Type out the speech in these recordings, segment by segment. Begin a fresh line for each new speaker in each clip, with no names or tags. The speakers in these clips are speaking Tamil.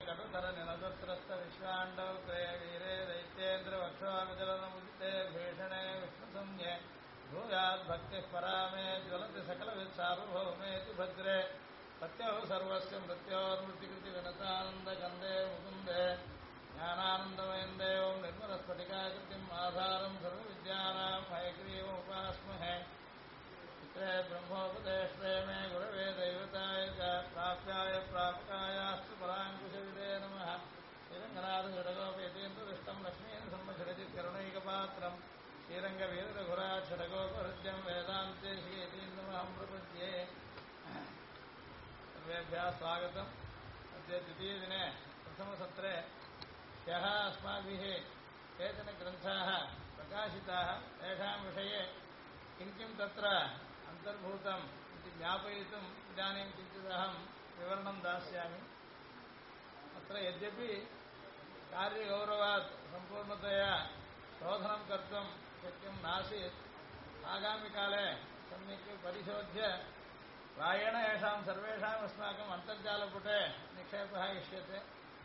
कटुतर निनदत्रस्त विश्वाण्डौ क्रय वीरे दैत्येन्द्र वक्षवागजलनमुदिते भीषणे विष्णुसंज्ञे भूयाद्भक्तिः परामे ज्वलति सकलवित्सार्वभौमेति भद्रे सत्यौ सर्वस्य मृत्योर्मृत्तिकृतिविनतानन्दगन्धे मुकुन्दे ज्ञानानन्दमयन्दे ओं निर्मलस्फटिकाकृतिम् आधारं सर्वविद्यानां हयग्रीवमुपास्महे चित्रे ब्रह्मोपदेष्ट्रे मे गुरवे दैवताय च प्राप्याय प्रापकायास्तु पराङ्कुशविदे नमः श्रीरङ्गनाथषडगोपयतीन्द्रदृष्टं लक्ष्मीनृसिंहषडजित्करुणैकपात्रम् श्रीरङ्गवीरघुराक्षडगोपहृद्यं वेदान्ते श्रीयतीन्द्रमहं प्रपद्ये सर्वेभ्यः स्वागतम् अद्य द्वितीयदिने प्रथमसत्रे ह्यः अस्माभिः केचन ग्रन्थाः प्रकाशिताः तेषां विषये किं किं तत्र अन्तर्भूतम् इति ज्ञापयितुम् इदानीं किञ्चिदहं विवरणं दास्यामि। अत्र यद्यपि कार्यगौरवात् सम्पूर्णतया शोधनं कर्तुं शक्यं नासीत्, आगामिकाले सम्यक् परिशोध्य प्रायेण येषां सर्वेषाम् अस्माकम् अन्तर्जालपुटे निक्षेपः इष्यते।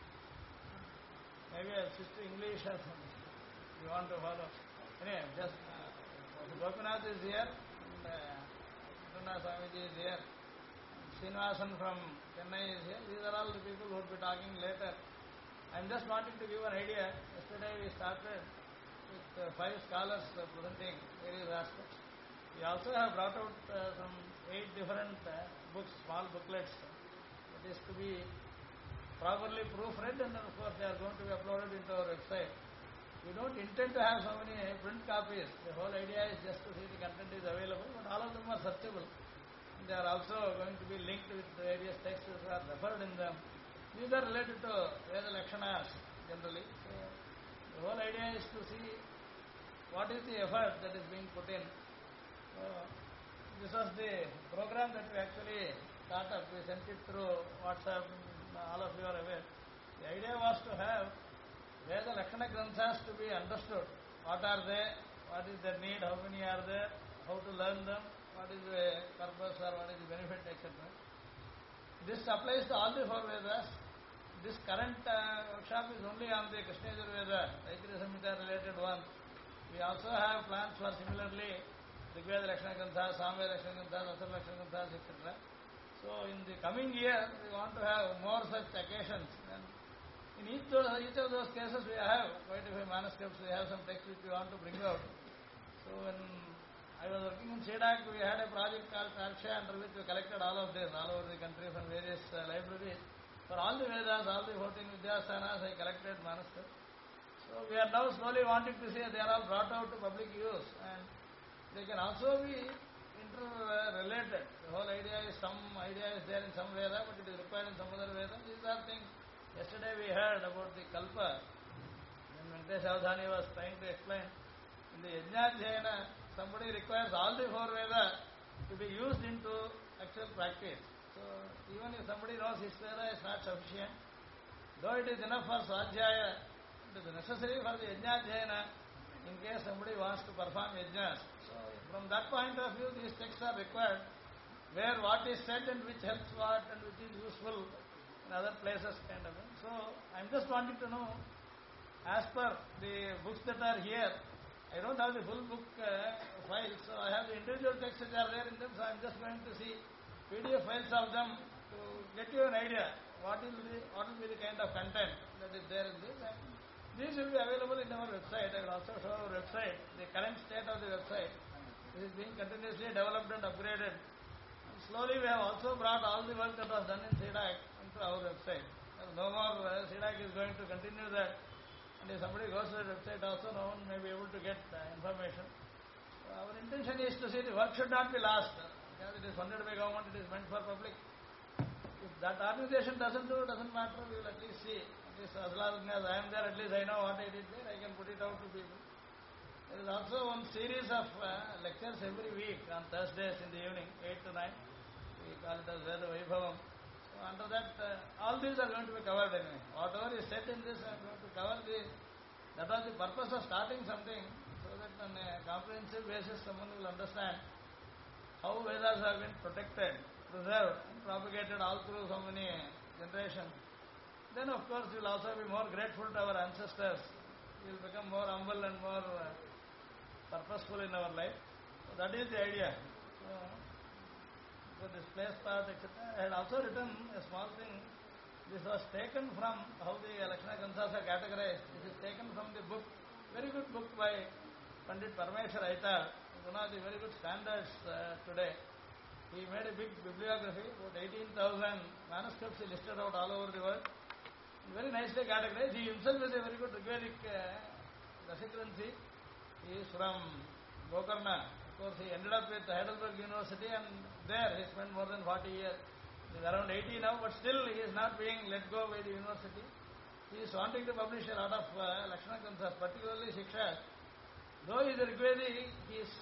Maybe I'll switch to English or something. You want to follow? Anyway, just Gopinath is here, and Purna Swamiji is here. Srinivasan from Chennai is here. These are all the people who will be talking later. I'm just wanting to give an idea. Yesterday we started with 5 scholars presenting various aspects. We also have brought out some 8 different books, small booklets. It is to be properly proofread, and of course they are going to be uploaded into our website. We don't intend to have so many print copies. The whole idea is just to see the content is available, but all of them are searchable. And they are also going to be linked with various texts that are referred in them. These are related to Veda Lakshanas generally. So the whole idea is to see what is the effort that is being put in. So this was the program that we actually thought up. We sent it through WhatsApp. All of you are aware. The idea was to have Veda Lakshana Granthas to be understood. What are they? What is their need? How many are there? How to learn them? What is the purpose or what is the benefit, etc. This applies to all the 4 Vedas. This current workshop is only on the Krishna Yajurveda, Taittiriya Samhita related one. We also have plans for similarly Rigveda Lakshana Granthas, Samveda Lakshana Granthas, Asura Lakshana Granthas, etc. So in the coming year, we want to have more such occasions. And in each of those cases, we have quite a few manuscripts. We have some texts which we want to bring out. So when I was working in CEDAC, we had a project called Tarsha, under which we collected all of this all over the country from various libraries. For all the Vedas, all the 14 Vidyasthanas, I collected manuscripts. So we are now slowly wanting to see they are all brought out to public use, and they can also be interrelated. The whole idea is some idea is there in some Veda, but it is required in some other Veda. These are things. Yesterday we heard about the Kalpa. When Venkatesh Avdhani was trying to explain, in the Yajnadhyayana, somebody requires all the 4 Veda to be used into actual practice. So even if somebody knows his Veda, is not sufficient. Though it is enough for Swadhyaya, it is necessary for the Yajnadhyayana in case somebody wants to perform yajnas. So from that point of view, these texts are required, where what is said and which helps what and which is useful in other places kind of. So I'm just wanting to know, as per the books that are here, I don't have the full book files, so I have the individual texts that are there in them, so I'm just going to see PDF files of them to get you an idea what will be the kind of content that is there in this. And these will be available in our website. I will also show our website, the current state of the website. This is being continuously developed and upgraded. And slowly we have also brought all the work that was done in CEDAC into our website. No more CEDAC is going to continue that. And if somebody goes to the website also, no one may be able to get information. So our intention is to see the work should not be lost. Because it is funded by government, it is meant for public. If that organization doesn't do, doesn't matter, we will at least see. At least as long as I am there, at least I know what I did there, I can put it out to people. There is also one series of lectures every week on Thursdays in the evening, 8 to 9. We call it as Veda Vaibhavam. So under that, all these are going to be covered anyway. Whatever is said in this, I am going to cover that was the purpose of starting something, so that on a comprehensive basis someone will understand how Vedas have been protected, preserved and propagated all through so many generations. then of course you will also be more grateful to our ancestors. You will become more humble and more purposeful in our life. So that is the idea. So this place path, etc. I had also written a small thing. This was taken from how the Lakshana Kansas are categorized. This is taken from the book, very good book by Pandit Parameshwar Aitar, one of the very good standards today. He made a big bibliography, about 18,000 manuscripts he listed out all over the world. Very nicely categorized. He himself is a very good Rigvedic Rasikransi. He is from Gokarna. Of course, he ended up with Heidelberg University, and there he spent more than 40 years. He is around 80 now, but still he is not being let go by the university. He is wanting to publish a lot of Lakshana Kansas, particularly Shiksha. Though he is a Rigvedi, he is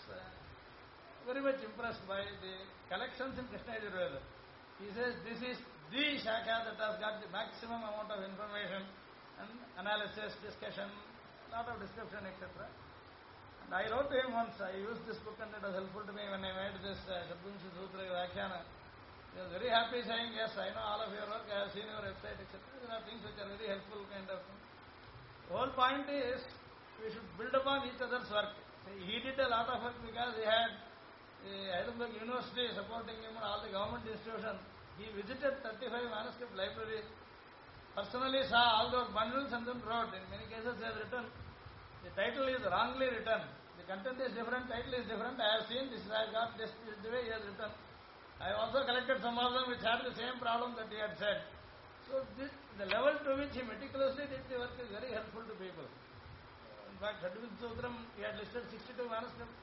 very much impressed by the collections in Krishna Yajurveda. He says this is the Shaka that has got the maximum amount of information and analysis, discussion, lot of description, etc. And I wrote to him once, I used this book and it was helpful to me when I made this Shabdunshi Sutra Vyakhyana. He was very happy saying, yes, I know all of your work, I have seen your website, etc. There are things which are very helpful kind of thing. The whole point is, we should build upon each other's work. See, he did a lot of work because he had Heidelberg University supporting him and all the government institutions. He visited 35 manuscript libraries, personally saw all those bundles and then wrote. In many cases he has written, the title is wrongly written. The content is different, title is different. I have seen this, I have got this the way he has written. I have also collected some of them which had the same problem that he had said. So this, the level to which he meticulously did the work is very helpful to people. In fact, Shabdunshi Sutram, he had listed 62 manuscripts.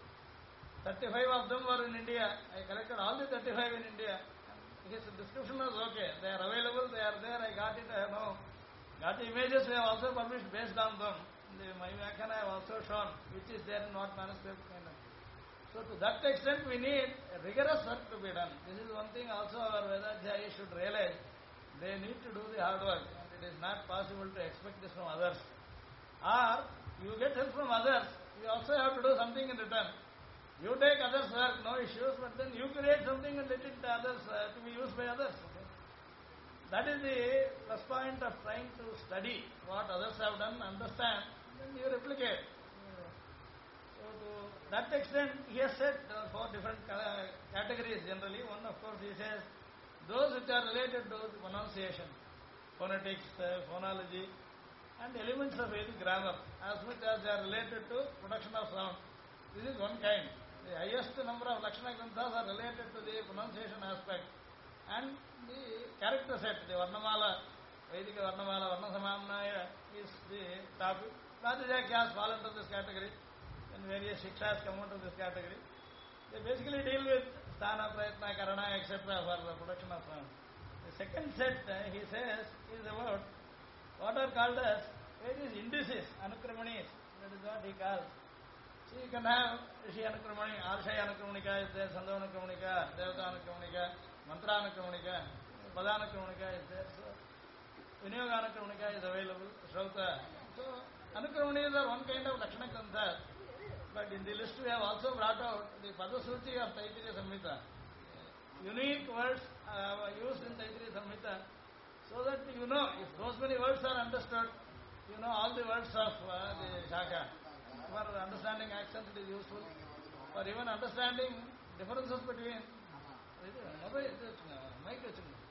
35 of them were in India. I collected all the 35 in India. His description was okay. They are available, they are there, I got it, I have now got the images, we have also published based on them. My Vyakhyana I have also shown, which is there in what manuscript. So to that extent we need rigorous work to be done. This is one thing also our Vedadhyayis should realize. They need to do the hard work, and it is not possible to expect this from others. Or you get help from others, you also have to do something in return. You take others' work, no issues, but then you create something and let it to others to be used by others. Okay? That is the plus point of trying to study what others have done, understand, then you replicate. So to that extent, he has said there are 4 different categories generally. One, of course, he says those which are related to pronunciation, phonetics, phonology, and elements of Vedic grammar, as much as they are related to production of sound. This is one kind. The highest number of Lakshana Granthas are related to the pronunciation aspect and the character set, the Varnamala, Vedic Varnamala, Varnasamamnaya is the topic. Rajyakyas fall into this category and various Shikshas come into this category. They basically deal with Sthana, Prayatna, Karana, etc. for the production of sound. The second set, he says, is about what are called as various indices, Anukramanis. That is what he calls. So you can have Rishi Anukramani, Arshaya Anukramanika is there, Sandha Anukramanika, Devata Anukramanika, Mantra Anukramanika, Pada Anukramanika is there. So Vinyoga Anukramanika is available, Shrauta. So Anukramanis are one kind of Lakshana Granthas. But in the list we have also brought out the Padasuchi of Taittiriya Samhita. Unique words used in Taittiriya Samhita, so that you know, if those many words are understood, you know all the words of the Shaka. For understanding accents it is useful. For even understanding differences between mic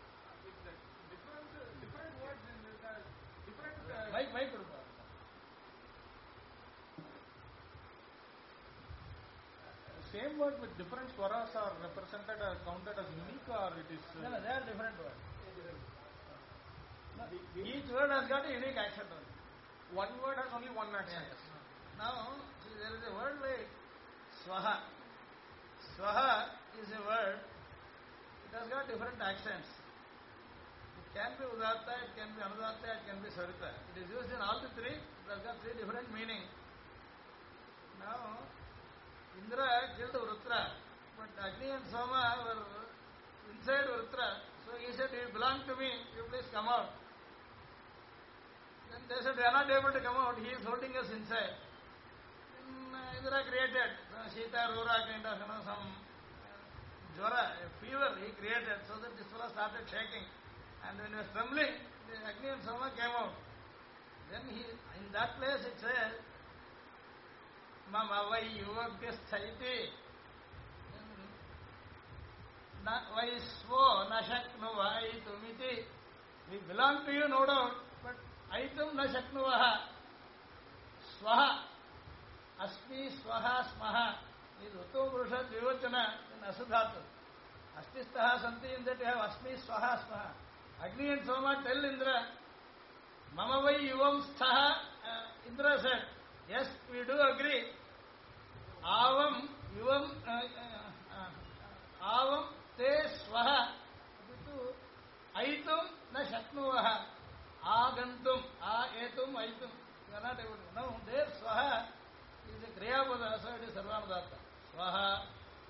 different words in different
mic
same word with different swaras are represented or counted as unique, or it is
no, they are different words. Each word has got a unique accent on it.
One word has only one accent.
Yes. Now, see, there is a word like Swaha. Swaha is a word, it has got different accents. It can be Udatta, it can be Anudatta, it can be Sarita. It is used in all the 3, it has got 3 different meanings. Now, Indra killed Vrutra, but Agni and Soma were inside Vrutra. So he said, you belong to me, you please come out. Then they said, we are not able to come out, he is holding us inside. Indra created Shita, Rura kind of, some Jwara, a fever he created, so that this fellow started shaking. And when he was trembling, the Agni and Soma came out. Then in that place it says, Mama vai yuvagasthaiti na vai svo na shaknuva aitumiti. We belong to you, no doubt, but aitum na shaknuvaha. Swaha. Asmi swaha smaha. Is Uttam Purusha Dvivachana in Asudhatu. Astistaha Santi, in that you have Asmi Swaha Smaha. Agni and Soma tell Indra, Mama vai yuvam sthaha. Indra said, yes, we do agree. Avam yuvam avam te swaha. Aitum na shaknuvaha. Agantum, etum, aitum. You are not able to. Now, there swaha is a kriyapada, so it is sarvanadatta. Swaha,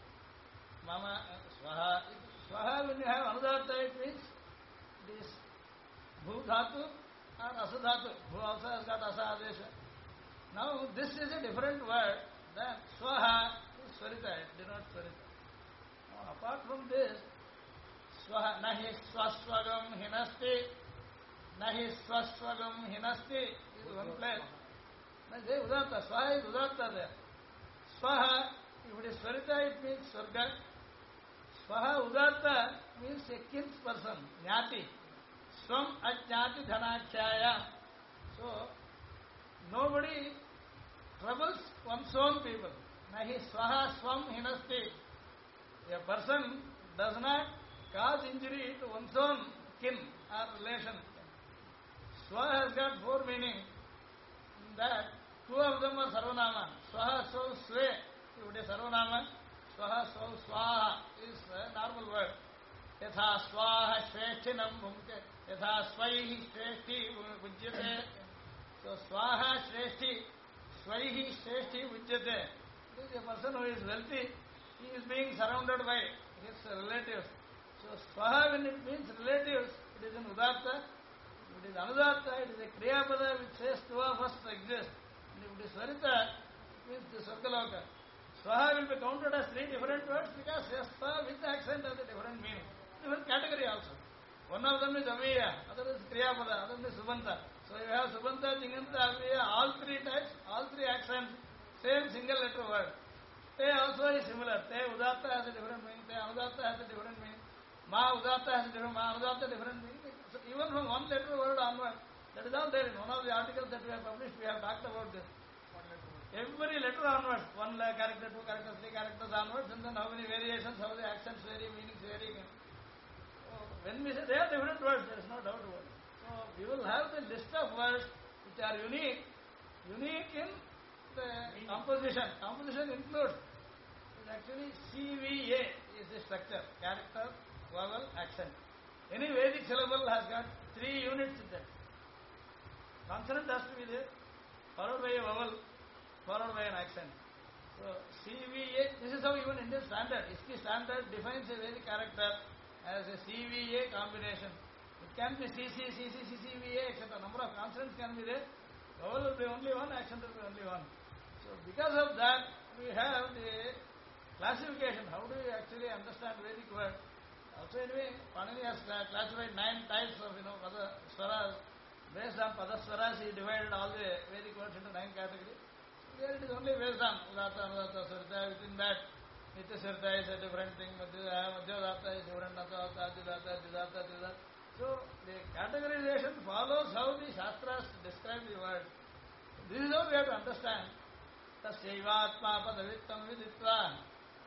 mama, swaha. Swaha, when you have anudata, it means this bhu dhatu or asa dhatu. Bhu also has got asa adesha. Now, this is a different word than swaha is swarita. It denotes swarita. Now, apart from this, swaha, nahi swaswagam hinasti, nahi swaswagam hinasti is one place. They udatta, swaha is udatta there. Swaha, if it is swarita, it means swarga. Swaha udatta means a kins person, jnati. Swam ajnati dhanakhyaya. So, nobody troubles one's own people. Nahi swaha swam hinasti. A person does not cause injury to one's own kin or relation. Swaha has got four meanings. In that, two of them are sarvanama. Swaha, so, sve. It is sarvanama. Swaha, so, swaha is a normal word. Yatha swaha shveshtinam bhumte. Yatha swaihi shveshti vujyate. So, swaha shveshti. Swaihi shveshti vujyate. This is a person who is wealthy. He is being surrounded by his relatives. So, swaha, when it means relatives, it is in udatta. If it is anudatta, it is a kriyapada which says two of us exist. And if it is swarita, it means the Swargaloka. Swaha will be counted as three different words because swaha with accent has a different meaning. Different category also. One of them is aviya, other is kriyapada, other is subanta. So you have subanta, tinganta, aviya, all three types, all three accents, same single letter word. Te also is similar. Te udatta has a different meaning, te anudatta has a different meaning. Ma udatta has a different, ma anudatta different meaning. So even from one letter word onward, that is all there in one of the articles that we have published, we have talked about this. Every letter onwards, one character, two characters, three characters onwards, and then how many variations, how the accents vary, meanings vary. So when we say they are different words, there is no doubt about it. So we will have the list of words which are unique in the composition. Composition includes, actually CVA is the structure, character, vowel, accent. Any Vedic syllable has got three units in that. Consonant has to be there, followed by a vowel, followed by an accent. So CVA, this is how even Indian standard, ISKI standard defines a Vedic character as a CVA combination. It can be CC, CC, CCVA, etc. Number of consonants can be there. Vowel will be only one, accent will be only one. So because of that, we have the classification. How do we actually understand Vedic word? Also anyway, Panini has classified 9 types of, pada swaras. Based on padaswaras, he divided all the Vedic words into 9 categories. Here it is only based on udatta, anudatta, swarita. Within that, nitya swarita is a different thing, madhyadatta is different, natadatta, adidatta, didatta, didatta. So the categorization follows how the Shastras describe the word. This is how we have to understand. Tasyaivatma padavittam viditva.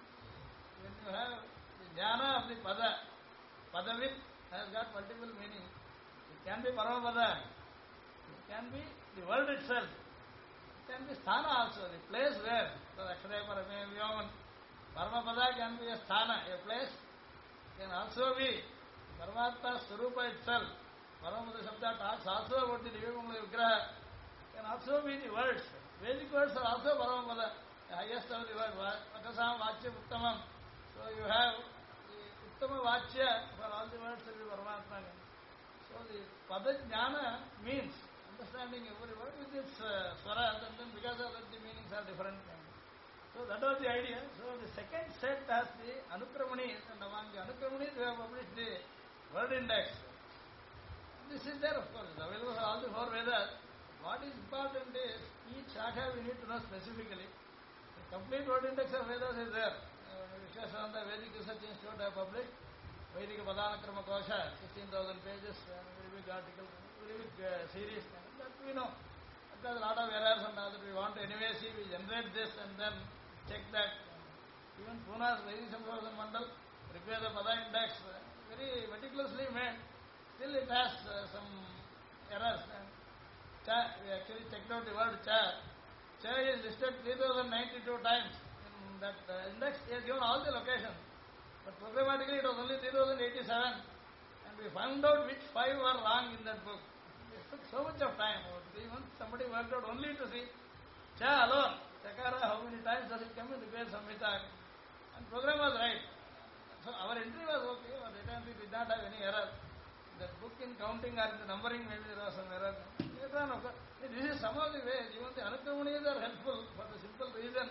When you have the jnana of the pada, padavit has got multiple meanings. It can be Paramapada, it can be the word itself, it can be sthana also, the place where, so Akshara Parame Vyoman, Paramapada can be a sthana, a place, can also be Paramatma Swarupa itself. Paramapada Shabda talks also about the Divyamangala Vigraha, can also be the words. Vedic words are also Paramapada, the highest of the words, Vakasam Vachya Uttamam. So you have the Uttama Vachya for all the words will be Paramatma. So the Padajnana means understanding every word with its swaras, and then because of that the meanings are different. So that was the idea. So the second set has the Anukramanis, and among the Anukramanis we have published the word index. And This is there, of course. It's available for all the four Vedas. What is important is each shakha we need to know specifically. The complete word index of Vedas is there. Vishwashananda Vedic Research Institute have published Vedic Padanakrama Kosha, 16,000 pages, very big article, very big series. That we know. There's a lot of errors and all that we want to anyway see. We generate this and then check that. Even Puna's Vedic Samsvasan Mandal prepared the Pada index, very meticulously made. Still it has some errors. Cha, we actually checked out the word cha. Cha is listed 3092 times in that index. He has given all the locations. But programmatically it was only 3087. And we found out which 5 were wrong in that book. It took so much of time. About 3 months somebody worked out only to see cha alone. Chakara, how many times does it come in the Ved Samhita? And program was right. So our entry was okay. Our data entry did not have any error. That book in counting or in the numbering, maybe there was some error. Later on, of course, this is some of the ways. Even the Anukramaniyas are helpful for the simple reason.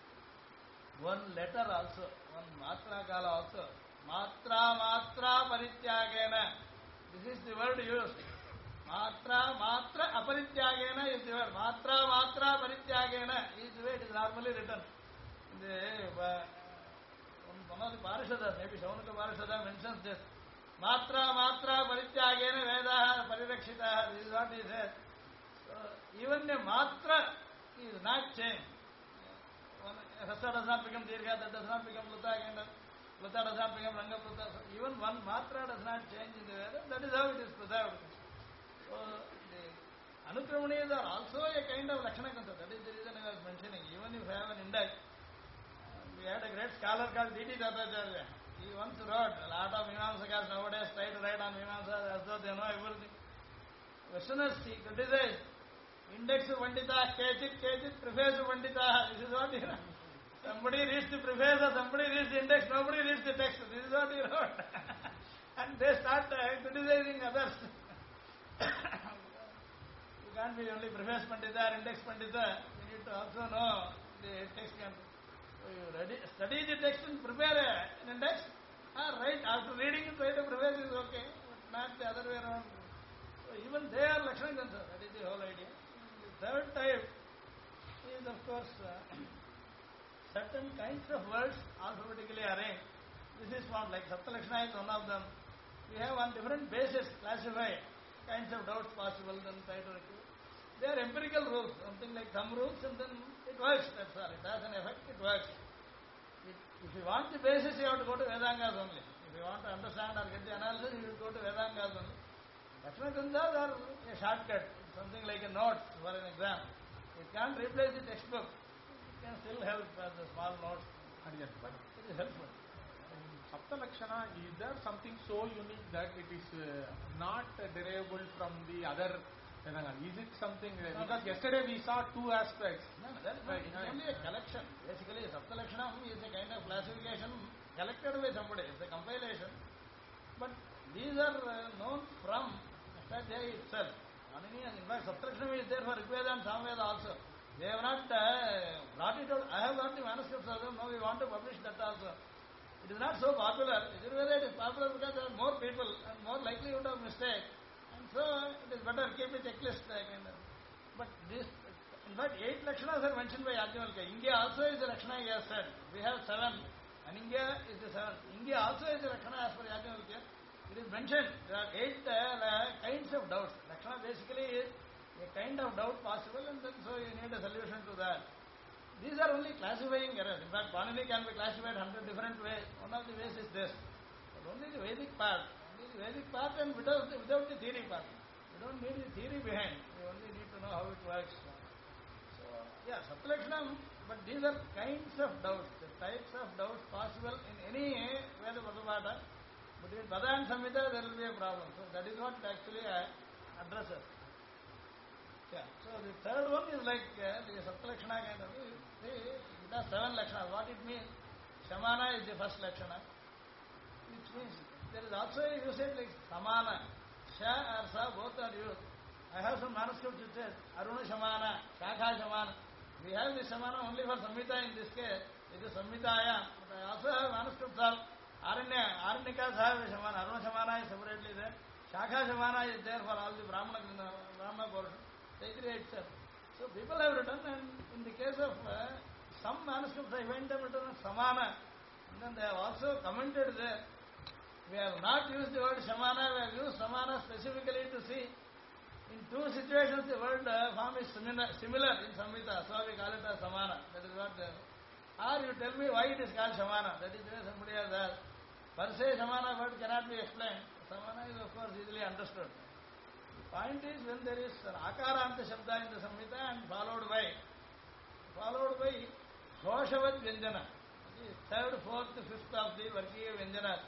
One letter also, one matra kala also. Matra parityagena. This is the word used. Matra aparityagena is the word. Matra parityagena is the way it is normally written. In the, one of the Parishadas, maybe Shaunaka Parishada mentions this. Matra parityagena vedaha parirakshitaha. This is what he says. So, even the matra is not changed. Rasa does not become dirgha, that does not become luta again. Luta does not become ranga pluta. So, even one matra does not change in the Veda. That is how it is preserved. So, the Anukramaniyas are also a kind of Lakshana Kanta. That is the reason I was mentioning. Even if I have an index, we had a great scholar called D.T. Tatacharya. He once wrote, a lot of Mimamsakas nowadays try to write on Mimamsa as though they know everything. Westerners, he criticized, index Pandita, kechit, preface Pandita. This is what he wrote. Somebody reads the preface, somebody reads the index, nobody reads the text. This is what he wrote. And they start criticizing others. You can't be only preface Pandita or index Pandita. You need to also know the text. So you study the text and prepare an index. Right, after reading it, write a preface is okay, but not the other way around. So even they are Lakshana Granthas. That is the whole idea. The third type is, of course, certain kinds of words alphabetically arranged. This is one, like Saptalakshana is one of them. We have on different bases classified kinds of doubts possible, then try to recover. They are empirical rules, something like thumb rules, and then it works, that's all. It has an effect, it works. If you want the basis, you have to go to Vedangas only. If you want to understand or get the analysis, you will go to Vedangas only. Lakshana Granthas are a shortcut, something like a note for an exam. It can't replace the textbook. It can still help as a small note, but it is helpful.
Saptalakshana, is there something so unique that it is not derivable from the other Vedanga? Is it something, because yesterday we saw 2 aspects.
No, that is not, it's only a collection. Basically, Saptalakshana is a kind of classification collected by somebody. It's a compilation. But these are known from Ashtadhyayi itself. In fact, Saptalakshana is there for Rigveda and Samveda also. They have not brought it out. I have got the manuscripts of them. Now we want to publish that also. It is not so popular. Yajurveda is popular because there are more people and more likelihood of mistake. And so it is better keep a checklist. But this, in fact, 8 Lakshanas are mentioned by Yajnavalkya. India also is a Lakshana, he has said. We have 7. And India is the 7th. India also is a Lakshana as per Yajnavalkya. It is mentioned there are 8 kinds of doubts. Lakshana basically is a kind of doubt possible, and then so you need a solution to that. These are only classifying errors. In fact, Panini can be classified 100 different ways. One of the ways is this. But only the Vedic part. Only the Vedic part and without the theory part. You don't need the theory behind. You only need to know how it works. So, yeah, Saptalakshana, but these are kinds of doubts, the types of doubts possible in any Veda Padapata. But in Pada and Samhita, there will be a problem. So, that is what actually addresses. Yeah, so the third one is like the Saptalakshana kind of. See, it has 7 Lakshanas. What it means? Shamana is the first Lakshana, which means there is also a usage like Samana. Sha or Sa, both are used. I have some manuscripts which says Aruna Shamana, Shakha Shamana. We have the Shamana only for Samhita in this case. It is Samhitaya. But I also have manuscripts of Aranyaka have a Shamana. Aruna Shamana is separately there. Shakha Shamana is there for all the Brahmana portion. Taittiriya itself. So people have written, and in the case of some manuscripts, I find them written as Samana. And then they have also commented there. We have not used the word Shamana, we have used Samana specifically to see. In two situations, the word form is similar in Samhita, so we call it as Samana. That is what they. Or you tell me why it is called Shamana. That is the way somebody has asked. Per se, Shamana word cannot be explained. Samana is, of course, easily understood. The point is when there is an Akaranta Shabda in the Samhita and followed by Ghoshavat Vyanjana. Third, fourth, fifth of the Varkiya Vyanjana.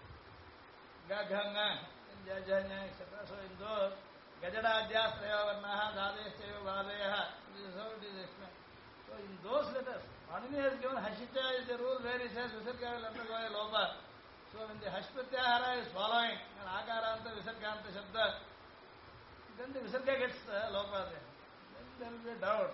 Gaghanga, Jajanya, etc. So in those, Gajadadya, Strayavarnaha, Dadesya, Vadeha, this is how it is explained. So in those letters, Panini has given Hashita is the rule where he says Visarga will undergo a lopa. So when the Hash Pratyahara is following, and Akaranta, Visarganta Shabda, then the Visarga gets lopa there. Then there will be a doubt.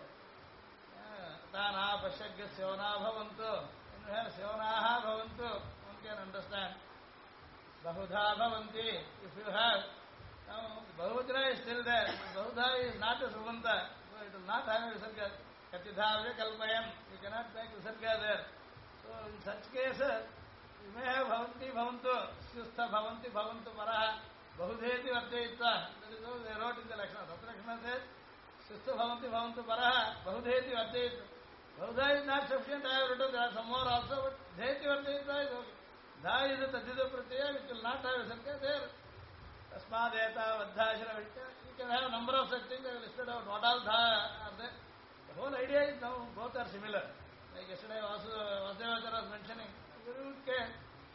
Tana, Pashagya, Sevana, Bhavantu. When you have Sevanaha, Bhavantu, one can understand. Bahudha Bhavanti, if you have, now Bahudra is still there. Bahudha is not a Suvanta, so it will not have a Visarga. Katidhavya Kalpayam, you cannot make Visarga there. So in such cases, you may have Bhavanti Bhavantu, Syustha Bhavanti Bhavantu Paraha, Bahudheti Vartayitva. That is how they wrote in the Lakshana. Lakshana says, Syustha Bhavanti Bhavantu Paraha, Bahudheti Vartayitva. Bahudha is not sufficient, I have written, there are some more also, but Dheti Vartayitva is okay. Dha is a Tadida Pratyaya, which will not have Visarga there. Tasmadeta, Vadhashra, you can have a number of such things, I have listed out what all Dha are there. The whole idea is now both are similar. Like yesterday Vasudevacharya was mentioning, very good care.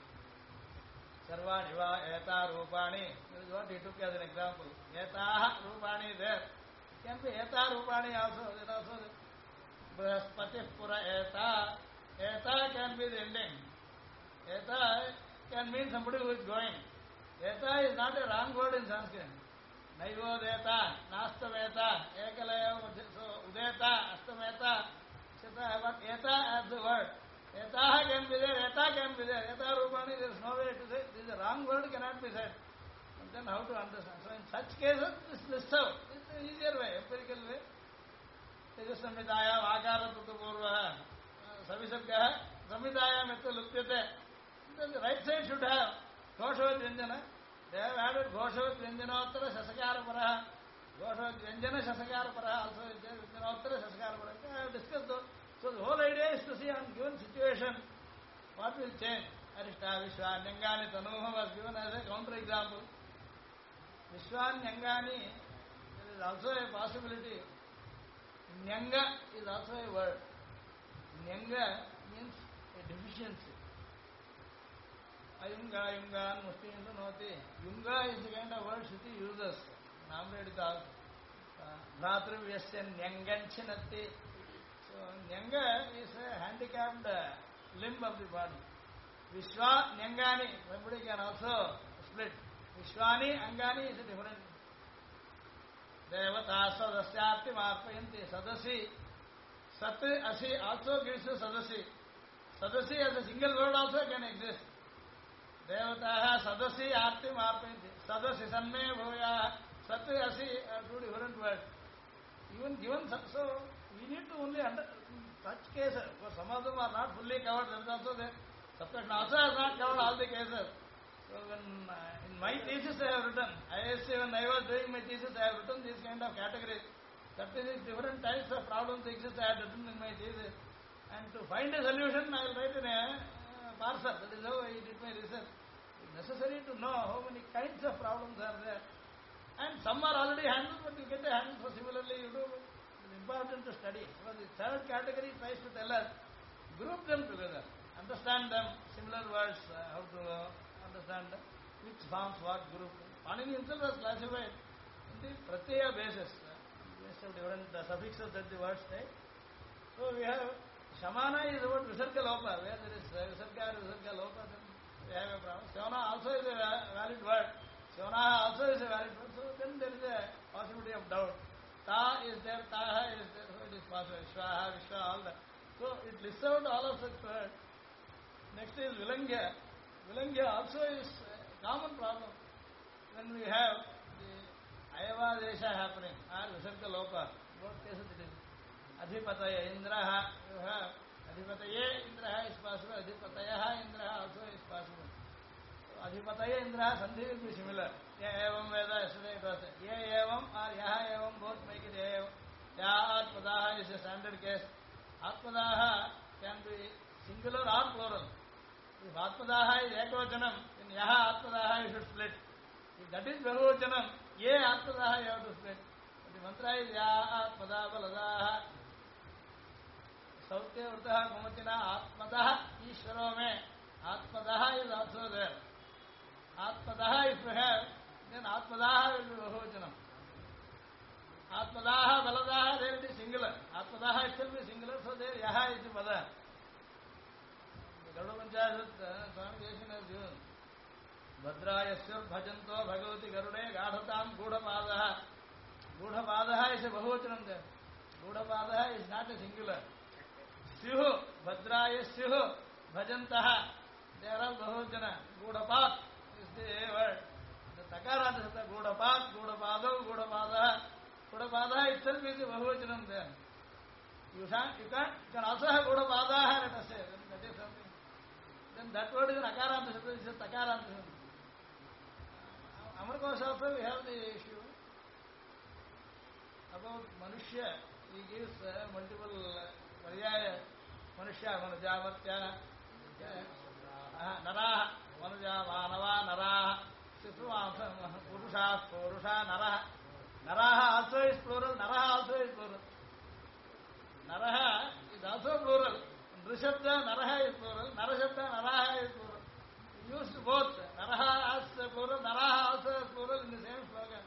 Sarvani va eta rupani. That is what he took as an example. Etaha rupani there. It can be eta rupani also. Then also Brahaspati pura eta. Eta can be the ending. Eta can mean somebody who is going. Eta is not a wrong word in Sanskrit. Naivodeta, Nastameta, Ekalaya, so Udeta, Astameta, etc. But Eta as the word. Eta can be there, Eta can be there. Eta Rupani, there is no way to say. This is a wrong word, cannot be said. And then how to understand? So in such cases, this lists out. This is the easier way, empirical way. Tejasamhitaya, Vakara Purva, Savisabgaha, Samhitaya Metta Lupyate. Then the right side should have Ghoshavat Vyanjana. They have added Ghoshavat Vyanjanottara Shasakara Paraha. Ghoshavat Vyanjana Shasakara Paraha also is there. Vyanjanottara Shasakara Paraha. I have discussed those. So the whole idea is to see on given situation what will change. Arishta Vishwanyangani Tanuha was given as a counter example. Vishwanyangani, there is also a possibility. Nyanga is also a word. Nyanga means a deficiency. Ayunga, Yunga, Musti, Noti. Yunga is the kind of word Shruti uses. Namredita. Bhratru Vyasya Nyanganchinati. So, Nyanga is a handicapped limb of the body. Vishwa Nyangani, somebody can also split. Vishwani Angani is a different. Devata Sadasyarti Marpayanti Sadasi. Sat Asi also gives you Sadasi. Sadasi as a single word also can exist. Devataha Sadasi Arti Marpayanti. Sadasi Sanme Bhuya. Sat Asi are two different words. Even given, so we need to only such cases, because some of them are not fully covered, there is also there. Subtraction also has not covered all the cases. So when in my thesis I have written, ISC when I was doing my thesis I have written these kind of categories. 36 different types of problems exist I have written in my thesis. And to find a solution I will write in a parcel. That is how I did my research. It is necessary to know how many kinds of problems are there. And some are already handled, but you get a handle, so similarly you do. It is important to study. Because the third category tries to tell us, group them together, understand them, similar words, how to understand which forms what group. Panini himself has classified in the pratyaya basis, based on different suffixes that the words take. So we have, Shamana is about Visarga Lopa, where there is Visarga or Visarga Lopa, then we have a problem. Sevana also is a valid word. Sevana also is a valid word, so then there is a possibility of doubt. Ta is there, Taha is there, so it is possible. Shvaha, Vishwa, all that. So it lists out all of such words. Next is Vilangya. Vilangya also is a common problem. when we have the Ayava Desha happening, or Visarga Loka, both cases it is Adhipataya Indraha, you have Adhipataya Indraha is possible, Adhipatayaha Indraha also is possible. So Adhipataya Indraha Sandhi will be similar. Ya Evam Veda, yesterday it was Ya Evam or Yaha Evam, both make it Ya Evam. Ya Atpadaha is a standard case. Atpadaha can be singular or plural. If Atpadaha is Ekvachanam, then Yaha Atpadaha you should split. If that is Bahuvachanam, Ye Atpadaha you have to split. But the mantra is Ya Atpada Baladaha Sautya Vrtaha Kumachina Atmadaha Ishvaro Me. Atmadaha is also there. Atmadaha if you have, then Atmadaha will be Bahuvachanam. Atmadaha Baladaha there it is singular. Atmadaha itself is singular, so there Yaha is the Pada. Garuda Panchayat, Swami Deshan has given. Bhadrayasya bhajanto bhagavati garude gadhatam gudapadaha. Gudapadaha is a bahuvachanam there. Gudapadaha is not a singular. Syuhu, Bhadrayasya bhajantaha. They are all bahuvachana. Gudapat is the word. The takaranta is the gudapat, gudapadav, gudapadaha. Gudapadaha itself is a bahuvachanam there. You can also have gudapadaha, let us say. That is something. Then that word is an akaranta, it is a takaranta. Amarkosha also we have the issue about Manushya. He gives multiple Paryaya. Manushya, Manujavatya, Naraha, Manuja, Manava, Naraha, Sisuvamsa, Purusha, Purusha, Naraha. Naraha also is plural, Naraha also is plural. Naraha is also plural. Nrishabda, Naraha is plural. Narashabda, Naraha is plural. Used both. Naraha as plural, Naraha also as plural in the same slogan.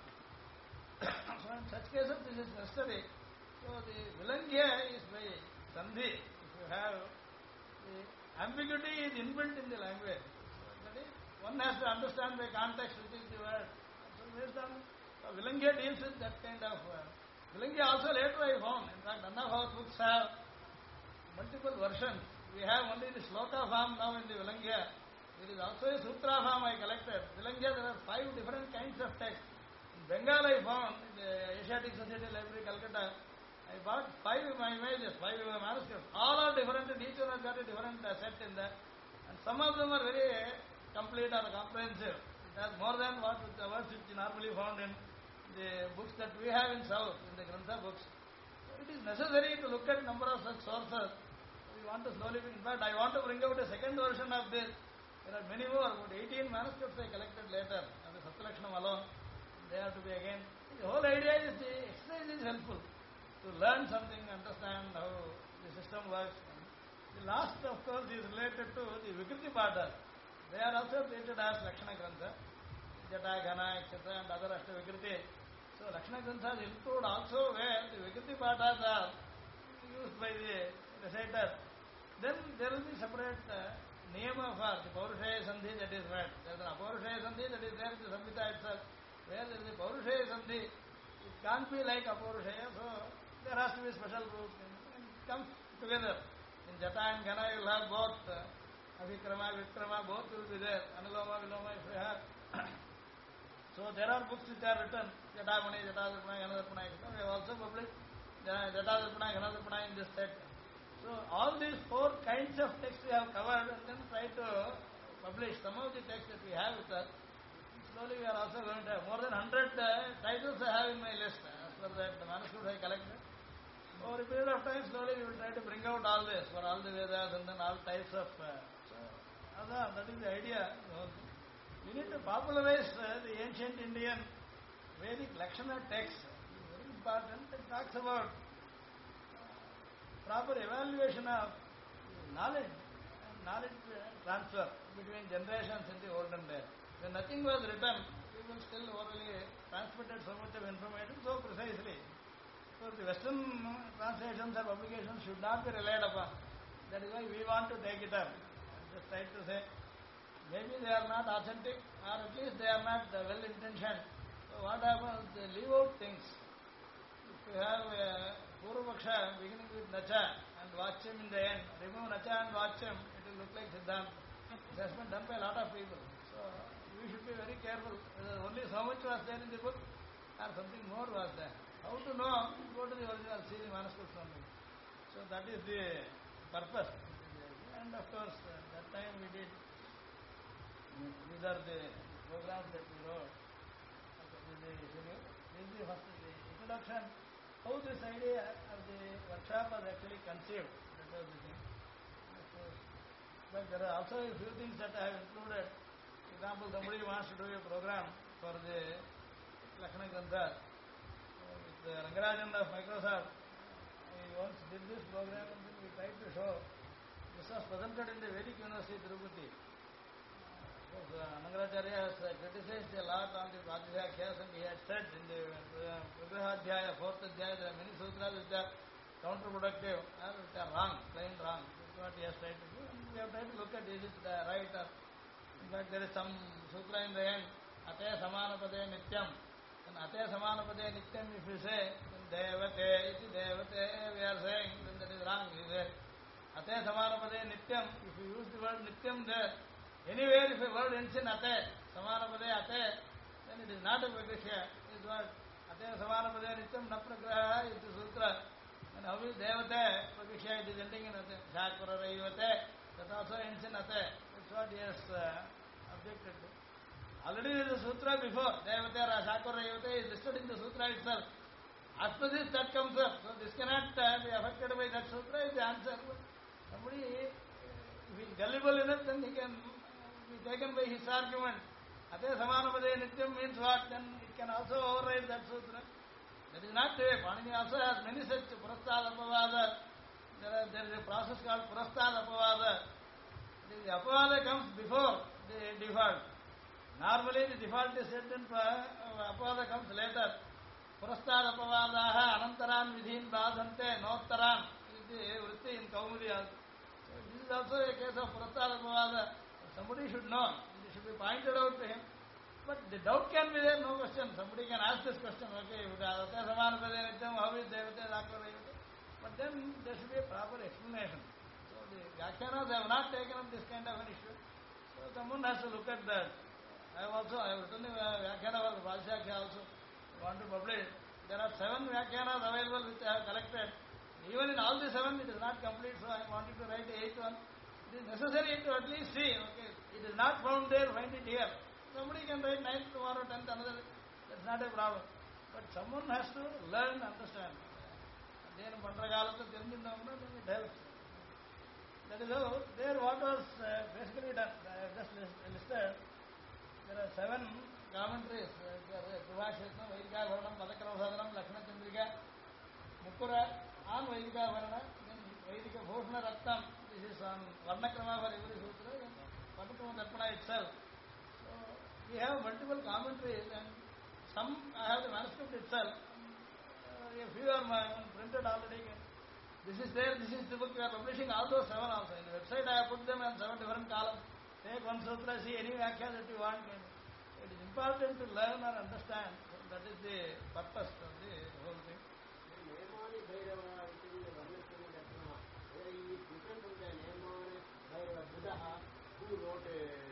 So in such cases this is necessary. So the Vilangya is by Sandhi. If you have the ambiguity is inbuilt in the language. So that is, one has to understand the context which is the word. So based on Vilangya deals with that kind of Vilangya also later I found. In fact, none of our books have multiple versions. We have only the sloka form now in the Vilangya. There is also a sutra form I collected. Vilangya, there are 5 different kinds of text. In Bengal I found, in the Asiatic Society Library, Calcutta, I bought 5 images, 5 manuscripts. All are different and each one has got a different set in that. And some of them are very complete or comprehensive. It has more than what the words which normally found in the books that we have in South, in the Grantha books. So it is necessary to look at number of such sources. We want to slowly, in fact, I want to bring out a second version of this. There are many more, about 18 manuscripts I collected later, and the Satyalakshanam alone. They have to be again. The whole idea is the exercise is helpful to learn something, understand how the system works. The last, of course, is related to the Vikriti Pata. They are also treated as Lakshana Grantha, Jata, Ghana, etc., and other Ashta Vikriti. So, Lakshana Granthas include also where the Vikriti Patas are used by the reciter. Then there will be separate Niyama for the Paurushaya Sandhi that is made. There is an Apaurushaya Sandhi that is there in the Samhita itself. Where there is a Paurushaya Sandhi, it can't be like Apaurushaya, so there has to be special rules. And it comes together. In Jata and Ghana you will have both Abhikrama, Vikrama, both will be there. Anuloma, Viloma if you have. So there are books which are written, Jatamani, Jatadarpana, Ganadarpana, etc. We have also published Jatadarpana, Ganadarpana in this set. So all these 4 kinds of texts we have covered and then try to publish some of the texts that we have with us. Slowly we are also going to have more than 100 titles I have in my list as per that the manuscript I collected. Over a period of time, slowly we will try to bring out all this for all the Vedas and then all types of. That is the idea. We need to popularize the ancient Indian Vedic Lakshana text. Very important. It talks about proper evaluation of knowledge and knowledge transfer between generations in the olden days. When nothing was written, people still orally transmitted so much of information so precisely. So the Western translations or publications should not be relied upon. That is why we want to take it up. Just try to say, maybe they are not authentic or at least they are not well-intentioned. So what happens? They leave out things. If you have Purvapaksha beginning with Nacha and Vachyam in the end, remove Nacha and Vachyam, it will look like Siddhanta. It has been done by a lot of people. So we should be very careful. Only so much was there in the book, or something more was there. How to know? Go to the original, see the manuscripts only. So that is the purpose. And of course, that time we did. These are the programs that we wrote. This is the first introduction. How this idea of the workshop was actually conceived. That was the thing. But there are also a few things that I have included. For example, somebody wants to do a program for the Lakshana Grantha with Rangarajan of Microsoft. We once did this program and then we tried to show. This was presented in the Vedic University, Tirupati. Anangaracharya has criticized a lot on the Pradhyakhyas, and he had said in the Vigrahadhyaya, 4th Adhyaya, there are many sutras which are counterproductive or which are wrong, plain wrong. That's what he has tried to do. And we have tried to look at is it right or. In fact, there is some sutra in the end, Ate Samanapade Nityam. And Ate Samanapade Nityam, if you say, then Devate, iti Devate, we are saying, then that is wrong. He said, Ate Samanapade Nityam, if you use the word Nityam there, anywhere if a word ends in Ate, Samanapade Ate, then it is not a Prakashya. It is what? Ate Samanapade Nityam Napragraha is the sutra. And how is Devate, Prakashya, it is ending in Ate. Shakura Raivate, that also ends in Ate. That's what he has objected to. Already there is a sutra before. Devate Shakura Raivate is listed in the sutra itself. After this, that comes up. So this cannot be affected by that sutra is the answer. Somebody, if he is gullible enough, then he can be taken by his argument. Ate Samanapade Nityam means what? Then it can also override that sutra. That is not the way. Panini also has many such Purastad Apavada. There is a process called Purastad Apavada. The Apavada comes before the default. Normally the default is said and Apavada comes later. Purastad Apavadaha Anantaran Vidhin Badhante Nottaran is the vritti in Kaumudi. So this is also a case of Purastad Apavada. Somebody should know. It should be pointed out to him. But the doubt can be there, no question. Somebody can ask this question, okay, how is Devate, but then there should be a proper explanation. So the Vyakyanas have not taken up this kind of an issue. So someone has to look at that. I have written a Vyakyana for Pradhyakya also. I want to publish. There are 7 Vyakyanas available which I have collected. Even in all the 7 it is not complete, so I wanted to write the 8th one. It is necessary to at least see, okay, it is not found there, find it here. Somebody can write 9th tomorrow, 10th another, that's not a problem. But someone has to learn, understand. Then Mandragalata then it helps. That is how, there what was basically done, I have just listed, there are 7 commentaries, Privashetna, Vaidika Varanam, Padakrama Sadhanam, Lakshana Chandrika, Mukura, on Vaidika Varana, then Vaidika Bhushana Rattam, this is on Varnakrama for every sutra, and Padakrama Darpana itself. So we have multiple commentaries, and some I have the manuscript itself. A few are printed already. This is there, this is the book we are publishing, all those 7 also. In the website I have put them in 7 different columns. Take one sutra, see any Vyakya that you want. It is important to learn and understand. So that is the purpose of the whole thing.
Who wrote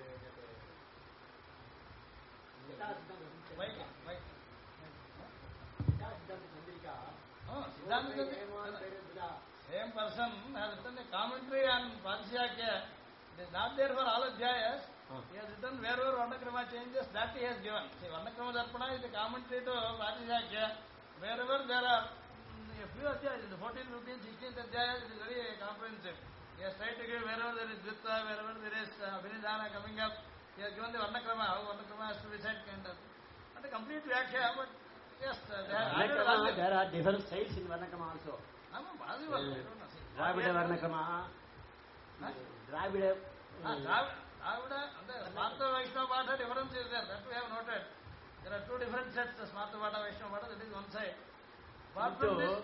Same person has written a commentary on Pradhyakya. It is not there for all Adhyayas. He has written wherever Varnakrama changes, that he has given. See, Varnakrama Darpana is a commentary to Pradhyakya. Wherever there are a few Adhyayas, the 14th, 15th, 16th Adhyayas, it is very comprehensive. He has tried to give wherever there is Dvita, wherever there is Abhinidhana coming up. He has given the Varnakrama, how Varnakrama has to be said, kind of. Not a complete Vyakya, but yes,
there are different styles in Varnakrama also. Dravida Varnakrama, Dravida.
Dravida, the Smarta Vaishnava Bhata difference is there, that we have noted. There are 2 different sets, the Smarta Bhata, Vaishnava Bhata, that is one side. Apart from this,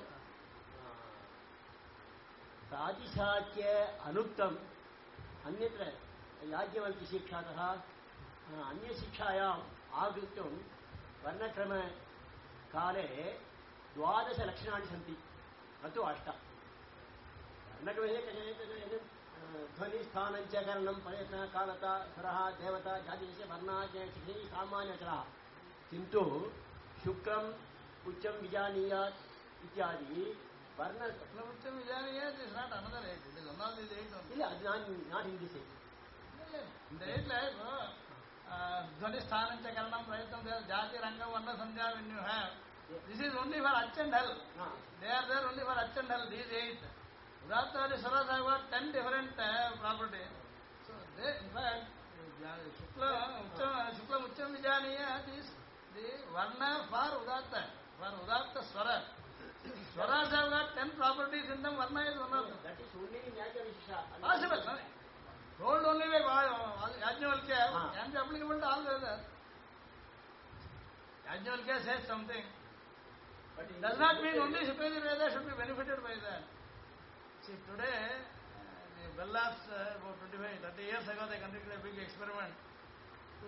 Pradhyakya Anuktam, Anyatra, Yajnavalkya Shikshataha, Anya Shikshayam, Agritum, Varnakrama Kale, Dwadasha Lakshanani Santi, Matu Ashta. Varnakrama ध्वनिस्थानं च करणं प्रयत्नः कालता स्वरः देवता जातिस्य वर्णाज्ञ सामान्यचरः किन्तु शुक्रम् उच्चं विजानीयात् इत्यादि वर्ण
Uccam Vijaniyat is not another 8. It is one of these 8 only.
ಇಲ್ಲ ಅದು not in this
In the 8 life, Dhvani Sthanam Chakaranam Prayatam, Jati Ranga Varna Sandhya when you have, this is only for Ach and Hell. They are there only for Ach and Hell, these 8. Udatta and Swaras have got 10 different properties. So they, in fact, Shuklam Ucham Vijaniyat is the Varna for Udatta Swara. Swaras have got 10 properties in them, Varna is one of them.
That is only ನ್ಯಾಯವಿಶೇಷ
Possible, no? Told only by Yajnavalkya, can be applicable to all the others. Yajnavalkya says something.
But
Does not mean only Shukla Veda should be benefited by that. See, today, the Bellas, about 30 years ago, they conducted a big experiment. To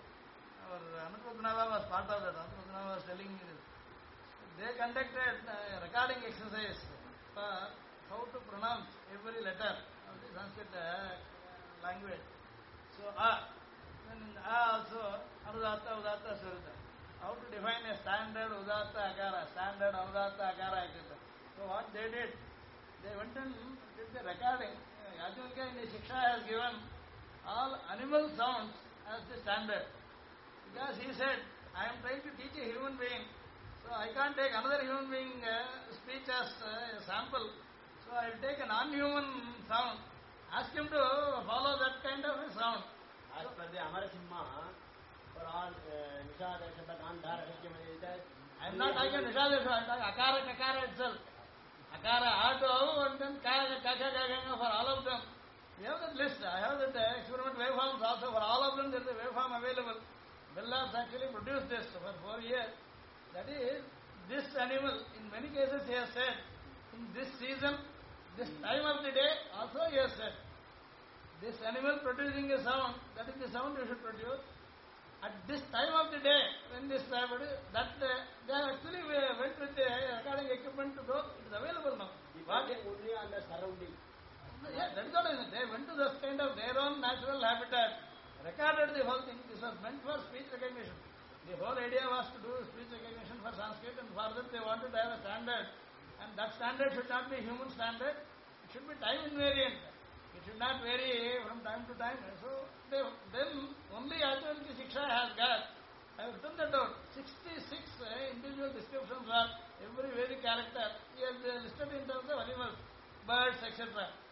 our Anupatnava was part of that. Anupatnava was telling me this. They conducted a recording exercise for how to pronounce every letter of the Sanskrit language. So, then in also, Anudatta, Udatta, Swarita. How to define a standard Udatta Akara, standard Anudatta Akara, etc. So, what they did, they went and did the recording. Yajnavalkya in the Shiksha has given all animal sounds as the standard. Because he said, I am trying to teach a human being, so I can't take another human being speech as a sample. So I will take a non-human sound, ask him to follow that kind of a sound.
as per the Amarsimha for all Nishada Shabbat Andhara Hikya.
I am not talking Nishada, I am talking Akara Kakara itself. Akara, Ato, and then Kaka, Kaka, Kaka for all of them. We have that list. I have that experiment waveforms also for all of them. There is a waveform available. Bellas actually produced this for 4 years. That is, this animal, in many cases he has said, in this season, this time of the day, also he has said, this animal producing a sound, that is the sound you should produce. At this time of the day, when this that they actually went with the recording equipment to go, it is available now.
Depending only on the surrounding.
Yeah, that is what I mean. They went to this kind of their own natural habitat, recorded the whole thing. This was meant for speech recognition. The whole idea was to do speech recognition for Sanskrit, and for that they wanted to have a standard. And that standard should not be human standard. It should be time invariant. It should not vary from time to time. So then only Yajnavalkya Shiksha has got. I have written that out. 66 individual descriptions of every Vedic character. He has listed in terms of animals, birds, etc.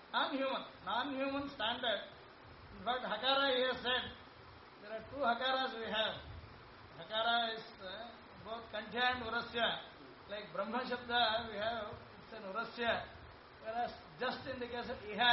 Non-human standard. In fact, Hakara he has said, there are 2 Hakaras we have. Hakara is both Kanthya and Urasya. Like Brahma Shabda, we have, it's an Urasya. Whereas just in the case of Iha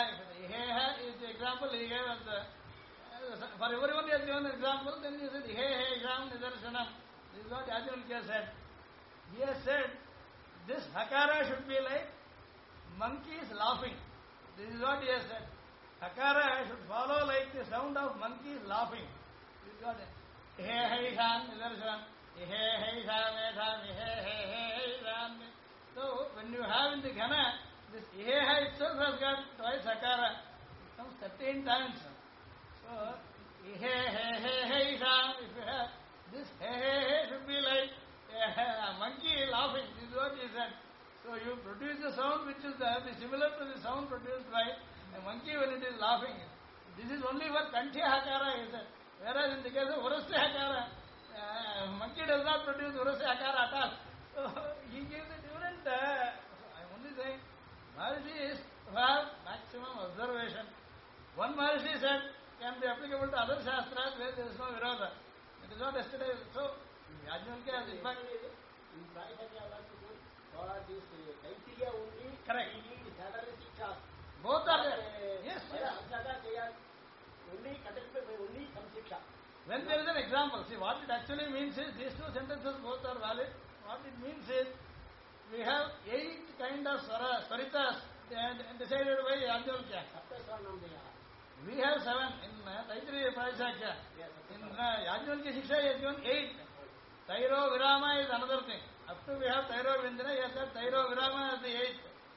is the example he gave as the, for everyone he has given an example, then he said Ihe Isham Nidarshanam. This is what Yajnavalkya said. He has said, this Hakara should be like monkeys laughing. This is what he has said. Hakara should follow like the sound of monkeys laughing. This is what Ihe Isham Nidarshanam. Ihe Isham Esham Ihe Isham. So when you have in the Ghana, this Iheha itself has got twice Hakara. It comes 13 times. So, Iheha, if you have, this He should be like a monkey laughing. This is what he said. So, you produce a sound which is similar to the sound produced by a monkey when it is laughing. This is only for Kanthya Hakara, he said. Whereas in the case of Urasya Hakara, monkey does not produce Urasya Hakara at all. So, he gives a different, I am only saying, Maharishis have maximum observation. One Maharishi said can be applicable to other Shastras where there is no Virodha. It is not yesterday. So, Yajnavalkya has in fact.
In fact, for this criteria only,
Correct.
we need several Shiksha.
Both are there. Yes.
They are only conducted by only some Shiksha.
When there is an example, see what it actually means is these 2 sentences both are valid. What it means is we have 8 kind of swaritas decided by Yajnavalkya. We have 7 in Taittiriya Prajashakya. In Yajnavalkya Shiksha he has given 8. Tairo Virama is another thing. Up to we have Tairo Vindana, he has got Tairo Virama as the 8th.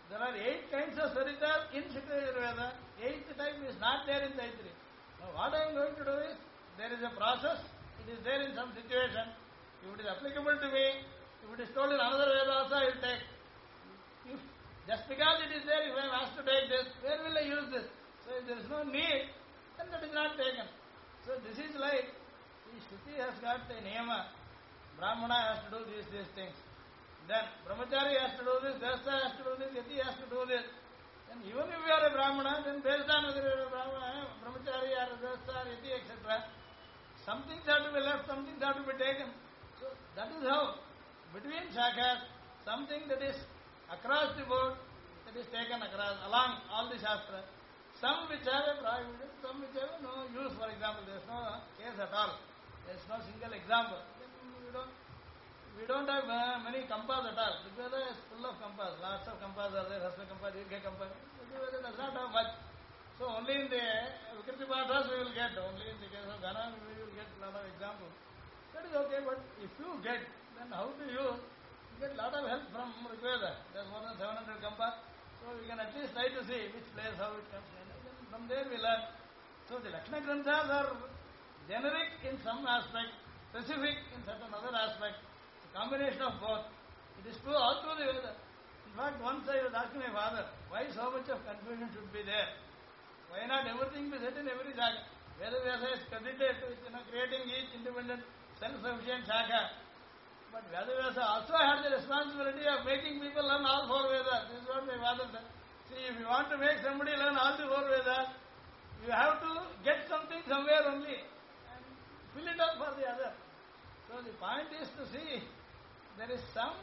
There are 8 kinds of Sarita in Shukra Yajurveda. 8th type is not there in Taittiriya. Now what I am going to do is, there is a process, it is there in some situation. If it is applicable to me, if it is told in another Veda also, I will take. If just because it is there, if I am asked to take this, where will I use this? So if there is no need, then that is not taken. So this is like, the Shruti has got a niyama. Brahmana has to do these things. Then Brahmachari has to do this, Vyasa has to do this, Yati has to do this. And even if you are a Brahmana, then based on whether you are a Brahmana, Brahmachari or Vyasa or Yati, etc., some things have to be left, some things have to be taken. So that is how, between Shakhas, something that is across the board, that is taken across, along all the Shastras. Some which have a prohibition, some which have no use, for example, there is no case at all. There is no single example. Then we don't have many kampas at all. Rigveda is full of kampas. Lots of kampas are there, Hasva kampas, Dirgha kampas. Rigveda does not have much. So only in the Vikriti Pathas we will get, only in the case of Ghana we will get a lot of examples. That is okay, but if you get, then how do you get a lot of help from Rigveda? There is more than 700 kampas. So we can at least try to see which place, how it comes in. And then from there we learn. So the Lakshana Granthas are generic in some aspect, specific in certain other aspect. A combination of both. It is true all through the Veda. In fact, once I was asking my father, why so much of confusion should be there? Why not everything be set in every Shaka? Veda Vyasa is credited with creating each independent self-sufficient Shaka. But Veda Vyasa also had the responsibility of making people learn all 4 Vedas. This is what my father said. See, if you want to make somebody learn all the 4 Vedas, you have to get something somewhere only and fill it up for the other. So the point is to see there is some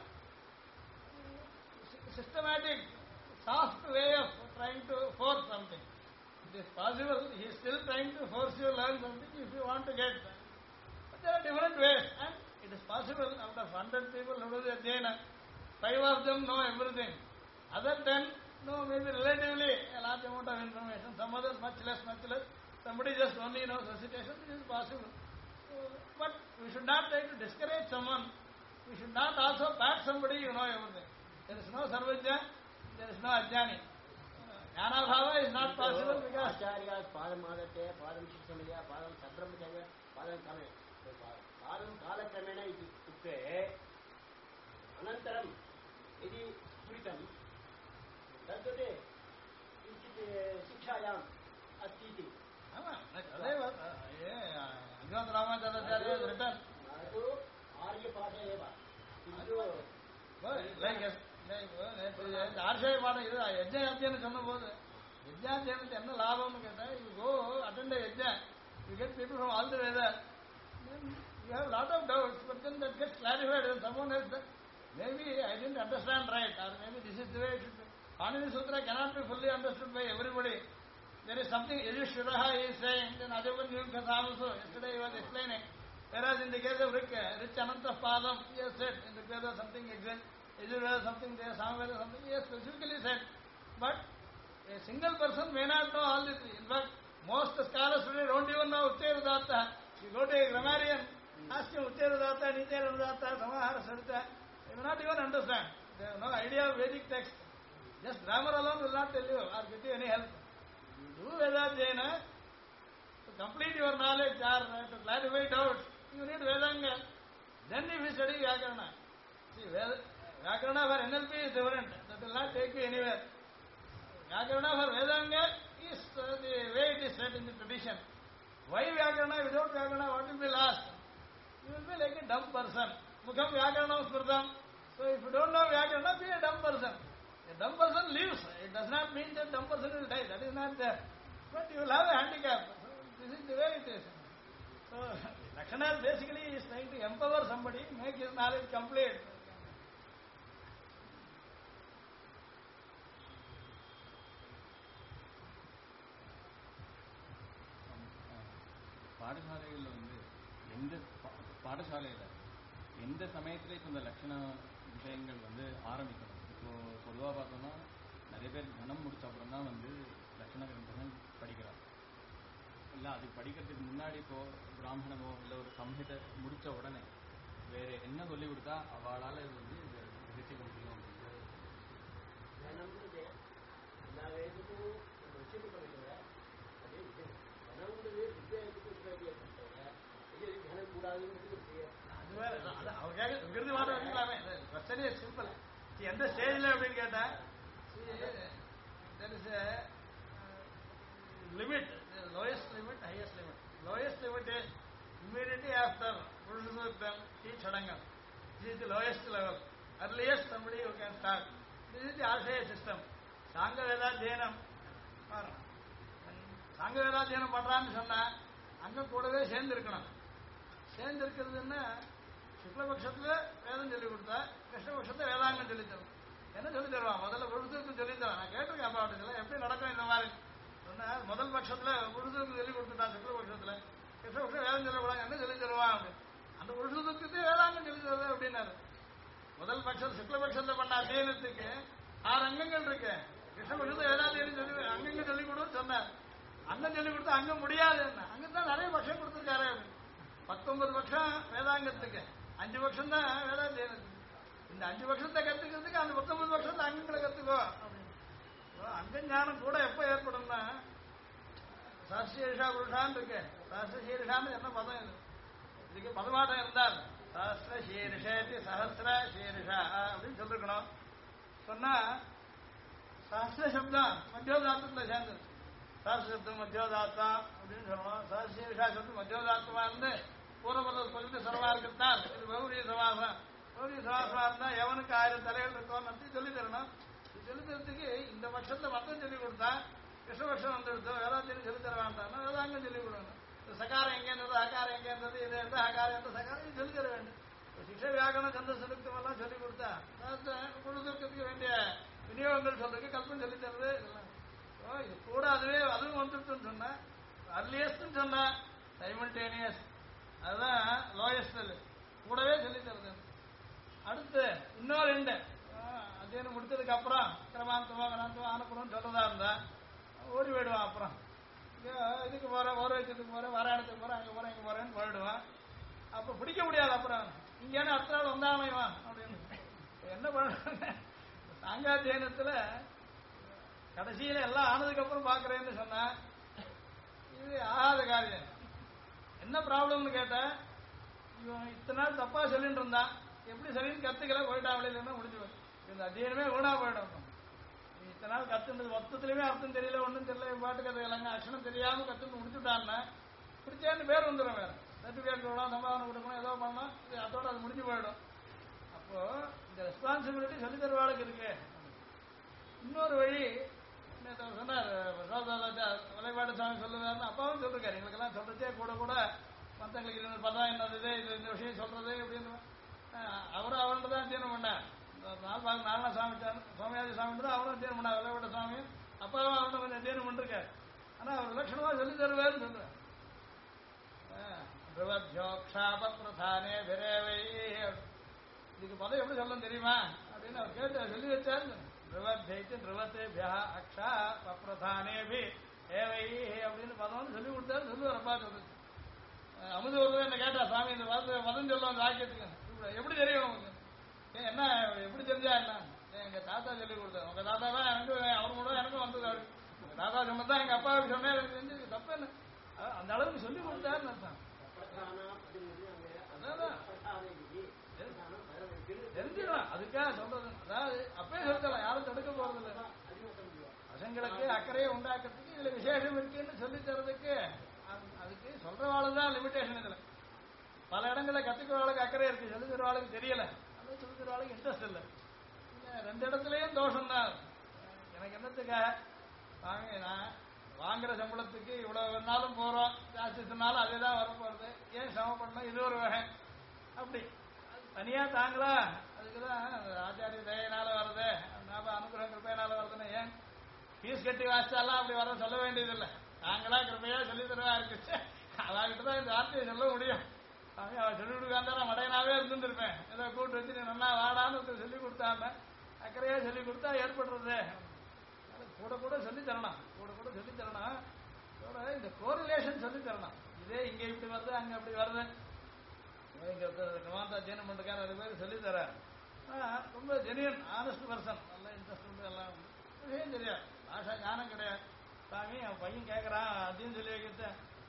systematic, soft way of trying to force something. It is possible, he is still trying to force you to learn something if you want to get that. But there are different ways, and it is possible out of 100 people who do the Adhyayana, 5 of them know everything. Other 10 know maybe relatively a large amount of information, some others much less. Somebody just only knows recitation, it is possible. But we should not try to discourage someone. We should not also pat somebody, you know everything. There is no Sarvajna, there is no Ajnani. Jnanabhava is not possible because
Acharya Padam Adate, Padam Shishamaya, Padam Sabrahmacharya, Padam Kame. Padam Kalakramena Itukte Anantaram Idi Puritam Tadute Sikshayam Astiti.
Advaita Ramacharya has written.
Arya Padayeva.
Arshaya Pada is Yajna Channa Bodha. Yajna is Channa Labam. You go attend a Yajna, you get people from all the Vedas. Then you have a lot of doubts, but then that gets clarified. When someone else says, maybe I didn't understand right, or maybe this is the way it should be. Panini Sutra cannot be fully understood by everybody. There is something Yajushravaha is saying, then Adavan Yukha also, yesterday he was explaining. Whereas in the case of Rich Ananta Padam, he has said, in the case of something exists, Yajurveda something there, Samaveda something, he has specifically said. But a single person may not know all this. In fact, most scholars today don't even know Uttayaradatta. You go to a grammarian, ask him Uttayaradatta, Nitayaradatta, Samahara Sarita, they may not even understand. They have no idea of Vedic text. Just grammar alone will not tell you or get you any help. You do Vedadhyayana to complete your knowledge or to clarify doubts. You need Vedanga. Then if you study Vyakarana. See, Vyakarana for NLP is different. That will not take you anywhere. Vyakarana for Vedanga is the way it is said in the tradition. Why Vyakarana? Without Vyakarana, what will be lost? You will be like a dumb person. Mukham Vyakarana Smritam. So if you don't know Vyakarana, be a dumb person. A dumb person lives. It does not mean that dumb person will die. That is not there. But you will have a handicap. So this is the way it is. So Lakshana basically is trying to empower somebody, make his knowledge complete.
பாடசாலைகளில் எந்த பாடசாலையில் எந்த சமயத்தில் இப்போ இந்த லட்சண விஷயங்கள் ஆரம்பிக்கணும். இப்போது பொதுவாக பார்த்தோம்னா நிறைய பேர் கணம் முடிச்ச அப்புறம் தான் லட்சண கிரந்தங்கள் படிக்கிறாங்க. இல்லை அதுக்கு படிக்கிறதுக்கு முன்னாடி இப்போது பிராமணமோ இல்லை ஒரு சம்ஹிதை முடித்த உடனே வேறு என்ன சொல்லி கொடுத்தா அவளால் இது நிகழ்ச்சி முடியும் அப்படின்ட்டு
வெரி சிம்பிள். எந்த ஸ்டேஜில் அப்படின்னு கேட்டா there is a limit, the lowest limit, highest limit. Lowest limit is immediately after Purushottam, each Chadangam. This is the lowest level. Earliest somebody who can start. This is the Ashaya system. Sangha Veda Dhenam. Sangha Veda Dhenam பண்றான்னு சொன்னா அங்க கூடவே சேர்ந்திருக்கணும். சேர்ந்திருக்கிறதுன்னா சுக்லபக்ஷத்துல வேதம் சொல்லி கொடுத்தா கிருஷ்ணபக்ஷத்துல வேதாங்கம் சொல்லி தரும். என்ன சொல்லி தருவான்? முதல்ல புருஷத்துக்கு சொல்லி தருவான். நான் கேட்டிருக்கேன் அப்பா அப்படி எப்படி நடக்கும் இந்த மாதிரி சொன்னா முதல் பட்சத்துல புருஷத்துக்கு சொல்லி கொடுத்துட்டான் சுக்லபக்ஷத்துல, கிருஷ்ணபக்ஷம் வேதம் சொல்லக்கூடாது என்ன சொல்லி தருவான் அப்படின்னு. அந்த புருஷத்துக்கு வேதாங்கம் சொல்லி தருவது அப்படின்னாரு. முதல் பட்சம் சுக்லபக்ஷத்துல பண்ண அத்தியனத்துக்கு 6 அங்கங்கள் இருக்கு. கிருஷ்ணபக்ஷத்தை வேதாத்தியம் சொல்லி அங்கங்க சொல்லி கொடுன்னு சொன்னார். அங்கம் சொல்லி கொடுத்தா அங்க முடியாது. அங்கத்தான் நிறைய பட்சம் கொடுத்துருக்காரு. 19 பட்சம் வேதாங்கத்துக்கு, 5 பட்சம் தான் வேதாத்தியனத்துக்கு. இந்த 5 பட்சத்தை கத்துக்கிறதுக்கு அந்த 19 பட்சத்தை அங்கங்களை கத்துக்கோ அப்படின்னு. அங்க ஞானம் கூட எப்ப ஏற்படும்னா சாஸ்திரீஷா புருஷான்னு இருக்கு. சாஸ்திரீஷான்னு என்ன பதம் இது? இதுக்கு பதமாட்டம் இருந்தால் சாஸ்திர சீரிஷேதி சஹசிர சீரிஷா அப்படின்னு சொல்லிருக்கணும். சொன்னா சாஸ்திர சப்தம் மத்தியோதாத்தத்துல சேர்ந்தது. சாஸ்திர சப்தம் மத்தியோதாத்தா அப்படின்னு சொல்லணும். சாஸ்திரீஷா சப்தம் மத்தியோதாத்தமா இருந்து பூர்வபத பகுதி சரவா இருக்கத்தான் இது பௌரிய சமாசம். பௌரிய சமாசமா இருந்தா எவனுக்கு 1000 தலைகள் இருக்கும் அப்படி சொல்லி தரணும். சொல்லித்தரத்துக்கு இந்த பட்சத்துல மத்தம் சொல்லி கொடுத்தா கிருஷ்ணபக்ஷம் வந்துடுத்தோம் வேதாத்தியம் சொல்லி தர வேண்டாம்னா வேதாங்கம் சொல்லி கொடுக்கணும். சகாரம் எங்க இருந்தது, அகாரம் எங்க இருந்தது, இது எந்த அகாரம் எந்த சகாரம் இது சொல்லி தர வேண்டும். சிக்ஷ வியாகரணம் சந்த சுருக்கம் எல்லாம் சொல்லி கொடுத்தா பொழுதுக்கிறதுக்கு வேண்டிய விநியோகங்கள் சொல்றதுக்கு கல்பம் சொல்லி தருது இதெல்லாம். இது கூட அதுவும் வந்துடுச்சுன்னு சொன்னா அர்லியஸ்ட்னு சொன்னா சைமல்டேனியஸ் அதுதான் லோயஸ்ட் கூடவே சொல்லி தருது. அடுத்து இன்னொரு 2 அத்தியனம் முடிச்சதுக்கு அப்புறம் கிரமாந்தமோ கணாந்தமோ ஆனப்புறம் சொல்றதா இருந்தா ஓடி போயிடுவான். அப்புறம் இதுக்கு போறேன், ஓர வச்சதுக்கு போறேன், வராயணத்துக்கு போறேன், அங்க போறேன், இங்க போறேன்னு போயிடுவான். அப்ப பிடிக்க முடியாது. அப்புறம் இங்கேன்னு அடுத்த நாள் வந்தாமைவான் அப்படின்னு என்ன பண்றாங்க? சாங்காத்தியனத்துல கடைசியில எல்லாம் ஆனதுக்கு அப்புறம் பாக்குறேன்னு சொன்னா இது ஆகாத காரியம். என்ன ப்ராப்ளம்னு கேட்டா இவன் இத்தனை நாள் தப்பா சொல்லிட்டு இருந்தான், எப்படி சரின்னு கத்துக்கல போயிட்டான் வெளியில முடிஞ்சு போய் இந்த அத்தியனமே வீணா போயிடும். இத்தனை நாள் கத்துனது மொத்தத்திலுமே அர்த்தம் தெரியல, ஒன்றும் தெரியல, பாட்டு கதை இல்லைங்க அக்ஷரம் தெரியாம கத்துன்னு முடிச்சுட்டான்னா பிடிச்சேன்னு பேர் வந்துடும். வேற சர்டிபிகேட் கொடுக்கணும், சம்பாவனை கொடுக்கணும், ஏதோ பண்ணணும், அதோட அது முடிஞ்சு போயிடும். அப்போ இந்த ரெஸ்பான்சிபிலிட்டி சொல்லி தருவாளுக்கு இருக்கு. இன்னொரு வழி சொன்னார் வலைப்பாடு சாமி சொல்லுவாருன்னு அப்பாவும் சொல்லிருக்காரு. எங்களுக்கெல்லாம் சொல்றதே கூட கூட மற்றவங்களுக்கு இது பதம் என்னது இது இந்த விஷயம் சொல்றது அப்படின்னு அவரும் அவர்கிட்ட தான் அத்தியனம் பண்ணார். நாராயண சாமி சுவாமியாதி சாமி தான் அவரும் அத்தியனம் பண்ணார். வலைப்பாடு சாமி அப்பாவும் அவர்கிட்ட கொஞ்சம் அத்தியனம் பண்ணிருக்காரு. ஆனா அவர் லட்சணமா சொல்லி தருவாருன்னு சொல்றாரு. பிரதானே விரேவை இதுக்கு பதம் எப்படி சொல்லணும் தெரியுமா அப்படின்னு அவர் கேட்டு சொல்லி வச்சாரு. நிருவத்தைத்து நிருவத்தேபியா அக்ஷா பிரதானேபி ஏவை அப்படின்னு பதம் சொல்லி கொடுத்தாரு. சொல்லுவார் அப்பா சொல்லுது. அமுது ஒரு என்ன கேட்டா சாமி இந்த பதம் சொல்லுவாங்க வாக்கியத்துக்கு எப்படி தெரியும் உங்களுக்கு? என்ன எப்படி தெரிஞ்சா என்ன? எங்க தாத்தா சொல்லி கொடுத்தாரு. உங்க தாத்தா தான் எனக்கு அவர் கூட எனக்கும் வந்தது. அவரு உங்க தாத்தா சொன்னதான் எங்க அப்பாவுக்கு சொன்னேன். எனக்கு தெரிஞ்சு தப்பு என்ன அந்த அளவுக்கு சொல்லி கொடுத்தாருன்னு அர்த்தம். தெரிஞ்சிடலாம் அதுக்காக சொல்றது. அதாவது அப்பயே சொல்லலாம், யாரும் தடுக்க போறது இல்லை. பசங்களுக்கு அக்கறையை உண்டாக்குறதுக்கு இதுல விசேஷம் இருக்குன்னு சொல்லி தரதுக்கு அதுக்கு சொல்றவாளுதான் லிமிடேஷன். இதுல பல இடங்கள்ல கத்துக்கிறவாளுக்கு அக்கறை இருக்கு, சொல்லி தருவாளுக்கு தெரியல, அது சொல்லி தருவாளுக்கு இன்ட்ரெஸ்ட் இல்லை. 2 இடத்துலயும் தோஷம் தான். எனக்கு என்னத்துக்காக வாங்க நான் வாங்குற சம்பளத்துக்கு இவ்வளவு வேணாலும் போறோம், ஜாஸ்தி சொன்னாலும் அதே தான் வர போறது, ஏன் சிரமப்படணும்? இது ஒரு வகை. அப்படி தனியா தாங்களா அதுக்குதான் ஆச்சாரிய தயனால வருது, அனுகிரகம் கிருப்பையினால வருதுன்னு ஏன் ஃபீஸ் கட்டி வாசிச்சாலாம் அப்படி வர சொல்ல வேண்டியதில்லை. நாங்களா கிருப்பையா சொல்லி தருவா இருக்கு. அதாகிட்டுதான் இந்த வார்த்தையை சொல்ல முடியும். அவன் சொல்லி கொடுக்காந்தா நான் மடையனாவே இருந்துருப்பேன். ஏதோ கூட்டு வச்சு நீ நல்லா வாடான்னு சொல்லி கொடுத்தாம அக்கறையா சொல்லி கொடுத்தா ஏற்படுறது. கூட கூட சொல்லி தரணும், கூட கூட சொல்லி தரணும். இந்த கோரிலேஷன் சொல்லி தரணும். இதே இங்க இப்படி வருது, அங்க அப்படி வருது. இங்க கமாந்தா அத்தியனம் பண்றதுக்கான 2 பேர் சொல்லி தர ரொம்ப ஜெனியன் ஆனஸ்ட் பர்சன், நல்ல இன்ட்ரெஸ்ட் உண்டு, எல்லாம் விஷயம் தெரியாது, பாஷா ஞானம் கிடையாது. சாமி அவன் பையன் கேட்கறான் அப்படின்னு சொல்லி வைக்கிறது.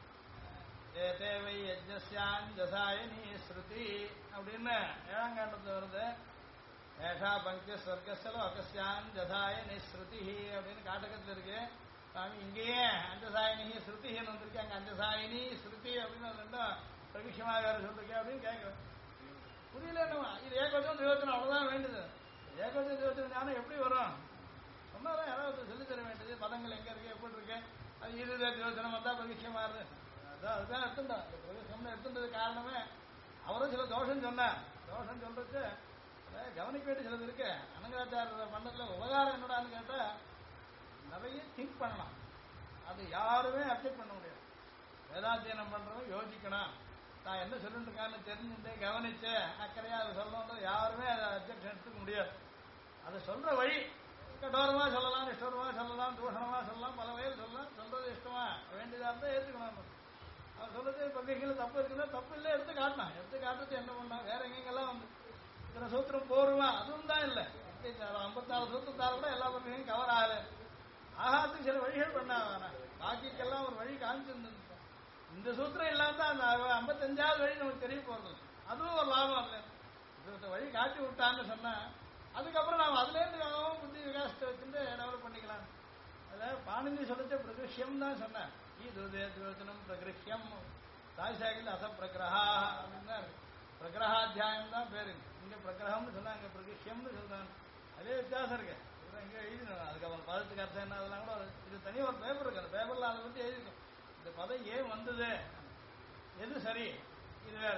தேவை யஜ்ஞான் ஜசாயனி ஸ்ருதி அப்படின்னு 7ஆம் காண்டத்துல வருது. ஏஷா பங்கி ஸ்வர்கஸ்ல அகஸ்யான் ஜதாயனி ஸ்ருதி அப்படின்னு காட்டகத்தில் இருக்கு. சுவாமி இங்கேயே அஞ்சசாயினி ஸ்ருதின்னு வந்திருக்கு, அங்கே அஞ்சசாயினி ஸ்ருதி அப்படின்னு ரெண்டும் பிரகிஷமாக வேறு சொல்லிருக்கேன் அப்படின்னு கேட்குறேன். புரியல என்னவா இது ஏகவச்சனம் தியோச்சனம் அவ்வளோதான் வேண்டியது. ஏகவச்சனம் தியோச்சனம் ஞானம் எப்படி வரும் சொன்னாதான் யாராவது சொல்லித் தர வேண்டியது. பதங்கள் எங்கே இருக்கு எப்படி இருக்கு, அது இதுதே தியோச்சனம் வந்தால் பிரகிஷம் மாறுது. அதான் அதுதான் எடுத்துட்டோம். பிரகிஷம்னு எடுத்துட்டது காரணமே அவரும் சில தோஷம் சொன்னார். தோஷம் சொல்றது கவனிக்க வேண்டிய சிலது இருக்கு. அனங்கராச்சார பண்ணதுல உபகாரம் என்னடான்னு கேட்டால் நிறைய திங்க் பண்ணலாம். அது யாருமே அப்செக்ட் பண்ண முடியாது. வேதாத்தியனம் பண்றவங்க யோசிக்கணும். நான் என்ன சொல்லிட்டு இருக்கான்னு தெரிஞ்சுட்டு கவனிச்சு அக்கறையா அதை சொல்லணும். யாருமே அதை அப்செக்ஷன் எடுத்துக்க முடியாது. அதை சொல்ற வழி கடோரமா சொல்லலாம், இஷ்டமா சொல்லலாம், தூஷணமா சொல்லலாம், பல வகையில் சொல்லலாம். சொல்றது இஷ்டமா வேண்டியதா இருந்தால் ஏற்றுக்கணும். அவர் சொல்றது பகைகள் தப்பு இருக்குன்னா தப்பு இல்லை எடுத்து காட்டணும். எடுத்து காட்டுறது என்ன பண்ணோம் வேற எங்கெங்கெல்லாம் வந்து இத்தனை சூத்திரம் போருமா அதுவும் தான் இல்லை. 54 சூத்திரத்தால் கூட எல்லா பகையும் கவர் ஆகலை. ஆகாத்துக்கு சில வழிகள் பண்ணாங்க. பாக்கிக்கெல்லாம் ஒரு வழி காமிச்சிருந்துருக்கோம். இந்த சூத்திரம் இல்லாம தான் அந்த 55வது வழி நமக்கு தெரிய போறது. அதுவும் ஒரு லாபம் இல்லை. இந்த வழி காட்டி விட்டான்னு சொன்னா அதுக்கப்புறம் நாம் அதுலேருந்து புத்தி விகாசத்தை வச்சுட்டு டெவலப் பண்ணிக்கலாம். அதில் பாணினி சொல்லிட்டு பிரகிருஷ்யம் தான் சொன்னேன். ஈதுதேதிரோச்சனம் பிரகிருஷ்யம் ராஜசாகில் அச பிரகிரஹா அப்படின்னு தான் இருக்கு. பிரகிரகாத்தியாயம் தான் பேரு. இங்கே பிரகிரகம்னு சொன்னா அங்கே பிரகிருஷ்யம்னு சொல்றாங்க. அதே வித்தியாசம் இருக்கு. இங்கே எழுதினேன். அதுக்கப்புறம் பதத்துக்கு அர்த்தம் என்ன அதெல்லாம் கூட இது தனியாக ஒரு பேப்பர் இருக்கு. அந்த பேப்பரில் அதை பற்றி எழுதிருக்கேன். இந்த பதம் ஏன் வந்தது, எது சரி, இது வேறு.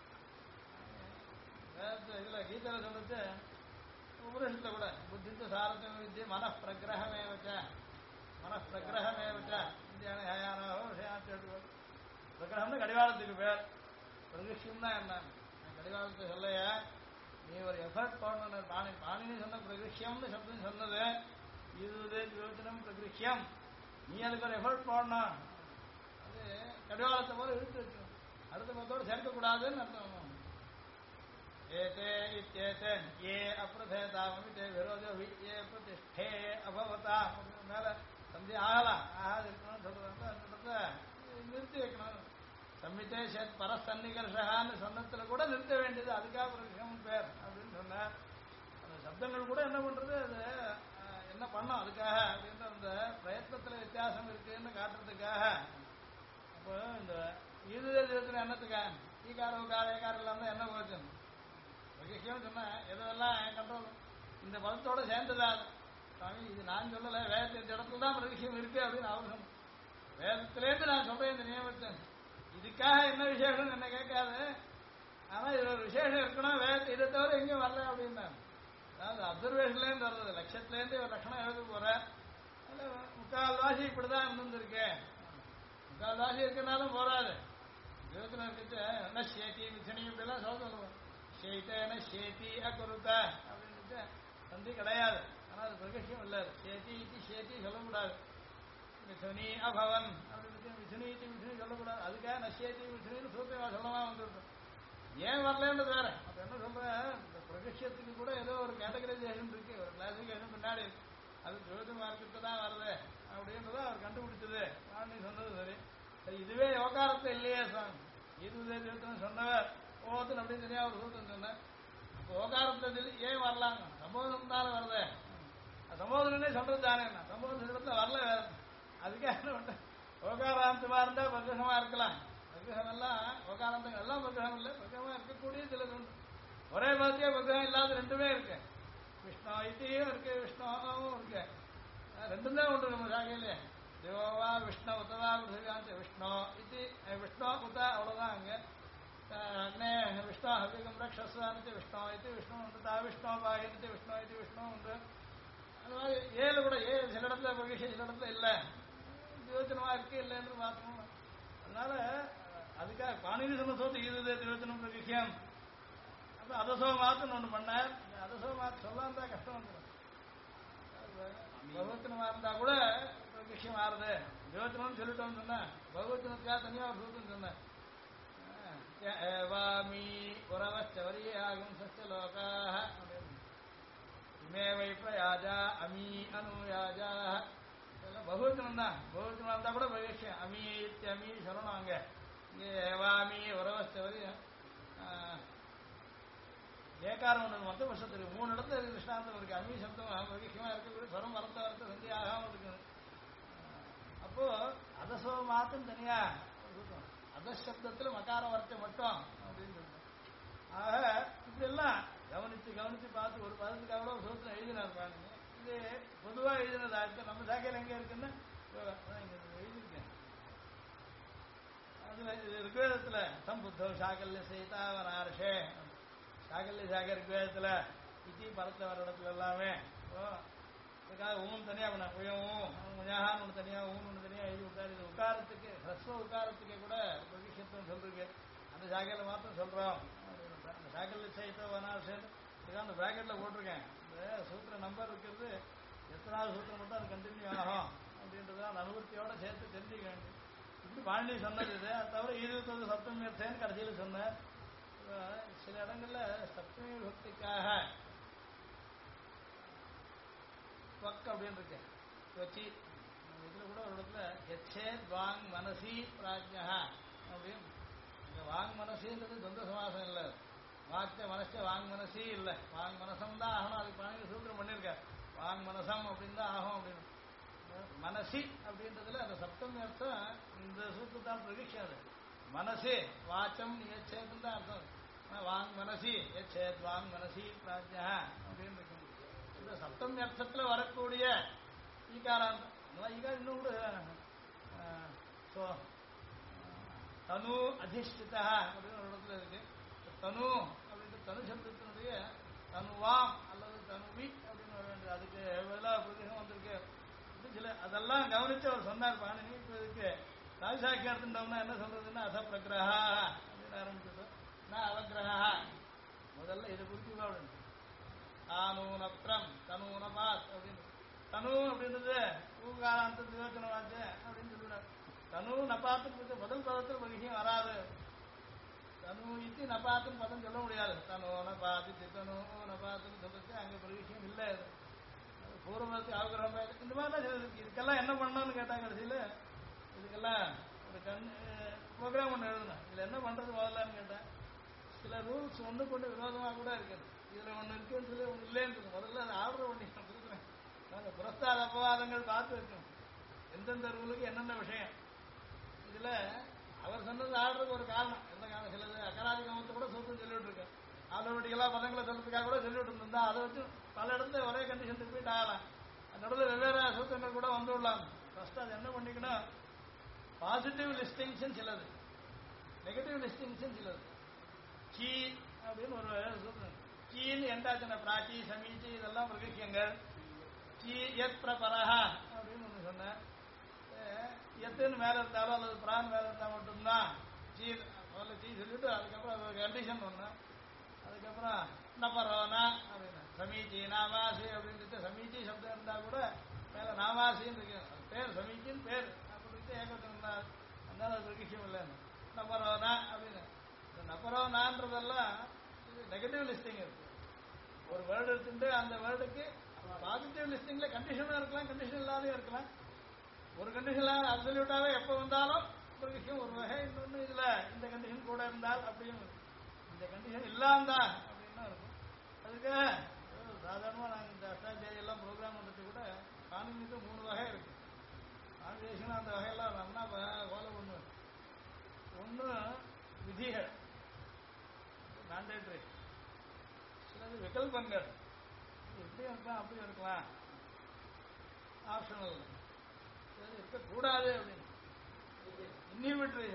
இதில் கீதையில் சொல்லிட்டு உபனிஷத்தில் கூட புத்தித்து சாரத்தியம் வித்தியை மனப்பிரகிரகமே வச்ச மனப்பிரகிரகமே வச்ச இந்தியான ஹயானோ விஷயான்னு பிரகிரகம்னு கடிவாளத்துக்கு பேர். பிரகிருஷ்யம்னா என்ன கடிவாளத்தை சொல்லையா நீ ஒரு எஃபர்ட் போடணும். பாணினி சொன்ன பிரகிருஷ்யம்னு சப்தம் சொன்னது இது யோஜனம் பிரகிருஷ்யம். நீ அதுக்கு ஒரு எஃபர்ட் போடணும். அது கடிவாளத்தை போல இழுத்து வச்சுக்கணும். அடுத்த மத்தோடு சேர்க்கக்கூடாதுன்னு அர்த்தம். ஏதே இத்தேதன் ஏ அப்பிரதேதாமி தே விரோதோ ஏ பிரதிஷ்டே அபவதா மேல சந்தி ஆகலாம் ஆகாது இருக்கணும்னு சொல்றது அந்த இடத்துல நிறுத்தி வைக்கணும். சம்மித்தே சேத் பரசன்னிகர்ஷகான்னு சொன்னத்துல கூட நிறுத்த வேண்டியது. அதுக்காக பிரகிருஷ்யம் பேர் அப்படின்னு சொன்னார். அந்த சப்தங்கள் கூட என்ன பண்றது, அது என்ன பண்ணோம் அதுக்காக அப்படின்ற அந்த பிரயத்னத்துல வித்தியாசம் இருக்குன்னு காட்டுறதுக்காக. அப்போ இந்த ஈதுதேசத்துல என்னத்துக்கா ஈகார உகார ஏகாரம் இல்லாம என்ன போச்சு பிரகிருஷ்யம் சொன்னா எதெல்லாம் கண்ட்ரோல் இந்த பதத்தோட சேர்ந்ததா சாமி இது நான் சொல்லலை. வேதத்தை இந்த இடத்துல தான் பிரகிருஷ்யம் இருக்கு அப்படின்னு அவர் சொன்ன. வேதத்திலேருந்து நான் சொல்றேன் இந்த நியமத்தை. இதுக்காக என்ன விசேஷம் என்ன கேட்காது. ஆனா இது ஒரு விசேஷம் இருக்கணும். வேதத்தை இதை தவிர எங்கேயும் வரல அப்படின்னா அதாவது அப்சர்வேஷன்லேருந்து வர்றது. லட்சத்துலேருந்து ஒரு லட்சணம் எழுத போற முக்கால்வாசி இப்படிதான் இருந்திருக்கேன். முக்கால்வாசி இருக்கனாலும் போராது. ஜீவத்தில் இருக்கிட்டு என்ன சேத்தி மிச்சனி இப்படிலாம் சொல்லுவோம். ஷேத்தேன ஷேத்தி அக்குருத்த அப்படின்ட்டு சந்தி கிடையாது. ஆனால் அது பிரகஷ்யம் இல்லை. சேத்தி இத்தி சேத்தி சொல்லக்கூடாது. மிசுனி அபவன் அப்படின்னு மிசுனி இத்தி மிசுனி சொல்லக்கூடாது. அதுக்காக நஷேத்தி மிசுனின்னு சூத்திரமா சொல்லமா வந்துருக்கும். ஏன் வரலன்றது வேற. அப்ப என்ன சொல்றேன் இந்த பிரகஷ்யத்துக்கு கூட ஏதோ ஒரு கேட்டகரைசேஷன் இருக்கு, ஒரு கிளாசிபிகேஷன் பின்னாடி. அது ஜோதி மார்க்கத்தை தான் வருது அப்படின்றத அவர் கண்டுபிடிச்சது. நீ சொன்னது சரி. சரி இதுவே யோகாரத்தை இல்லையே சாமி ஈதுதேசம் சொன்னவர் ஓத்துன்னு அப்படின்னு தெரியா ஒரு சூத்திரம் சொன்னேன். அப்போ ஓகாரத்தில் ஏன் வரலாங்க சம்போதனம் தானே வருது. சம்போதனே சொல்றது தானே சம்போதன இடத்துல வரல வேற. அதுக்காக என்ன பண்ண ஓகாராந்தமா இருந்தா பிரகிரகமா இருக்கலாம். பிரகிரகம் எல்லாம் ஓகாராந்தங்கள் எல்லாம் பிரகிரகம் இல்லை. பிரகிரகமா இருக்கக்கூடிய சிலது உண்டு. ஒரே மாதிரியே பிரகிரகம் இல்லாத ரெண்டுமே இருக்கு. விஷ்ணு இத்தியும் இருக்கு விஷ்ணுவும் இருக்கு. ரெண்டும் தான் உண்டு நம்ம சாகையிலே. தேவா விஷ்ணு உத்தவா விஷ்ணு இது விஷ்ணு உத்த அவ்வளவுதான். அங்க அக்னே விஷ்ணு ஹவிகம் ரக்ஷஸ்வானித்து விஷ்ணு இது விஷ்ணு உண்டு. தா விஷ்ணு பாகித்து விஷ்ணு இது விஷ்ணு உண்டு. அது மாதிரி ஏழு கூட ஏழு சில இடத்துல பிரகிஷம் சில இடத்துல இல்லை. யோஜனமா இருக்கு இல்லைன்னு பார்த்தோம். அதனால அதுக்காக பாணினி சொன்ன சோத்து ஈதுதே யோஜனம் பிரகிஷம். அப்போ அதசோ மாத்துன்னு ஒன்று பண்ணார். அதசோ மாத்து சொல்லாம தான் கஷ்டம் வந்துடும். பகவத்தினமா இருந்தா கூட பிரகிஷம் ஆறுது. யோஜனம்னு சொல்லிட்டோம்னு சொன்னேன். பகவத்தினத்துக்காக தனியாக ஒரு சூத்திரம் சொன்னேன். ஏவாமி புறவச்சவரியாகும் சஸ்யலோகாः இமே வை பிரயாஜா அமி அனுயாஜா இதெல்லாம் பகவத்தினம் தான். பகவத்தினம் இருந்தால் கூட பிரகிஷம் அமி இத்தியமி சொல்லணும். அங்கே இங்கே ஏவாமி உறவச்சவரி ஏகாரம் ஒன்று மொத்த வருஷம் இருக்கு 3 இடத்துல இருக்கு கிருஷ்ணாந்தம் இருக்கு அமி சப்தம் வகிஷமா இருக்கக்கூடிய ஸ்வரம் வரத்த வரத்த சந்தி ஆகாம இருக்குது. அப்போ அதசோ மாத்தம் தனியா அதசப்தத்துல மகாரம் வரச்ச மட்டும் அப்படின்னு சொல்றேன். ஆக இப்படி எல்லாம் கவனிச்சு கவனிச்சு பார்த்து ஒரு பதத்துக்காக கூட சூத்திரம் எழுதினார் பாருங்க. இது பொதுவா எழுதினதா இருக்கு. நம்ம சாக்கையில் எங்க இருக்குன்னு எழுதியிருக்கேன். அதுல ரிக்வேதத்துல சம்புத்தோ சாகல்ய சீதாவனார்ஷே சாகல்ய சாக ரிக்வேதத்துல இத்தி பரத்த வர இடத்துல எல்லாமே அதுக்காக ஊன் தனியா பண்ண உயான்னு ஒன்று தனியா ஊன் ஒன்று தனியா எழுதி விட்டாரு. இது உக்காரத்துக்கு ஹ்ரஸ்வ உக்காரத்துக்கு கூட பகிஷத்துவம் சொல்றீங்க. அந்த சாகையில மாத்திரம் சொல்றோம். அந்த சாகல்ய சீதாவனார்ஷேன்னு இதுக்காக அந்த பிராக்கெட்ல போட்டிருக்கேன். இந்த சூத்திர நம்பர் இருக்கிறது எத்தனாவது சூத்திரம் மட்டும் அது கண்டினியூ ஆகும் அப்படின்றத அந்த அனுபவத்தியோட சேர்த்து தெரிஞ்சுக்க வேண்டியது. இப்படி பாண்டி சொன்னது இது. அது தவிர 21 சப்தமி அர்த்தேன்னு கடைசியில் சொன்னார். சில இடங்கள்ல சப்தமி விபக்திக்காக வக் அப்படின்னு இருக்கு வச்சு இதுல கூட ஒரு இடத்துல எச்சேத் வாங் மனசி பிராஜ்யா அப்படின்னு. இந்த வாங் மனசின்றது சொந்த சமாசம் இல்லை. வாக்க மனசே வாங் மனசி இல்லை. வாங் மனசம் தான் ஆகணும். அதுக்கு பாருங்க சூத்திரம் பண்ணியிருக்கார். வாங் மனசம் அப்படின்னு தான் ஆகும் அப்படின்னு. மனசி அப்படின்றதுல அந்த சப்தமி அர்த்தம் இந்த சூத்திரத்தான் பிரகிஷம். அது மனசே வாச்சம் எச்சேதுன்னு தான் அர்த்தம். வாங் மனசி எச்சேத் வாங் மனசி பிராஜ்யா அப்படின்னு இருக்கு. இந்த சப்தமி அர்த்தத்துல வரக்கூடிய ஈகாராந்தம் இன்னும் கூட தனு அதிஷ்டிதா அப்படின்னு ஒரு இடத்துல இருக்கு. தனு அப்படின்ற தனு சப்தத்தினுடைய தனுவாம் அல்லது தனுவி அப்படின்னு வர வேண்டியது. அதுக்கு பதிலாக பிரதிகம் வந்திருக்கு. சில அதெல்லாம் கவனிச்சு அவர் சொன்னார் பாணினி. இப்போ இதுக்கு ராஜசாக்கி எடுத்துட்டோம்னா என்ன சொல்றதுன்னா அச பிரகிரஹா அப்படின்னு ஆரம்பிச்சது. நான் அவகிரஹா முதல்ல இதை குறிப்பிக்கா அப்படின்னு தானூனப்ரம் தனூனபாத் அப்படின்னு. தனு அப்படின்றது ஊகாராந்த விவேச்சனவாச்சு அப்படின்னு சொல்லிவிடாரு. தனு நபாத்துக்கு முதல் பதத்தில் பகிஷம் வராது. தனு இத்தி நபாத்துன்னு பதம் சொல்ல முடியாது. தனு நபாத்து தனு நபாத்துன்னு சொல்லிட்டு அங்கே பகிஷம் இல்லை. பூர்வத்துக்கு ஆகிரகம் இந்த மாதிரிலாம் இதுக்கெல்லாம் என்ன பண்ணணும்னு கேட்டாங்க. கடைசியில் இதுக்கெல்லாம் ஒரு ப்ரோக்ராம் ஒன்று எழுதணும். இதில் என்ன பண்ணுறது முதல்லன்னு கேட்டேன். சில ரூல்ஸ் ஒன்று கொண்டு விரோதமாக கூட இருக்குது. இதில் ஒன்று இருக்குன்னு சொல்லி ஒன்று இல்லைன்னு சொல்லி முதல்ல அதை ஆர்டர் பண்ணி கொடுக்குறேன். நாங்கள் புரஸ்தாத அபவாதங்கள் பார்த்து வைக்கணும். எந்தெந்த ரூலுக்கு என்னென்ன விஷயம். இதில் அவர் சொன்னது ஆர்டருக்கு ஒரு காரணம். எந்த காரணம் சிலது அகராதி கமத்தை கூட சூத்திரம் சொல்லிவிட்டு இருக்கேன். ஆலோடிகளாக பதங்களை சொல்றதுக்காக கூட சொல்லிவிட்டு இருந்திருந்தா அதை வச்சு பல இடத்துல ஒரே கண்டிஷன் ரிப்பீட் ஆகலாம். நடுவில் வெவ்வேறு சூத்திரங்கள் கூட வந்துவிடலாம். ஃபர்ஸ்ட் அது என்ன பண்ணிக்கணும், பாசிட்டிவ் லிஸ்டிங்ஷன் சிலது, நெகட்டிவ் லிஸ்டிங்ஷன் சிலது. கீ அப்படின்னு ஒரு சூத்திரம். கீன்னு எண்டாச்சுன்னா பிராச்சி சமீச்சி இதெல்லாம் பிரகிக்கங்கள். கீ எத் பிரபரஹா அப்படின்னு ஒன்று சொன்னேன். எத்துன்னு மேலே இருந்தாலும் அல்லது பிரான் மேலே இருந்தால் மட்டும்தான் சீ முதல்ல சீ சொல்லிவிட்டு அதுக்கப்புறம் அது ஒரு கண்டிஷன் ஒன்று. அதுக்கப்புறம் நபரோனா அப்படின்னு சமீச்சி நாமாசி அப்படின்ட்டு சமீச்சி சப்தம் இருந்தால் கூட மேலே நாமாசின்னு இருக்கு. அது பேர் சமீச்சின்னு பேர் அப்படின்ட்டு ஏகவச்சனம் தான். அதனால அது ஒரு விஷயம் இல்லைன்னு நபரோனா அப்படின்னு. இந்த நபரோனான்றதெல்லாம் இது நெகட்டிவ் லிஸ்டிங் இருக்கு. ஒரு வேர்டு எடுத்துட்டு அந்த வேர்டுக்கு பாசிட்டிவ் லிஸ்டிங்ல கண்டிஷனும் இருக்கலாம், கண்டிஷன் இல்லாதையும் இருக்கலாம். ஒரு கண்டிஷன் அப்சல்யூட்டாவே எப்போ வந்தாலும் ஒரு விஷயம் ஒரு வகை. இன்னொன்று இதுல இந்த கண்டிஷன் கூட இருந்தால் அப்படின்னு இந்த கண்டிஷன் இல்லாந்தா அப்படின்னா இருக்கும். அதுக்கு சாதாரணமாக நாங்கள் இந்த அஷ்டாத்தியாயம் எல்லாம் ப்ரோக்ராம் பண்ணுறது கூட கான்வென்ஷனுக்கு 3 வகை இருக்கு. கான்வென்ஷன் அந்த வகையெல்லாம் நம்மனா ஃபாலோ பண்ணுவோம். ஒன்று விதிகள் மேண்டேட்டரி, சிலது விகல்பங்கள் இப்படியும் இருக்கலாம் அப்படியும் இருக்கலாம், ஆப்ஷனல், சிலது இருக்கக்கூடாது அப்படின்னு இன்னிவிட்ரி.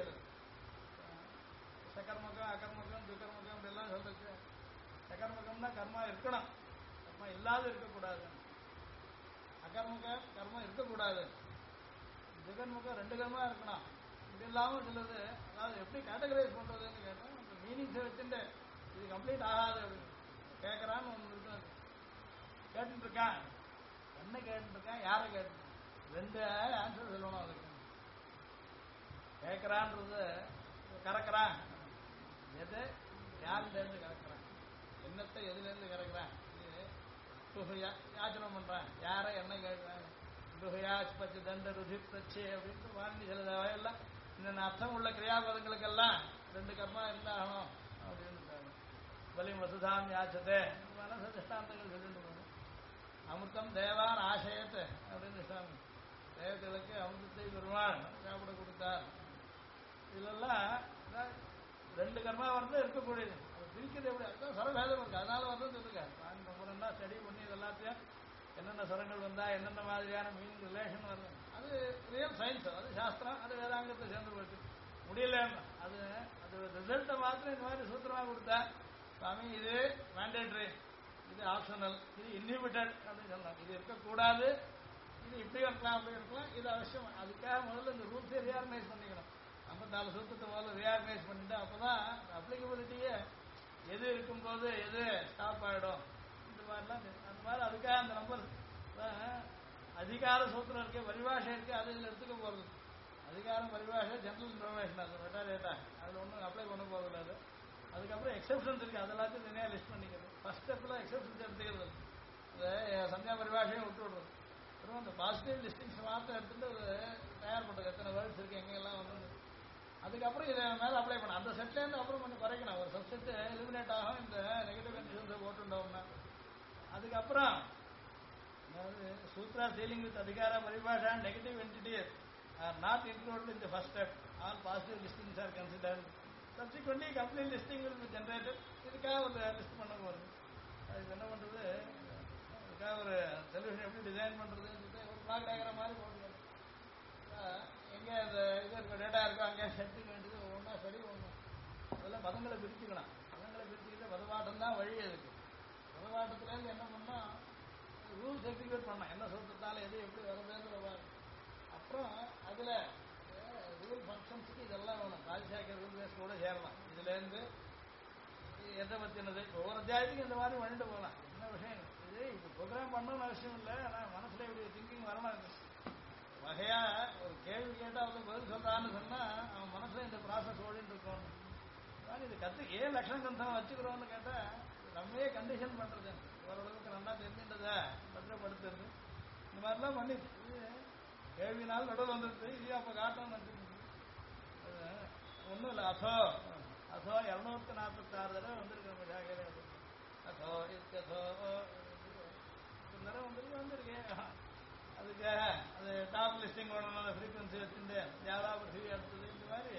சகர்மகம் அகர்மகம் துக்கர்மகம் அப்படிலாம் சொல்றதுக்கு சகர்மகம்னா கர்மா இருக்கணும், கர்மா இல்லாத இருக்கக்கூடாது. அகர்மகம் கர்மம் இருக்கக்கூடாது. துகர்முகம் 2 கர்மா இருக்கணும். இது இல்லாமல் சிலது அதாவது எப்படி கேட்டகரைஸ் பண்றதுன்னு கேட்டோம். அந்த மீனிங்ஸை வச்சுட்டு இது கம்ப்ளீட் ஆகாது அப்படின்னு கேட்கறான்னு ஒன்று இருக்கும். கேட்டுட்டு இருக்கான், என்ன கேட்டுட்டு இருக்கான், யாரை கேட்டு 2 ஆன்சர் சொல்லணும். அதுக்கு கேட்கறான்றது கறக்கிறான், எதை யாருலேருந்து கறக்கிறான், என்னத்தை எதுலேருந்து கறக்கிறான், யாச்சனை பண்றான், யாரை என்ன கேட்கிறான். ருஹயாஸ்பத்தி தண்ட ருதி பிரச்சே அப்படின்ட்டு வாங்கி சில வகையெல்லாம் இந்த அர்த்தம் உள்ள கிரியாபதங்களுக்கெல்லாம் 2 கர்மா இருந்தாகணும் அப்படின்னு. பலிம் வசுதாம் யாச்சதே மனச திஷ்டாந்தங்கள் சொல்லிட்டு போகணும். அமிர்தம் தேவான் ஆசையத்தை அப்படின்னு சுவாமி தேவதைகளுக்கு அமிர்தத்தை பெருமாள் சாப்பிட கொடுத்தார். இதெல்லாம் ரெண்டு கர்மா வந்து இருக்கக்கூடியது. அது பிரிக்கிறது எப்படி அதுதான் சரபேதம் இருக்கு. அதனால வந்து இருக்காரு நான் ரொம்ப நல்லா ஸ்டடி பண்ணி இது எல்லாத்தையும் என்னென்ன சரங்கள் வந்தா என்னென்ன மாதிரியான மீனிங் ரிலேஷன் வருது அது ரியல் சயின்ஸ், அது சாஸ்திரம், அது வேதாங்கத்தை சேர்ந்து போச்சு. முடியல அது அது ரிசல்ட்டை மாத்திரம் இந்த மாதிரி சூத்திரமா கொடுத்தா சுவாமி இது மேண்டேட்ரி, இது ஆப்ஷனல், இது இன்ஹிபிட்டட் அப்படின்னு சொல்லலாம். இது இருக்கக்கூடாது, இது இப்படி இருக்கலாம் அப்படி இருக்கலாம், இது அவசியம். அதுக்காக முதல்ல இந்த ரூல்ஸை ரீஆர்கனைஸ் பண்ணிக்கணும். 54 சூத்திரத்தை முதல்ல ரீஆர்கனைஸ் பண்ணிட்டு அப்பதான் அப்ளிகபிலிட்டியே எது இருக்கும்போது எது ஸ்டாப் ஆகிடும் இந்த மாதிரிலாம் அந்த மாதிரி. அதுக்காக அந்த நம்பர் அதிகார சூத்திரம் இருக்கு, பரிபாஷை இருக்கு, அது இதில் எடுத்துக்க போகிறது. அதிகாரம் பரிபாஷை ஜென்ரல் இன்ஃபர்மேஷன், அது மெட்டா டேட்டா, அதில் ஒன்றும் அப்ளை பண்ண போகிறது அது. அதுக்கப்புறம் எக்ஸப்ஷன்ஸ் இருக்குது, அது எல்லாத்தையும் தனியாக லிஸ்ட் பண்ணிக்கிறது. ஃபர்ஸ்ட் ஸ்டெப்பில் எக்ஸப்ஷன்ஸ் எடுத்துக்கிறது, அது சந்தியா பரிபாஷையும் விட்டு விடுறது. அப்புறம் அந்த பாசிட்டிவ் லிஸ்டிங்ஸ் மாத்திரம் எடுத்துட்டு தயார் பண்ணுறது, எத்தனை வேர்ட்ஸ் இருக்குது எங்கெல்லாம் வந்து. அதுக்கப்புறம் இதை மேலே அப்ளை பண்ண அந்த செட்லேருந்து அப்புறம் கொஞ்சம் குறைக்கணும். ஒரு சப்ஜெக்ட் எலிமினேட் ஆகும் இந்த நெகட்டிவ் கண்டிஷன்ஸை போட்டுட்டோம்னா. அதுக்கப்புறம் அதாவது சூத்ரா டீலிங் வித் அதிகார பரிபாஷா negative entities are not included in the first step. All positive listings are considered. Subsequently, complete listing will be generated. இதுக்காக ஒரு லிஸ்ட் பண்ண போகிறது. அதுக்கு என்ன பண்ணுறது, அதுக்காக ஒரு சொல்யூஷன் எப்படி டிசைன் பண்ணுறதுன்னு சொல்லிட்டு ஒரு பிளாக் டயக்ராம் மாதிரி போட்டுக்கணும். எங்கே அந்த இது இருக்க டேட்டா இருக்கோ அங்கே எடுத்துக்க வேண்டியது ஒவ்வொன்றா சரி பண்ணணும். அதெல்லாம் பதங்களை பிரிச்சுக்கணும். பதங்களை பிரிச்சுக்கிட்டு பதவாட்டம் தான் வழி அதுக்கு. பதவாட்டத்துலேருந்து என்ன பண்ணால் ரூல்ஸ் எக்ஸிக்யூட் பண்ணலாம். என்ன சொல்றதால எது எப்படி வரதுன்ற அப்புறம் அதில் ரூல் ஃபங்க்ஷன்ஸுக்கு இதெல்லாம் வேணும். ராஜசேகர் ரூல் பேஸ் கூட சேரலாம். இதுலேருந்து எதை பற்றினது இப்போ ஒவ்வொரு அத்தியாயத்துக்கு இந்த மாதிரி பண்ணிட்டு போகலாம். என்ன விஷயம் இது இப்போ ப்ரோக்ராம் பண்ணணும்னு அவசியம் இல்லை. ஆனால் மனசில் இப்படி திங்கிங் வரணும். வகையாக ஒரு கேள்வி கேட்டால் அவனுக்கு பதில் சொல்கிறான்னு சொன்னால் அவன் மனசில் இந்த ப்ராசஸ் ஓடிட்டு இருக்கணும். இது ஏன் லட்சணம் கந்தம் வச்சுக்கிறோன்னு கேட்டால் நம்மையே கண்டிஷன் பண்ணுறது, ஓரளவுக்கு நல்லா தெரிஞ்சுட்டதை பத்திரப்படுத்துறது, இந்த மாதிரிலாம் பண்ணிட்டு கேள்வினாலும் நடுவில் வந்துடுது. இது அப்போ காட்டணும்னு நினச்சிருக்கு. ஒன்றும் இல்லை. அசோ 246 தடவை வந்திருக்கு நம்ம ஜாகிரதை. அசோ இத்தோ தடவை வந்திருக்கேன். அதுக்காக அது டாப் லிஸ்டிங் வரணும், அந்த ஃப்ரீக்வன்சி வச்சுட்டு ஜாதா பிருத்திவி அடுத்தது இந்த மாதிரி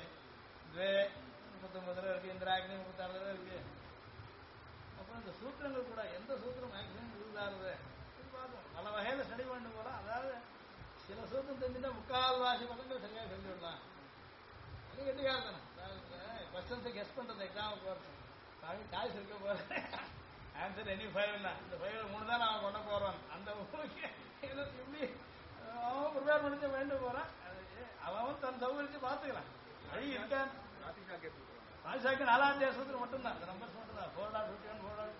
39 தடவை இருக்குது. இந்திராக்னி 36 தடவை இருக்குது. அப்புறம் இந்த சூத்திரங்கள் கூட எந்த சூத்திரம் மேக்ஸிமம் யூஸ் ஆகுது இது பார்ப்போம். பல வகையில் ஸ்டடி பண்ணிட்டு போகலாம். அதாவது சில சூத்திரம் தெரிஞ்சுட்டா 3/4 பதங்கள் சரியாக சொல்லிவிடலாம். அது கெட்டிக்காரத்தனம். கொஸ்டன்ஸை கெஸ் பண்ணுறது எக்ஸாமுக்கு போகிறது. சாய்ஸ் இருக்க போகிறது. ஆன்சர் எனி 5ன்னா இந்த 5ல் 3 தான் நான் பண்ண போகிறோம். அந்த ஊருக்கு இப்படி அவன் ப்ரிப்பேர் பண்ணிட்டு வேண்டு போகிறான். அவன் தன் சௌகரியத்தை பார்த்துக்கலாம். வழி இருக்கான். ராஜசாக்கு 4ஆம் அத்தியாய சூத்திரம் மட்டும்தான், இந்த நம்பர்ஸ் மட்டும் தான். 4.51 4.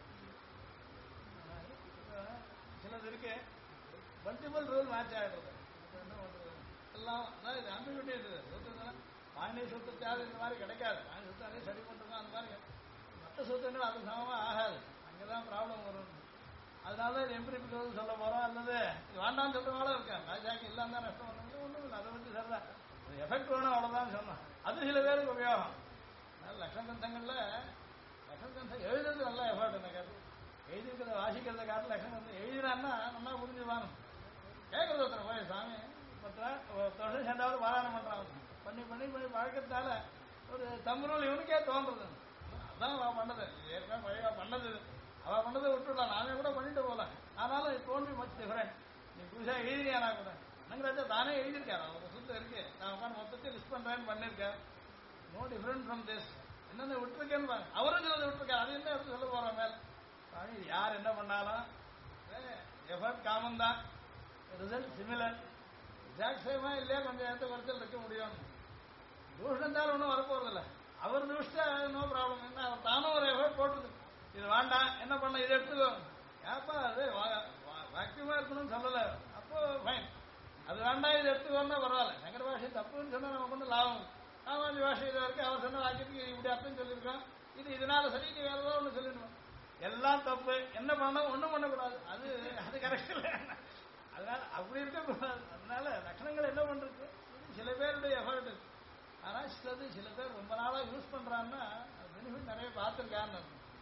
சிலது இருக்கு மல்டிபிள் ரூல் மேட்ச் ஆகிடுறது. என்ன பண்ணுறது எல்லாம் அதான் இது ஆம்பிகுட்டி இருக்குது. சூத்திரம் பாயினி சூத்திரத்தால் இந்த மாதிரி கிடைக்காது. பாயினி சூத்திரம் ஸ்டடி பண்ணுறோம் அந்த மாதிரி மற்ற சூத்திரங்கள் அது சமமாக ஆகாது. அங்கே தான் ப்ராப்ளம் வரும். அதனால தான் இது எம்பிரிபிக்கல் சொல்ல போகிறோம். அல்லது இது வேண்டாம்னு சொல்கிறவங்களும் இருக்கேன். ராஜாக்கு இல்லாம தான் நஷ்டம் பண்ணணும் ஒன்றும் இல்லை. அதை வச்சு சரிதான் எஃபெக்ட் வேணும் அவ்வளோதான் சொன்னோம். அது சில பேருக்கு உபயோகம். அதனால லட்சணகந்தங்களில் லட்சணகந்தம் எழுதுறது நல்லா எஃபர்ட். என்ன கேட்டு எழுதிக்கிறத வாசிக்கிறத காட்டில் லட்சணம் எழுதினான்னா நல்லா புரிஞ்சுவாங்க. கேட்கறது ஒருத்தர் போய் சாமி 10 வருஷம் சேர்ந்தாவது பாராயணம் பண்ணுறான். பண்ணி பண்ணி பண்ணி பழக்கத்தால ஒரு தம்புரூல் இவனுக்கே தோன்றது. அதான் அவள் பண்ணது. ஏற்கனவே பழைய பண்ணது அவள் பண்ணதை விட்டுவிடலாம். நானே கூட பண்ணிட்டு போகலாம். ஆனாலும் இது தோன்றி மச் டிஃபரெண்ட். நீ புதுசாக எழுதினியானா கூட என்னங்கிறத தானே எழுதியிருக்காரு. அவங்க சுத்தம் இருக்கு. நான் உட்காந்து மொத்தத்தை லிஸ்ட் பண்ணுறேன்னு பண்ணியிருக்கேன். No different from this. என்னென்ன விட்டுருக்கேன்னு பாருங்க. அவரும் சிலதை விட்டுருக்காரு. அது என்ன எடுத்து சொல்ல போகிறோம் மேல். யார் என்ன பண்ணாலும் எஃபர்ட் காமன் தான், ரிசல்ட் சிமிலர். எக்ஸாக்ட் சேமா இல்லையா கொஞ்சம் இடத்த குறைச்சல் இருக்க முடியும். தூஷணம் தான் ஒன்றும் வரப்போறதில்லை. அவர் தூஷ்டா நோ ப்ராப்ளம். என்ன அவர் தானும் ஒரு எஃபர்ட் போட்டுது. இது வேண்டாம் என்ன பண்ண இதை எடுத்துக்கோ. ஏப்பா அது வாக்கியமா இருக்கணும்னு சொல்லலை. அப்போ ஃபைன். அது வேண்டாம் இது எடுத்துக்கோன்னா பரவாயில்ல. சங்கர பாஷை தப்புன்னு சொன்னால் நமக்கு ஒன்றும் லாபம். சாமானிய பாஷை இதை வரைக்கும் அவர் சொன்ன வாக்கியத்துக்கு இப்படி அர்த்தம் சொல்லியிருக்கோம். இது இதனால சரி நீ வேற ஏதோ ஒன்று சொல்லிடுவோம். எல்லாம் தப்பு. என்ன பண்ண ஒன்றும் பண்ணக்கூடாது. அது கரெக்ட் இல்லை. அதனால அப்படி இருக்கக்கூடாது. அதனால லட்சணங்கள் என்ன பண்றது சில பேருடைய எஃபர்ட் இருக்கு. ஆனால் சில பேர் ரொம்ப நாளாக யூஸ் பண்றாங்கன்னா பெனிஃபிட் நிறைய பார்த்துருக்கான்னு.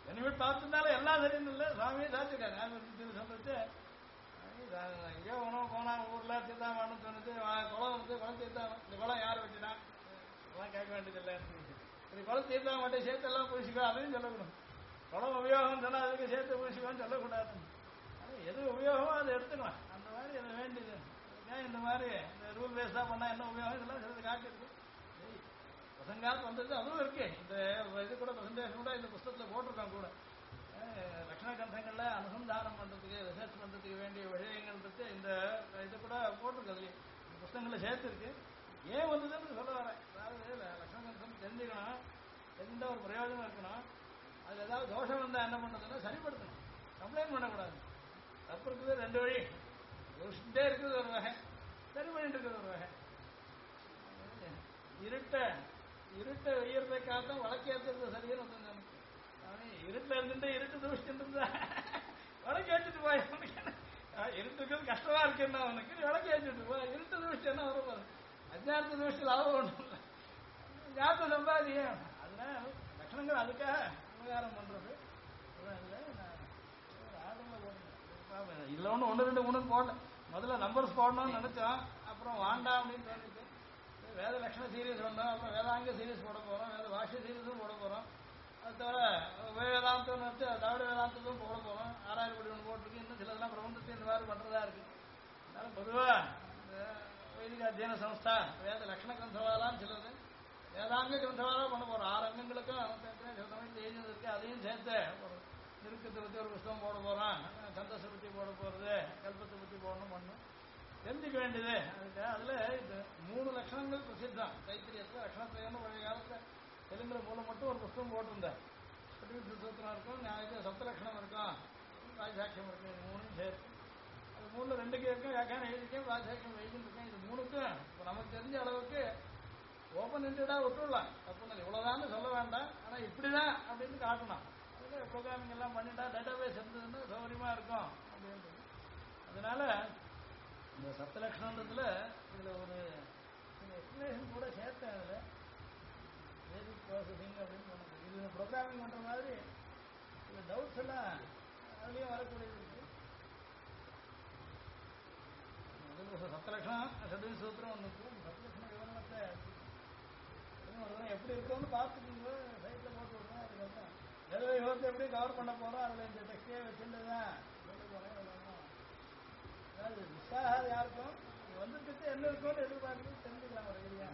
பெனிஃபிட் பார்த்துருந்தாலும் எல்லாம் சரின்னு இல்லை சுவாமியே சாத்திருக்காரு. ஞாபகம் சொல்றது எங்கேயோ உணவு போனால் ஊரில் தீர்த்தாமன்னு சொன்னது குளம் வந்து குளம் தீர்த்தாம இந்த குளம் யார் வெட்டினா எல்லாம் கேட்க வேண்டியதில்லை. இது குளம் தீர்த்தாம மட்டும் சேர்த்து எல்லாம் பூசிக்கோ அதையும் சொல்லக்கூடாது. குளம் உபயோகம் சொன்னால் அதுக்கு சேர்த்து பூசிக்கோன்னு சொல்லக்கூடாது. ஆனால் எது உபயோகமோ அதை எடுத்துக்கலாம். அந்த மாதிரி அது வேண்டியது. ஏன் இந்த மாதிரி இந்த ரூல் பேஸ்டாக பண்ணால் என்ன உபயோகம் இதெல்லாம் சிலது காட்டிருக்கு. பசங்காத்து வந்தது அதுவும் இருக்கு. இந்த இது கூட பிரசன்டேஷன் கூட இந்த புத்தகத்தில் போட்டிருக்கோம் கூட. லட்சண கிரந்தங்கள்ல அனுசந்தானம் பண்றதுக்கு ரிசர்ச் பண்றதுக்கு வேண்டிய விஷயங்கள் இருக்கு. இந்த இது கூட போட்டிருக்கு. அதுல புத்தகங்களை சேர்த்துருக்கு. ஏன் வந்ததுன்னு சொல்ல வரேன். அதாவது லட்சண கிரந்தம் தெரிஞ்சுக்கணும், தெரிஞ்சா ஒரு பிரயோஜனம் இருக்கணும். அது ஏதாவது தோஷம் வந்தா என்ன பண்றதுன்னா சரிப்படுத்தணும், கம்ப்ளைண்ட் பண்ணக்கூடாது. தப்பு இருக்குது ரெண்டு வழி. யோசிச்சுட்டே இருக்குது ஒரு வகை, சரி பண்ணிட்டு இருக்குது ஒரு வகை. இருட்டை வெய்யறதுக்காகத்தான் வழக்கேற்றது சரின்னு ஒருத்தன் இருட்டில் இருந்துட்டு இருட்டு தூசிட்டு இருந்தா விளக்கு ஏற்றிட்டு போய் இருட்டுக்கிறது கஷ்டமா இருக்குன்னா அவனுக்கு விளக்கு ஏற்றிட்டு போய் இருட்டு தூசிட்டு என்ன வரும் அஜானத்து தூசிட்டு லாபம் ஒன்றும் இல்லை. ஞாபகம் சம்பாதியம் அதனால லட்சணங்கள் அதுக்காக உபகாரம் பண்றது இல்லை. இல்லை ஒன்று ரெண்டு மூணு போடல. முதல்ல நம்பர்ஸ் போடணும்னு நினைச்சோம், அப்புறம் வேண்டாம் அப்படின்னு தோணுச்சு. வேத லட்சண சீரியஸ் வந்தோம், அப்புறம் வேதாங்க சீரியஸ் போட போறோம், வேத பாஷ்ய சீரியஸும் போட போறோம். அது தவிர வேதாந்தம் வச்சு திராவிட வேதாந்தத்தும் போட போகிறோம். 6000 படி ஒன்று போட்டிருக்கு. இன்னும் சிலதெல்லாம் பிரபந்தத்தை இந்த மாதிரி பண்ணுறதா இருக்கு. அதனால பொதுவாக இந்த வைதிக அத்தியன சம்ஸ்தா வேத லட்சண கிரந்தவாலாம் சிலது வேதாங்க கிரந்தவாலாம் பண்ண போகிறோம். 6 அங்கங்களுக்கும் சில சமயத்தில் எழுதினது இருக்கு. அதையும் சேர்த்து ஒரு நிருக்கத்தை பற்றி ஒரு புத்தகம் போட போகிறோம், சந்தஸை பற்றி போட போகிறது, கல்பத்தை பற்றி போடணும் பண்ணணும் தெரிஞ்சுக்க வேண்டியது. அதுக்கு அதில் இது 3 லட்சணங்கள் பிரசித்தம். தைத்திரியத்தில் லட்சணத்தையும் பழைய காலத்தில் தெலுங்குல மூலம் மட்டும் ஒரு புத்தகம் போட்டிருந்தார். சூத்திரம் இருக்கும், நியாயத்தில் சப்தலட்சணம் இருக்கும், ராஜசாட்சியம் இருக்கும். இது 3ம் சேர்த்து அது 3ல் 2க்கு இருக்கும், வியாக்கியானம் எழுதிக்கும், ராஜசாட்சியம் எழுதின்னு இருக்கேன். இது 3க்கும் இப்போ நமக்கு தெரிஞ்ச அளவுக்கு ஓப்பன் எண்டடாக விட்டுடலாம். தப்புன்னு இவ்வளோதான்னு சொல்ல வேண்டாம், ஆனால் இப்படி தான் அப்படின்னு காட்டணும். அதில் ப்ரோக்ராமிங் எல்லாம் பண்ணிட்டா டேட்டாபேஸ் இருந்ததுன்னு சௌகரியமாக இருக்கும் அப்படின்றது. அதனால இந்த சப்தலட்சணன்றதுல இதில் ஒரு எக்ஸ்பிளேஷன் கூட சேர்த்தேன். அதில் பேசிக் ப்ராசஸிங் அப்படின்னு பண்ணுறது. இது ப்ரோக்ராமிங் பண்ணுற மாதிரி இந்த டவுட்ஸ் எல்லாம் அதுலேயும் வரக்கூடியது இருக்குது. முதல் சப்தலட்சணம் சதுர்வி சூத்திரம் ஒன்று இருக்கும். சப்தலட்சண விவரணத்தை எப்படி இருக்கும்னு பார்த்துக்கிங்க சைட்டில் போட்டு விடுறோம். அதுக்கப்புறம் வேத விவரத்தை எப்படி கவர் பண்ண போகிறோம், அதில் இந்த டெக்ஸ்டே வச்சுட்டு தான் சொல்ல போகிறேன். அதாவது உற்சாகம் யாருக்கும் வந்துட்டு என்ன இருக்கும்னு எதிர்பார்த்து தெரிஞ்சுக்கலாம் ஒரு ஐடியா.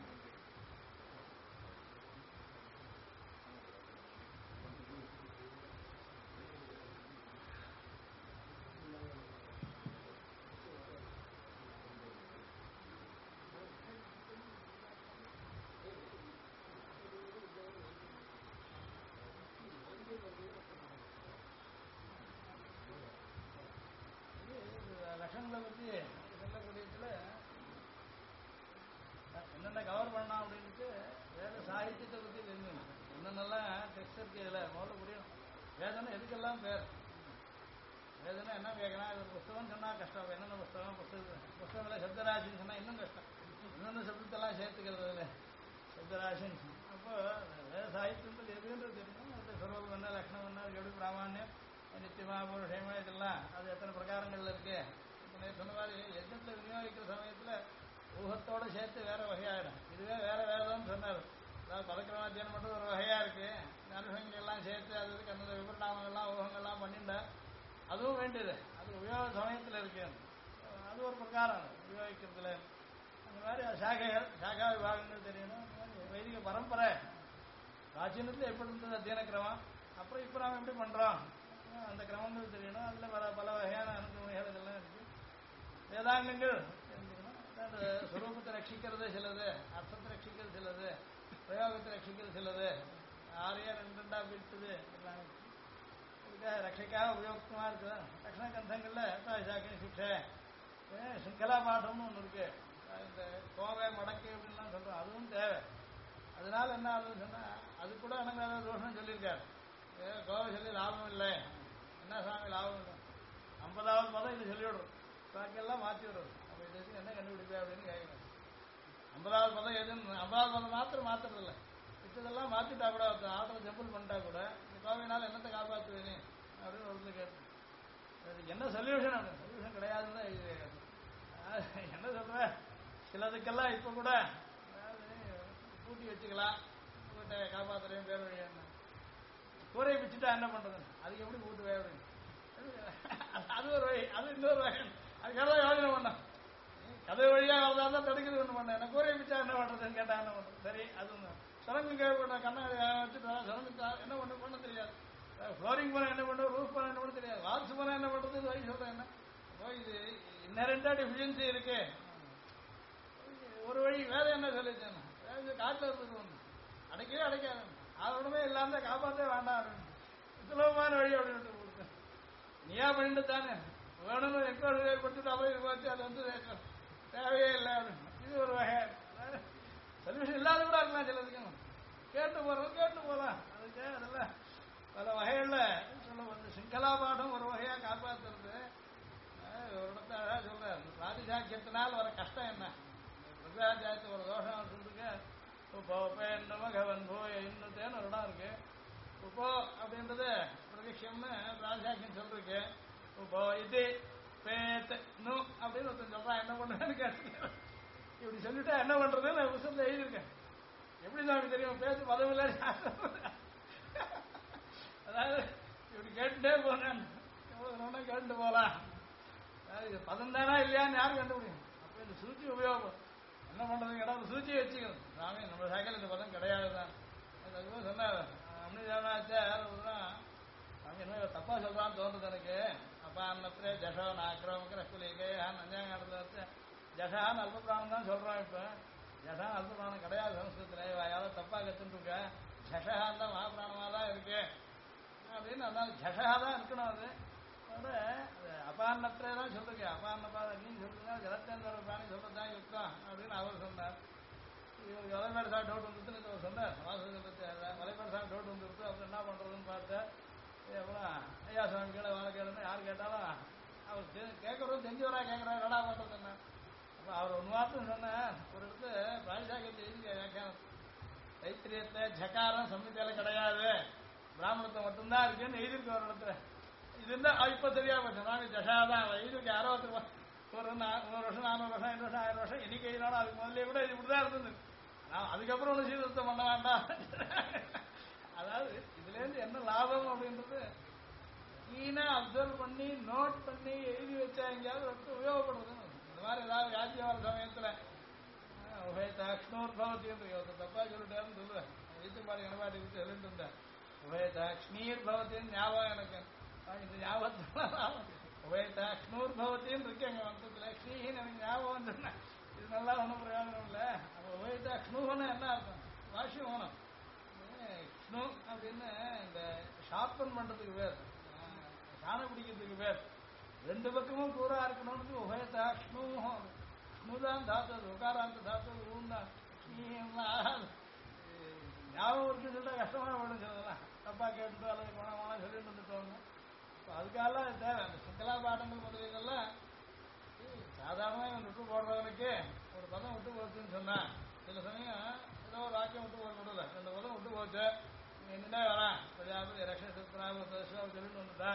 லட்சணங்களை பற்றி சொல்லக்கூடியதுல என்னென்ன கவர் பண்ணலாம் அப்படின்ட்டு வேத சாகித்யத்தை பற்றி தெரிஞ்சுக்கணும். என்னென்னலாம் டெக்ஸ்ட் இருக்கு இதில் முதல்ல புரியும். வேதனை எதுக்கெல்லாம் பேர், வேதனை என்ன கேட்கலாம். இது புஸ்தகம் சொன்னால் கஷ்டம். என்னென்ன புஸ்தகத்தில் சப்தராசின்னு சொன்னால் இன்னும் கஷ்டம். இன்னொன்று சப்தத்தெல்லாம் சேர்த்துக்கிறது அதில் சப்தராசின்னு. அப்போ வேத சாகித்யத்தில் எதுன்றது தெரியும். அது சுரூபம் என்ன, லக்ஷணம் என்ன, அது எப்படி பிராமணியம், நித்தியமா புருஷயமா, இதெல்லாம் அது எத்தனை பிரகாரங்கள்ல இருக்கு. சொன்ன மாதிரி யஜ்னத்தில் விநியோகிக்கிற சமயத்தில் ஊகத்தோடு சேர்த்து வேற வகையாயிடும். இதுவே வேற வேதம்னு சொன்னார். அதாவது பதக்கிரமாத்தியானம் மட்டும் ஒரு வகையா இருக்கு. அனுஷங்கள் எல்லாம் சேர்த்து அதுக்கு அந்த விபரிணாமங்கள்லாம் ஊகங்கள்லாம் பண்ணிண்டா அதுவும் வேண்டியது. அது உபயோக சமயத்தில் இருக்கு. அது ஒரு பிரகாரம் உபயோகிக்கிறதுல. அந்த மாதிரி சாகைகள் சாகா விபாகங்கள் தெரியணும். அந்த மாதிரி வைதிக பரம்பரை பிராச்சீனத்தில் எப்படி இருந்தது அத்தியன கிரமம், அப்புறம் இப்போ நாம் எப்படி பண்ணுறோம் அந்த கிரமங்கள் தெரியணும். அதில் பல வகையான அனுபவங்கள் இதெல்லாம் இருக்கு. வேதாங்கங்கள் தெரிஞ்சுக்கணும். அந்த சுரூபத்தை ரட்சிக்கிறது சிலது, அர்த்தத்தை ரட்சிக்கிறது சிலது, பிரயோகத்தை ரட்சிக்கிறது சிலது, 6 2 பிரித்தது எல்லாம் இதுக்காக ரட்சிக்காக உபயோகமாக இருக்குது. லட்சண கந்தங்களில் சாக்கிய சிக்ஷை, சிங்கலா பாடம்னு ஒன்று இருக்கு. இந்த கோவை மடக்கு அப்படின்லாம் சொல்கிறோம், அதுவும் தேவை. அதனால என்ன ஆகுதுன்னு சொன்னால் அது கூட எனக்கு ஏதாவது தோஷம் சொல்லியிருக்காரு. கோவை சொல்லி லாபம் இல்லை, என்ன சாமி லாபம் இல்லை, 50வது பதம் இது சொல்லிவிடுறோம், பாக்கெல்லாம் மாற்றி விடுறது. அப்போ இது என்ன கண்டுபிடிப்பேன் அப்படின்னு கேட்குறேன். 50வது பதம் எதுன்னு 50வது பதம் மாத்திரம் மாற்றுறதில்லை, மிச்சதெல்லாம் மாற்றிட்டா கூட ஆர்டர் ஜம்பிள் பண்ணிட்டா கூட இந்த கோவையினால என்னத்தை காப்பாற்றுவேனே அப்படின்னு ஒருத்தர் கேட்டேன். அதுக்கு என்ன சொல்யூஷன்? அப்படின்னு சொல்யூஷன் கிடையாதுன்னு தான் இது என்ன சொல்ற, சிலதுக்கெல்லாம் இப்போ கூட பூட்டி வச்சுக்கலாம், வீட்டை காப்பாற்றுறேன் பேர் வழி என்ன கூரையை பிச்சுட்டா என்ன பண்றது, அதுக்கு எப்படி பூட்டுவே அப்படின்னு. அது ஒரு வழி, அது இன்னொரு வகை. அதுக்காக தான் யோசனை பண்ணேன். கதை வழியா வந்தால் தான் தடுக்கிறது ஒன்று பண்ணேன். எனக்கு கூரையை பிச்சா என்ன பண்றதுன்னு கேட்டா என்ன பண்றது. சரி அது சுரங்கு கேட்க கண்ணை வச்சுட்டா சுரங்கு என்ன பண்ண தெரியாது, ஃப்ளோரிங் போனால் என்ன பண்ணுறது, ரூஃப் போனால் என்ன பண்ண தெரியாது, வால்ஸ் போனால் என்ன பண்ணுறது, இது வரைக்கும் சொல்கிறேன். என்ன அப்போ இது இன்னரெண்டாக டிஃபிஷியன்சி இருக்கு. ஒரு வழி வேற என்ன சொல்லிச்சேன், காட்டில் இருந்தது ஒன்று அடைக்கவே அடைக்காது, அதோடமே இல்லாம காப்பாற்றவே வேண்டாம் அப்படின்னு சுலபமான வழி அப்படின்னு கொடுத்தேன். நீயா பண்ணிட்டு தானே வேணும்னு என்கொயரி கொடுத்துட்டு அவை பார்த்து அது வந்து தேவையே இல்லை அப்படின்னு. இது ஒரு வகை சொல்யூஷன் இல்லாத கூட இருக்கலாம். சிலதுக்கு கேட்டு போகிறோம், கேட்டு போகலாம். அதுக்கு அதெல்லாம் பல வகைகளில் சொல்ல வந்து சிங்களா பாடம் ஒரு வகையாக காப்பாற்றுறது. ஒரு இடத்த அழகாக சொல்கிறார், பிராதிசாக்கியத்தினால் வர கஷ்டம் என்ன, பிரஜாத்தியாயத்து ஒரு தோஷம் சொல்லிருக்கு. இப்போ என்ன மகவன் போய் இன்னுத்தேன்னு ஒரு இடம் இருக்கு. இப்போ அப்படின்றது பிரதிஷம்னு பிராதிசாக்கியம் சொல்லிருக்கு. இப்போ இது பேத்து நு அப்படின்னு ஒருத்தன் சொல்கிறான், என்ன பண்ணுவேன்னு கேட்டு இப்படி சொல்லிட்டா என்ன பண்ணுறதுன்னு நான் புத்தகத்தில் எழுதியிருக்கேன். எப்படி தான் அப்படி தெரியும், பேச்சு பதவியில்லை. அதாவது இப்படி கேட்டுட்டே போனேன், எவ்வளோ கேட்டு போகலாம். அதாவது இது பதம் தானா இல்லையான்னு யாரும் கண்டுபிடிக்கும். அப்போ இந்த சூச்சி உபயோகம் என்ன பண்ணுறது கேட்டால் சூச்சியை வச்சுக்கணும். சாமி நம்ம சாய்க்கல் இந்த பதம் கிடையாது தான். அதுக்கு சொன்னார் அம்னிதானாச்சா சாமி என்ன தப்பாக சொல்கிறான்னு தோன்றுது எனக்கு. அப்பா அன்னத்திலே ஜஷோ நாக்கிரமக்கிற குலிகை அஞ்சாங்காலத்தில் வச்சு ஜஷான்னு அல்பபிராணம் தான் சொல்கிறோம். இப்போ ஜஷான் அல்பபிராணம் கிடையாது சம்ஸ்கிருதத்தில், யாராவது தப்பாக கற்றுன்னு இருக்க. ஜஷகான் தான் மகாபிராணமாக தான் இருக்கு அப்படின்னு. அதனால ஜஷகா தான் இருக்கணும். அது அதோட அபான்னத்திலே தான் சொல்லிருக்கு. அபான்னபாதன்னு சொல்லுங்க, ஜலத்தேந்திர பிராணி சொல்றது தான் இருக்கும் அப்படின்னு அவர் சொன்னார். இவருக்கு வலைப்பாடு சார் டவுட் வந்துருக்குன்னு அவர் சொன்னார். வலைப்பாடு சார் டவுட் வந்துருக்கு, அப்புறம் என்ன பண்ணுறதுன்னு பார்த்தேன். அப்புறம் ஐயா சுவாமி கீழே வாழை கேளுன்னு யார் கேட்டாலும் அவர் கேட்கறதும் தெரிஞ்சவராக கேட்குறாரு, என்னடா பண்ணுறது என்ன. அப்போ அவர் ஒன்று வார்த்தை சொன்னார். ஒரு இடத்து பிராதிசாக்கியத்தை எழுதி வியாக்கியானம், தைத்திரியத்தில் ஜகாரம் சம்மித்தையில் கிடையாது, பிராமணத்தை மட்டும்தான் இருக்குன்னு எழுதியிருக்கு ஒரு இடத்துல. இது இருந்தால் இப்போ சரியா போச்சு. நாங்கள் ஜஷாதான் எழுதிருக்கு. யாரோ ஒரு 100 வருஷம் 400 வருஷம் 500 வருஷம் 1000 வருஷம் என்னைக்கு எழுதினாலும் அதுக்கு முதல்ல கூட இது இப்படிதான் இருந்தது. ஆனால் அதுக்கப்புறம் ஒன்று சீர்திருத்தம் பண்ண வேண்டாம். அதாவது இதுலேருந்து என்ன லாபம் அப்படின்றது கீனா அப்சர்வ் பண்ணி நோட் பண்ணி எழுதி வச்சா எங்கேயாவது ரொம்ப உபயோகப்படுறது. இந்த மாதிரி ஏதாவது வியாஜ்யம் வர சமயத்தில் உபயதாக்ஷ்ணோர்பவத்தின்னு தப்பா சொல்லிட்டேன்னு சொல்லுவேன். வீட்டு பாடி எனப்பாட்டி விட்டு சொல்லிட்டு இருந்தேன். உபயதாக்ஷ்ணீர் பவத்தின்னு ஞாபகம் எனக்கு. இந்த ஞாபகத்தில் உபயதாக்ஷ்ணோர்பவத்தின்னு இருக்கு எங்கள் வந்தத்தில். ஸ்ரீன்னு எனக்கு ஞாபகம் வந்துருந்தேன். இது நல்லா ஒன்றும் பிரயோஜனம் இல்லை. அப்போ உபயதாக்ஷ்ணுன்னு என்ன அர்த்தம், வாஷியம் ஓணும். ஷ்ணு அப்படின்னு இந்த ஷார்பன் பண்ணுறதுக்கு பேர், சாணம் பிடிக்கிறதுக்கு பேர். ரெண்டு பக்கமும் கூறா இருக்கணும்னு உபயத்தா ஷ்ணு ஷ்ணுதான் தாத்து, உகாராந்த தாத்து ஊன்னா ஆகாது. ஞாபகம் இருக்குன்னு சொல்லிட்டா கஷ்டமாக வேணும் சொல்லலாம். தப்பா கேட்டு அல்லது குணமான சொல்லிட்டு வந்துட்டோங்க. இப்போ அதுக்காக தேவை. அந்த சிக்கலா பாடங்கள் முதலீங்கெல்லாம் சாதாரணமாக இவன் விட்டு போடுறவனுக்கு ஒரு பதம் விட்டு போச்சுன்னு சொன்னான். சில சமயம் ஏதோ ஒரு வாக்கியம் விட்டு போக முடியல, 2 பதம் விட்டு போச்சு. என்னடா வரேன் பிரஜாபதி ரக்ஷன் சொல்லிட்டு வந்துட்டேன்.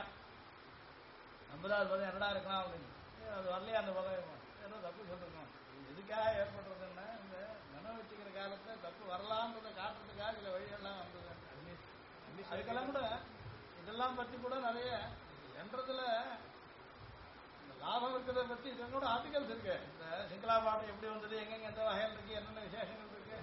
50வது பதம் என்னடா இருக்கலாம் அப்படின்னு. அது வரலையே அந்த பதம் இருக்கும், ஏதோ தப்பு சொல்லிருக்கோம். எதுக்காக ஏற்படுறதுன்னா இந்த மனம் வச்சுக்கிற காலத்தில் தப்பு வரலாம்ன்றதை காட்டுறதுக்காக சில வழிகள்லாம் வந்தது. அதுக்கெல்லாம் கூட இதெல்லாம் பற்றி கூட நிறைய என்றதுல லாபம் இருக்கிறத பற்றி இதெல்லாம் கூட ஆர்டிகல்ஸ் இருக்கு. இந்த சிங்களா பாடம் எப்படி வந்தது, எங்கெங்க எந்த வகையில் இருக்கு, என்னென்ன விசேஷங்கள் இருக்கு.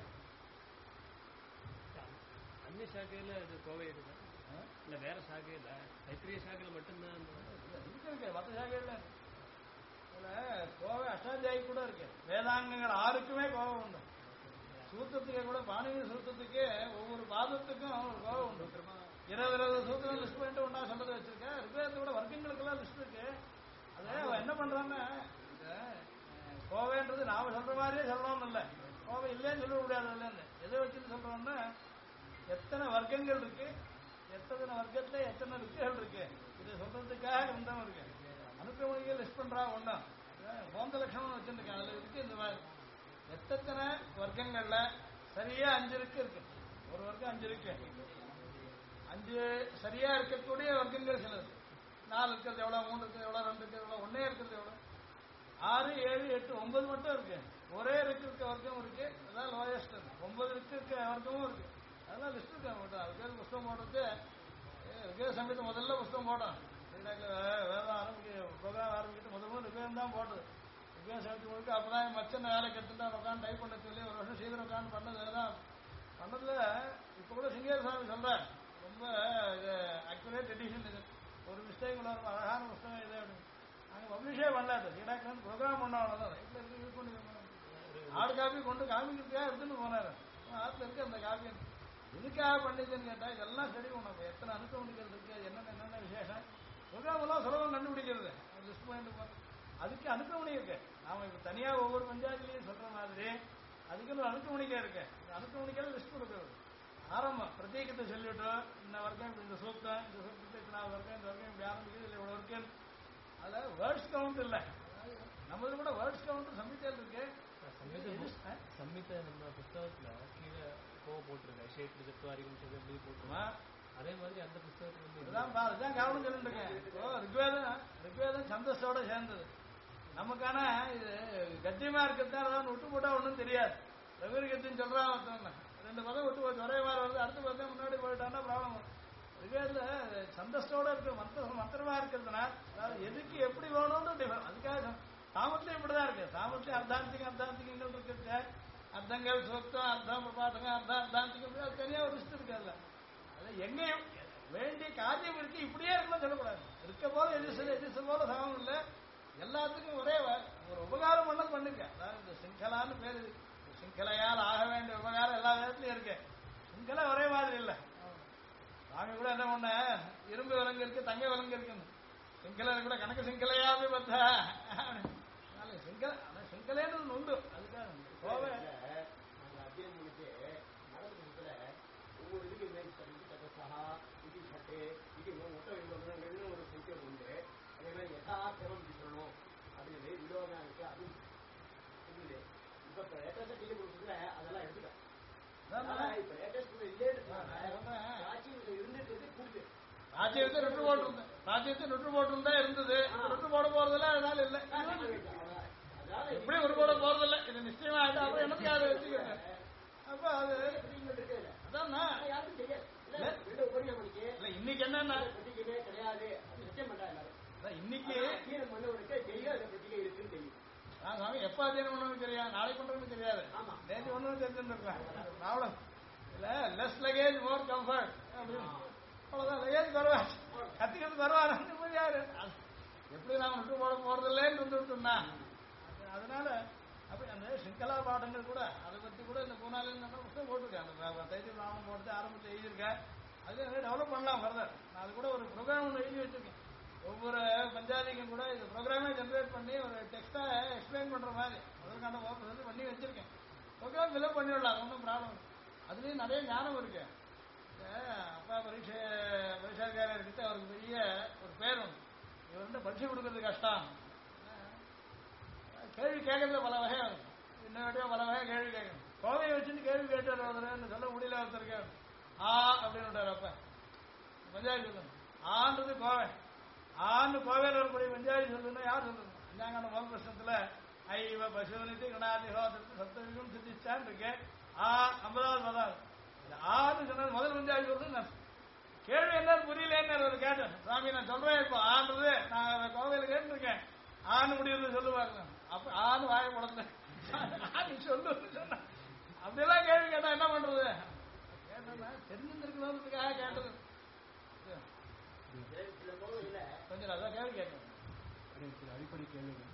அந்நிய சாக்கையில் இது கோவை இருக்கு இல்லை வேற சாக்கையில் தைத்திரிய சாக்கையில் மட்டும்தான்
இருக்கு. மற்ற சாக்கையில் இதில் கோவை அஷ்டாத்தியாயி கூட இருக்கு. வேதாங்கங்கள் 6க்குமே கோவை உண்டு. சூத்திரத்துக்கே கூட பாணினி சூத்திரத்துக்கே ஒவ்வொரு பாதத்துக்கும் ஒரு கோவை உண்டு. 20 சூத்திரம் லிஸ்ட் பண்ணிட்டு ஒன்றா சொல்றது வச்சிருக்கேன். ரிக்வேதத்தை கூட வர்க்கங்களுக்கெல்லாம் லிஸ்ட் இருக்கு. அதே என்ன பண்றான்னா இந்த கோவைன்றது நாம சொல்ற மாதிரியே சொல்லணும்னு இல்லை, கோவை இல்லைன்னு சொல்ல முடியாது. இல்லைன்னு எதை வச்சுன்னு சொல்றோம்னா எத்தனை வர்க்கங்கள் இருக்கு, எத்தனை வர்க்கத்துல எத்தனை ருக்குகள் இருக்கு, இதை சொல்றதுக்காக இருந்தவன் இருக்கு. அனுக்கிரமணிகள் லிஸ்ட் பண்றா ஒன்றும் போந்த லட்சணம் வச்சிருக்கேன். அதுல இருக்கு இந்த மாதிரி எத்தனை வர்க்கங்கள்ல சரியா 5 இருக்கு. ஒரு வர்க்கம் 5 இருக்கு. 5 சரியா இருக்கக்கூடிய வர்க்கங்கள் சிலது. 4 இருக்கிறது எவ்வளவு, 3 இருக்கிறது எவ்வளவு, 2 இருக்கிறது எவ்வளவு, 1 இருக்கிறது எவ்வளவு, 6, 7, 8, 9 மட்டும் இருக்கு. ஒரே இருக்க வர்க்கம் இருக்கு, அதான் லோயஸ்ட். 9 இருக்க வர்க்கமும் இருக்கு. அதெல்லாம் லிஸ்ட் இருக்கு அவங்கள்ட்ட. அதுக்கு புஸ்தகம் போடுறது ரிகே சமயத்து முதல்ல புஸ்தகம் போட்டோம். வேதம் ப்ரோக்ராம் ஆரம்பிக்கிட்டு முதல்ல ரிகேம் தான் போட்டது. ரிகே சமயத்து முழுக்க அப்பதான் மச்சன் வேலைக்கு எடுத்துட்டு உட்காந்து டைப் பண்ண சொல்லி ஒரு வருஷம் சீக்கிரம் உட்காந்து பண்ணது தான் பண்ணதுல. இப்போ கூட சிங்கேர சாமி சொல்றேன், ரொம்ப அக்யூரேட் எடிஷன் இது, ஒரு மிஸ்டேக் உள்ள அழகான புஸ்தகம் இது அப்படின்னு. நாங்கள் பப்ளிஷே பண்ணாது, சீடாக்கு ப்ரோக்ராம் பண்ண அவ்வளோதான். ரைட்டில் இருக்கு, யூஸ் பண்ணி ஆடு காப்பி கொண்டு காமிக்கிறதுக்காக எடுத்துன்னு போனார். ஆற்றுல இருக்கு அந்த காப்பி. எதுக்காக பண்ணிச்சுன்னு கேட்டால் இதெல்லாம் ஸ்டடி பண்ணணும். எத்தனை அனுக்கவனிக்கிறது இருக்கு, என்னென்ன விசேஷம், ப்ரோக்ராம் எல்லாம் சுலபம் கண்டுபிடிக்கிறது. லிஸ்ட் பண்ணிட்டு போகிறோம். அதுக்கு அனுக்கவணி இருக்கு. நாம இப்போ தனியாக ஒவ்வொரு பஞ்சாயத்துலையும் சொல்ற மாதிரி அதுக்குன்னு ஒரு அனுக்கவணிக்கை இருக்கு. இந்த அனுக்கவணிக்கையில லிஸ்ட் கொடுக்குறது ஆரம்பம். பிரத்யேகத்தை சொல்லிவிட்டு இந்த வர்க்கம் இந்த சூக்தம், இந்த சூக்தத்தை இத்தனாவது வர்க்கம், இந்த வர்க்கம் இப்படி ஆரம்பிக்குது, இல்லை இவ்வளோ இருக்கு. அதில் வேர்ட்ஸ் கவுண்ட் இல்லை. நம்மளது கூட வேர்ட்ஸ் கவுண்ட் சம்மித்தையில் இருக்கு.
சம்மித்தை நம்ம புத்தகத்துல கீழே போட்டிருக்கேன், ஷேட் சத்துவாரிகம் எப்படி போட்டுருமா, அதே மாதிரி அந்த புத்தகத்துல வந்து
இதுதான் கவனம் சொல்லிட்டு இருக்கேன். இப்போ ரிக்வேதம் சந்தஸோட சேர்ந்தது. நமக்கான இது கத்தியமா இருக்கிறதால தான் விட்டு போட்டா ஒன்றும் தெரியாது. ரகுரி கத்தின்னு சொல்றான் ஒருத்தவங்க, 2 பதம் விட்டு போச்சு, ஒரே மாதிரி வருது, அடுத்து பார்த்தா முன்னாடி போயிட்டான்னா ப்ராப்ளம் வரும். ரிக்வேதில் சந்தஸோட இருக்க மந்திரமா இருக்கிறதுனா, அதாவது எதுக்கு எப்படி வேணும்னு டிஃபரெண்ட். அதுக்காக சாமத்தியம் இப்படிதான் இருக்கு. சாமத்தியம் அர்த்தாந்திகங்கள் இருக்கு, அர்த்தங்கள் சூக்தம், அர்த்தம் பிரபாதகம், அர்த்தாந்திகம், அது தனியாக ஒரு லிஸ்ட் இருக்கு. அதில் எங்கேயும் வேண்டிய காரியம் இருக்கு, இப்படியே இருக்கணும் சொல்லக்கூடாது. இருக்க போல எதிர்த்து போல சமம் இல்லை. எல்லாத்துக்கும் ஒரே ஒரு உபகாரம் பண்ணது பண்ணுங்க. அதாவது இந்த சிங்கலான்னு பேரு, சிங்கலையால் ஆக வேண்டிய உபகாரம் எல்லா நேரத்துலையும் இருக்கு. சிங்கலை ஒரே மாதிரி இல்லை. சாமி கூட என்ன பண்ண, இரும்பு விலங்கு இருக்கு, தங்க விலங்கு இருக்குன்னு. சிங்கலை கூட கணக்கு சிங்கலையாவே பார்த்தா சிங்கலை, ஆனால் சிங்கலேன்னு உண்டு. அதுக்காக கோவை
அத்தியம் முடிச்சு நடந்த ஒவ்வொரு இதுக்கு இது சட்டை இது முட்டை ஒரு சங்கியம் உண்டு. அதே மாதிரி யதார்த்தம் இப்படி சொல்லணும் அப்படின்னு விரோதம் இருக்கு. அது இருக்குது. இப்ப லேட்டஸ்டா டிவி கொடுக்குறதுல அதெல்லாம் எடுத்துட்டேன். இப்ப லேட்டஸ்ட் இருந்துட்டு கூடுது.
ராஜ்யத்தை நுற்று போட்டிருந்தேன், ராஜ்யத்தை நுற்று போட்டிருந்தா இருந்தது. நுற்று போட போறதில்ல, அதனால இல்லை. எப்படி ஒரு போட போறதில்லை, இது நிச்சயமா ஆயிட்டா அப்புறம் எனக்கு அதை வச்சுக்கிறேன். அப்ப அது அதான்
யாருக்கும் தெரியாது. இல்ல
இன்னைக்கு என்னன்னா
கிடையாது, நிச்சயம் பண்றாங்க.
இன்னைக்கு
பண்ணவனுக்கு தெரியும், அந்த பிரத்திகை இருக்குன்னு தெரியும்.
சாமி எப்ப அத்தியனம் பண்ணணும்னு தெரியாது, நாளைக்கு பண்றதுன்னு தெரியாது. நேற்று ஒண்ணு தெரிஞ்சுருக்கேன். ப்ராப்ளம் இல்ல, லெஸ் லகேஜ் மோர் கம்ஃபர்ட் அப்படின்னு. அவ்வளவுதான், லகேஜ் தருவா, கத்திக்கிறது தருவாரு முடியாது. எப்படி நாம விட்டு போட போறதில்லைன்னு வந்துட்டோம்னா அதனால அப்படி அந்த சிங்கலா பாடங்கள் கூட அதை பத்தி கூட இந்த பூனாலின்னு புத்தகம் போட்டிருக்கேன். அந்த தைத்திய பிராமணம் போட்டு ஆரம்பத்தில் எழுதியிருக்கேன். அது டெவலப் பண்ணலாம் ஃபர்தர். நான் அது கூட ஒரு ப்ரோக்ராம் ஒன்று எழுதி வச்சிருக்கேன். ஒவ்வொரு பஞ்சாதிக்கும் கூட இது ப்ரோக்ராமே ஜென்ரேட் பண்ணி ஒரு டெக்ஸ்டா எக்ஸ்பிளைன் பண்ற மாதிரி அதற்கான ஓப்பன் வந்து பண்ணி வச்சிருக்கேன். ப்ரோக்ராம் ஃபில்அப் பண்ணிவிடலாம், ஒன்றும் ப்ராப்ளம். அதுலேயும் நிறைய ஞானம் இருக்கு. அப்பா பரீட்சாக்காரர் இருக்கிட்ட அவருக்கு பெரிய ஒரு பேர் ஒன்று, இவர் வந்து பரிசு கொடுக்கறது கஷ்டம். கேள்வி கேட்கறதுல பல வகை இருக்கும், இன்னும் பல வகை கேள்வி கேட்கணும். கோவையை வச்சுட்டு கேள்வி கேட்டு சொல்ல முடியல ஒருத்தருக்கு. அப்படின்னு அப்ப பஞ்சாயத்து சொல்லணும். ஆன்றது கோவை, ஆண்டு கோவையில் வரக்கூடிய பஞ்சாயத்து சொல்லணும்னா யார் சொல்லணும்? அஞ்சாங்கான முதல் பிரச்சனத்துல ஐவ பசுவனித்து கணாதிகோத்திரத்து சப்தவிகம் சித்திச்சான் இருக்கு. 50வது பதம். ஆன்னு சொன்னது முதல் பஞ்சாயத்து சொல்லணும். கேள்வி என்ன புரியலன்னு ஒரு கேட்டேன். சாமி நான் சொல்றேன், இப்போ ஆன்றது நான் கோவையில் கேட்டுருக்கேன், ஆணு முடிவு சொல்லுவாங்க. அப்ப ஆணு வாய படத்துல சொல்லு சொன்ன அப்படியெல்லாம் கேள்வி கேட்டா என்ன பண்றது? கேட்டா தெரிஞ்சிருக்கணுன்றதுக்காக கேட்டது. கொஞ்சம் அதான் கேள்வி கேட்கணும்.
சில அடிப்படை கேள்விகள்.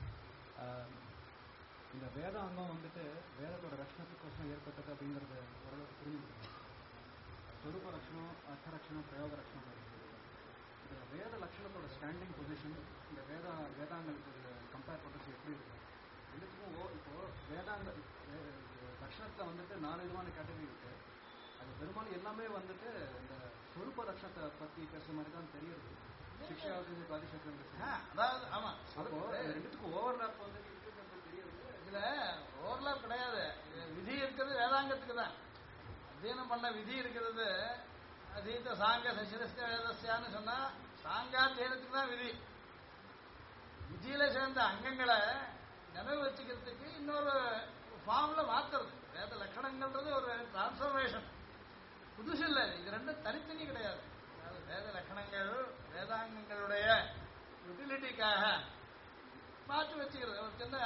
இந்த வேதாந்தம் வந்துட்டு வேதத்தோட ரட்சணத்துக்கோசம் ஏற்பட்டது அப்படிங்கறது ஓரளவுக்கு புரிஞ்சுக்கணும். சொரூப ரட்சணம், அர்த்த ரட்சணம், பிரயோக ரட்சணம். இந்த வேத லட்சணத்தோட ஸ்டாண்டிங் பொசிஷன் இந்த வேதாங்களுக்கு கம்பேர் பண்ணுறது எப்படி இருக்கு? இதுக்கும் இப்போ வேதாந்த லட்சணத்தில் வந்துட்டு 4 விதமான கேட்டகரி இருக்கு. அது பெரும்பாலும் எல்லாமே வந்துட்டு இந்த சொரூப லட்சணத்தை பற்றி பேசுற மாதிரி தான் தெரியுது. சிக்ஷாவுக்கு பாதிஷத்துக்கு
அதாவது ஆமா,
ரெண்டுத்துக்கும் ஓவர்லாப் வந்து தெரியுது.
இதுல ஓவர்லாப் கிடையாது. விதி இருக்கிறது வேதாங்கத்துக்கு தான். அத்தியனம் பண்ண விதி இருக்கிறது அதீத சாங்க சசிரஸ்த வேதஸ்யான்னு சொன்னா சாங்காத்தியனத்துக்கு தான் விதி. விதியில சேர்ந்த அங்கங்களை நினைவு வச்சுக்கிறதுக்கு இன்னொரு ஃபார்ம்ல மாத்துறது. வேத லட்சணங்கள்ன்றது ஒரு டிரான்ஸ்ஃபர்மேஷன், புதுசு இல்லை. இது ரெண்டும் தனித்தனி கிடையாது. அதாவது வேத லட்சணங்கள் வேதாங்கங்களுடைய யூட்டிலிட்டிக்காக மாற்றி வச்சுக்கிறது. ஒரு சின்ன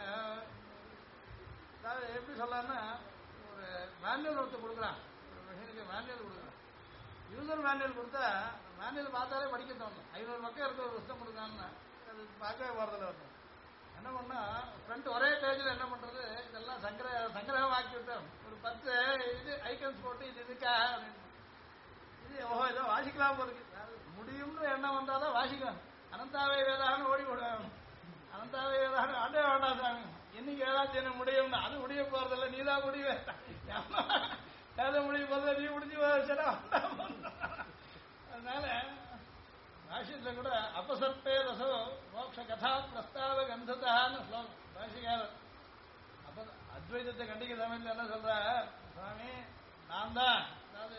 அதாவது எப்படி சொல்லலாம்னா, ஒரு மேனுவல் ஒருத்தர் கொடுக்குறான், ஒரு மிஷினுக்கு மேனுவல் கொடுக்குறான். யூசர் மேனுவல் கொடுத்தா மேனுவல் பார்த்தாலே படிக்க தோணும். 500 பக்கம் இருக்க ஒரு புத்தகம் கொடுக்குறாங்கன்னா அது பார்க்கவே போகிறதில்ல. இருக்கும் என்ன பண்ணா ஃப்ரண்ட் ஒரே பேஜில் என்ன பண்ணுறது, இதெல்லாம் சங்கிரகம் ஆக்கி விட்டோம். ஒரு 10 இது ஐக்கன்ஸ் போட்டு இது இதுக்கா அப்படின்னு இது ஓஹோ ஏதோ வாசிக்கலாம் போருக்கு. முடியும்னு எண்ணம் வந்தாதான் வாசிக்கலாம். அனந்தாவே வேதான்னு ஓடி விடுவாங்க. அனந்தாவே வேதான்னு ஆண்டே வேண்டாம் சாமி, இன்னைக்கு வேதாத்தியம் முடியும்னா அது முடிய போறதில்ல, நீதான் முடிவே வேத முடிய போதில் நீ முடிஞ்சு வச்சா. அதனால பாஷ்யத்துல கூட அபசற்பே ரசோ மோட்ச கதா பிரஸ்தாவ கந்ததான்னு ஸ்லோகம் பாஷிகாரர். அப்ப அத்வைதத்தை கண்டிக்க சமயத்தில் என்ன சொல்ற, சுவாமி நான் தான், அதாவது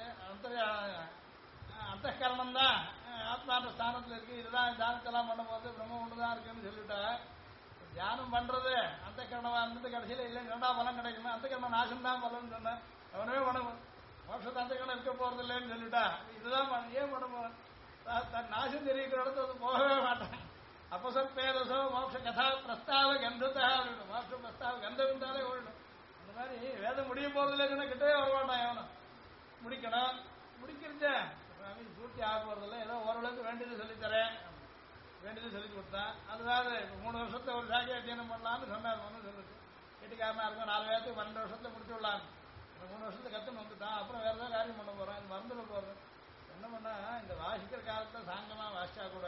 அந்தகரணம் தான் ஆத்மான்ற ஸ்தானத்தில் இருக்கு, இதுதான் தியானத்தெல்லாம் பண்ண போது பிரம்ம ஒன்றுதான் இருக்குன்னு சொல்லிட்டா, தியானம் பண்றது அந்த கரணமா இருந்தது கடைசியில் இல்லை 2ஆம் பலம் கிடைக்குமா, அந்த கரணம் நாசம் தான் பலன்னு சொன்னேன். அவனவே பண்ணணும் மோட்சத்தை அந்த கரணம் இருக்க போறது இல்லைன்னு சொல்லிட்டா, இதுதான் ஏன் பண்ண போறேன், தன் நாசம் தெரிவிக்கிற இடத்துல அது போகவே மாட்டான். அப்பசற்பேரசோ மோட்ச கதா பிரஸ்தாவ கந்தத்தா அப்படின்னு மோட்ச பிரஸ்தாவ கந்தம் இருந்தாலே ஓடணும். அந்த மாதிரி வேதம் முடிய போறது இல்லைன்னு கிட்டவே வரமாட்டான். எவனும் முடிக்கணும், முடிக்கிறத பூர்த்தி ஆக போறதில்ல, ஏதோ ஓரளவுக்கு வேண்டியது சொல்லித்தரேன், வேண்டியது சொல்லி கொடுத்தான். அதுதான் 3 வருஷத்தை ஒரு சாக்கிய அத்தியனம் பண்ணலான்னு சொன்னார். ஒன்று சொல்லுது வீட்டுக்காரனா இருக்கும், 4 வேதத்துக்கு 12 வருஷத்தை முடிச்சு விடலாம். 3 வருஷத்தை கற்றுன்னு வந்துட்டான், அப்புறம் வேற ஏதாவது காரியம் பண்ண போறான், இது மறந்துட போறேன். என்ன பண்ணா இந்த வாசிக்கிற காலத்தில் சாங்கமா வாசிச்சா கூட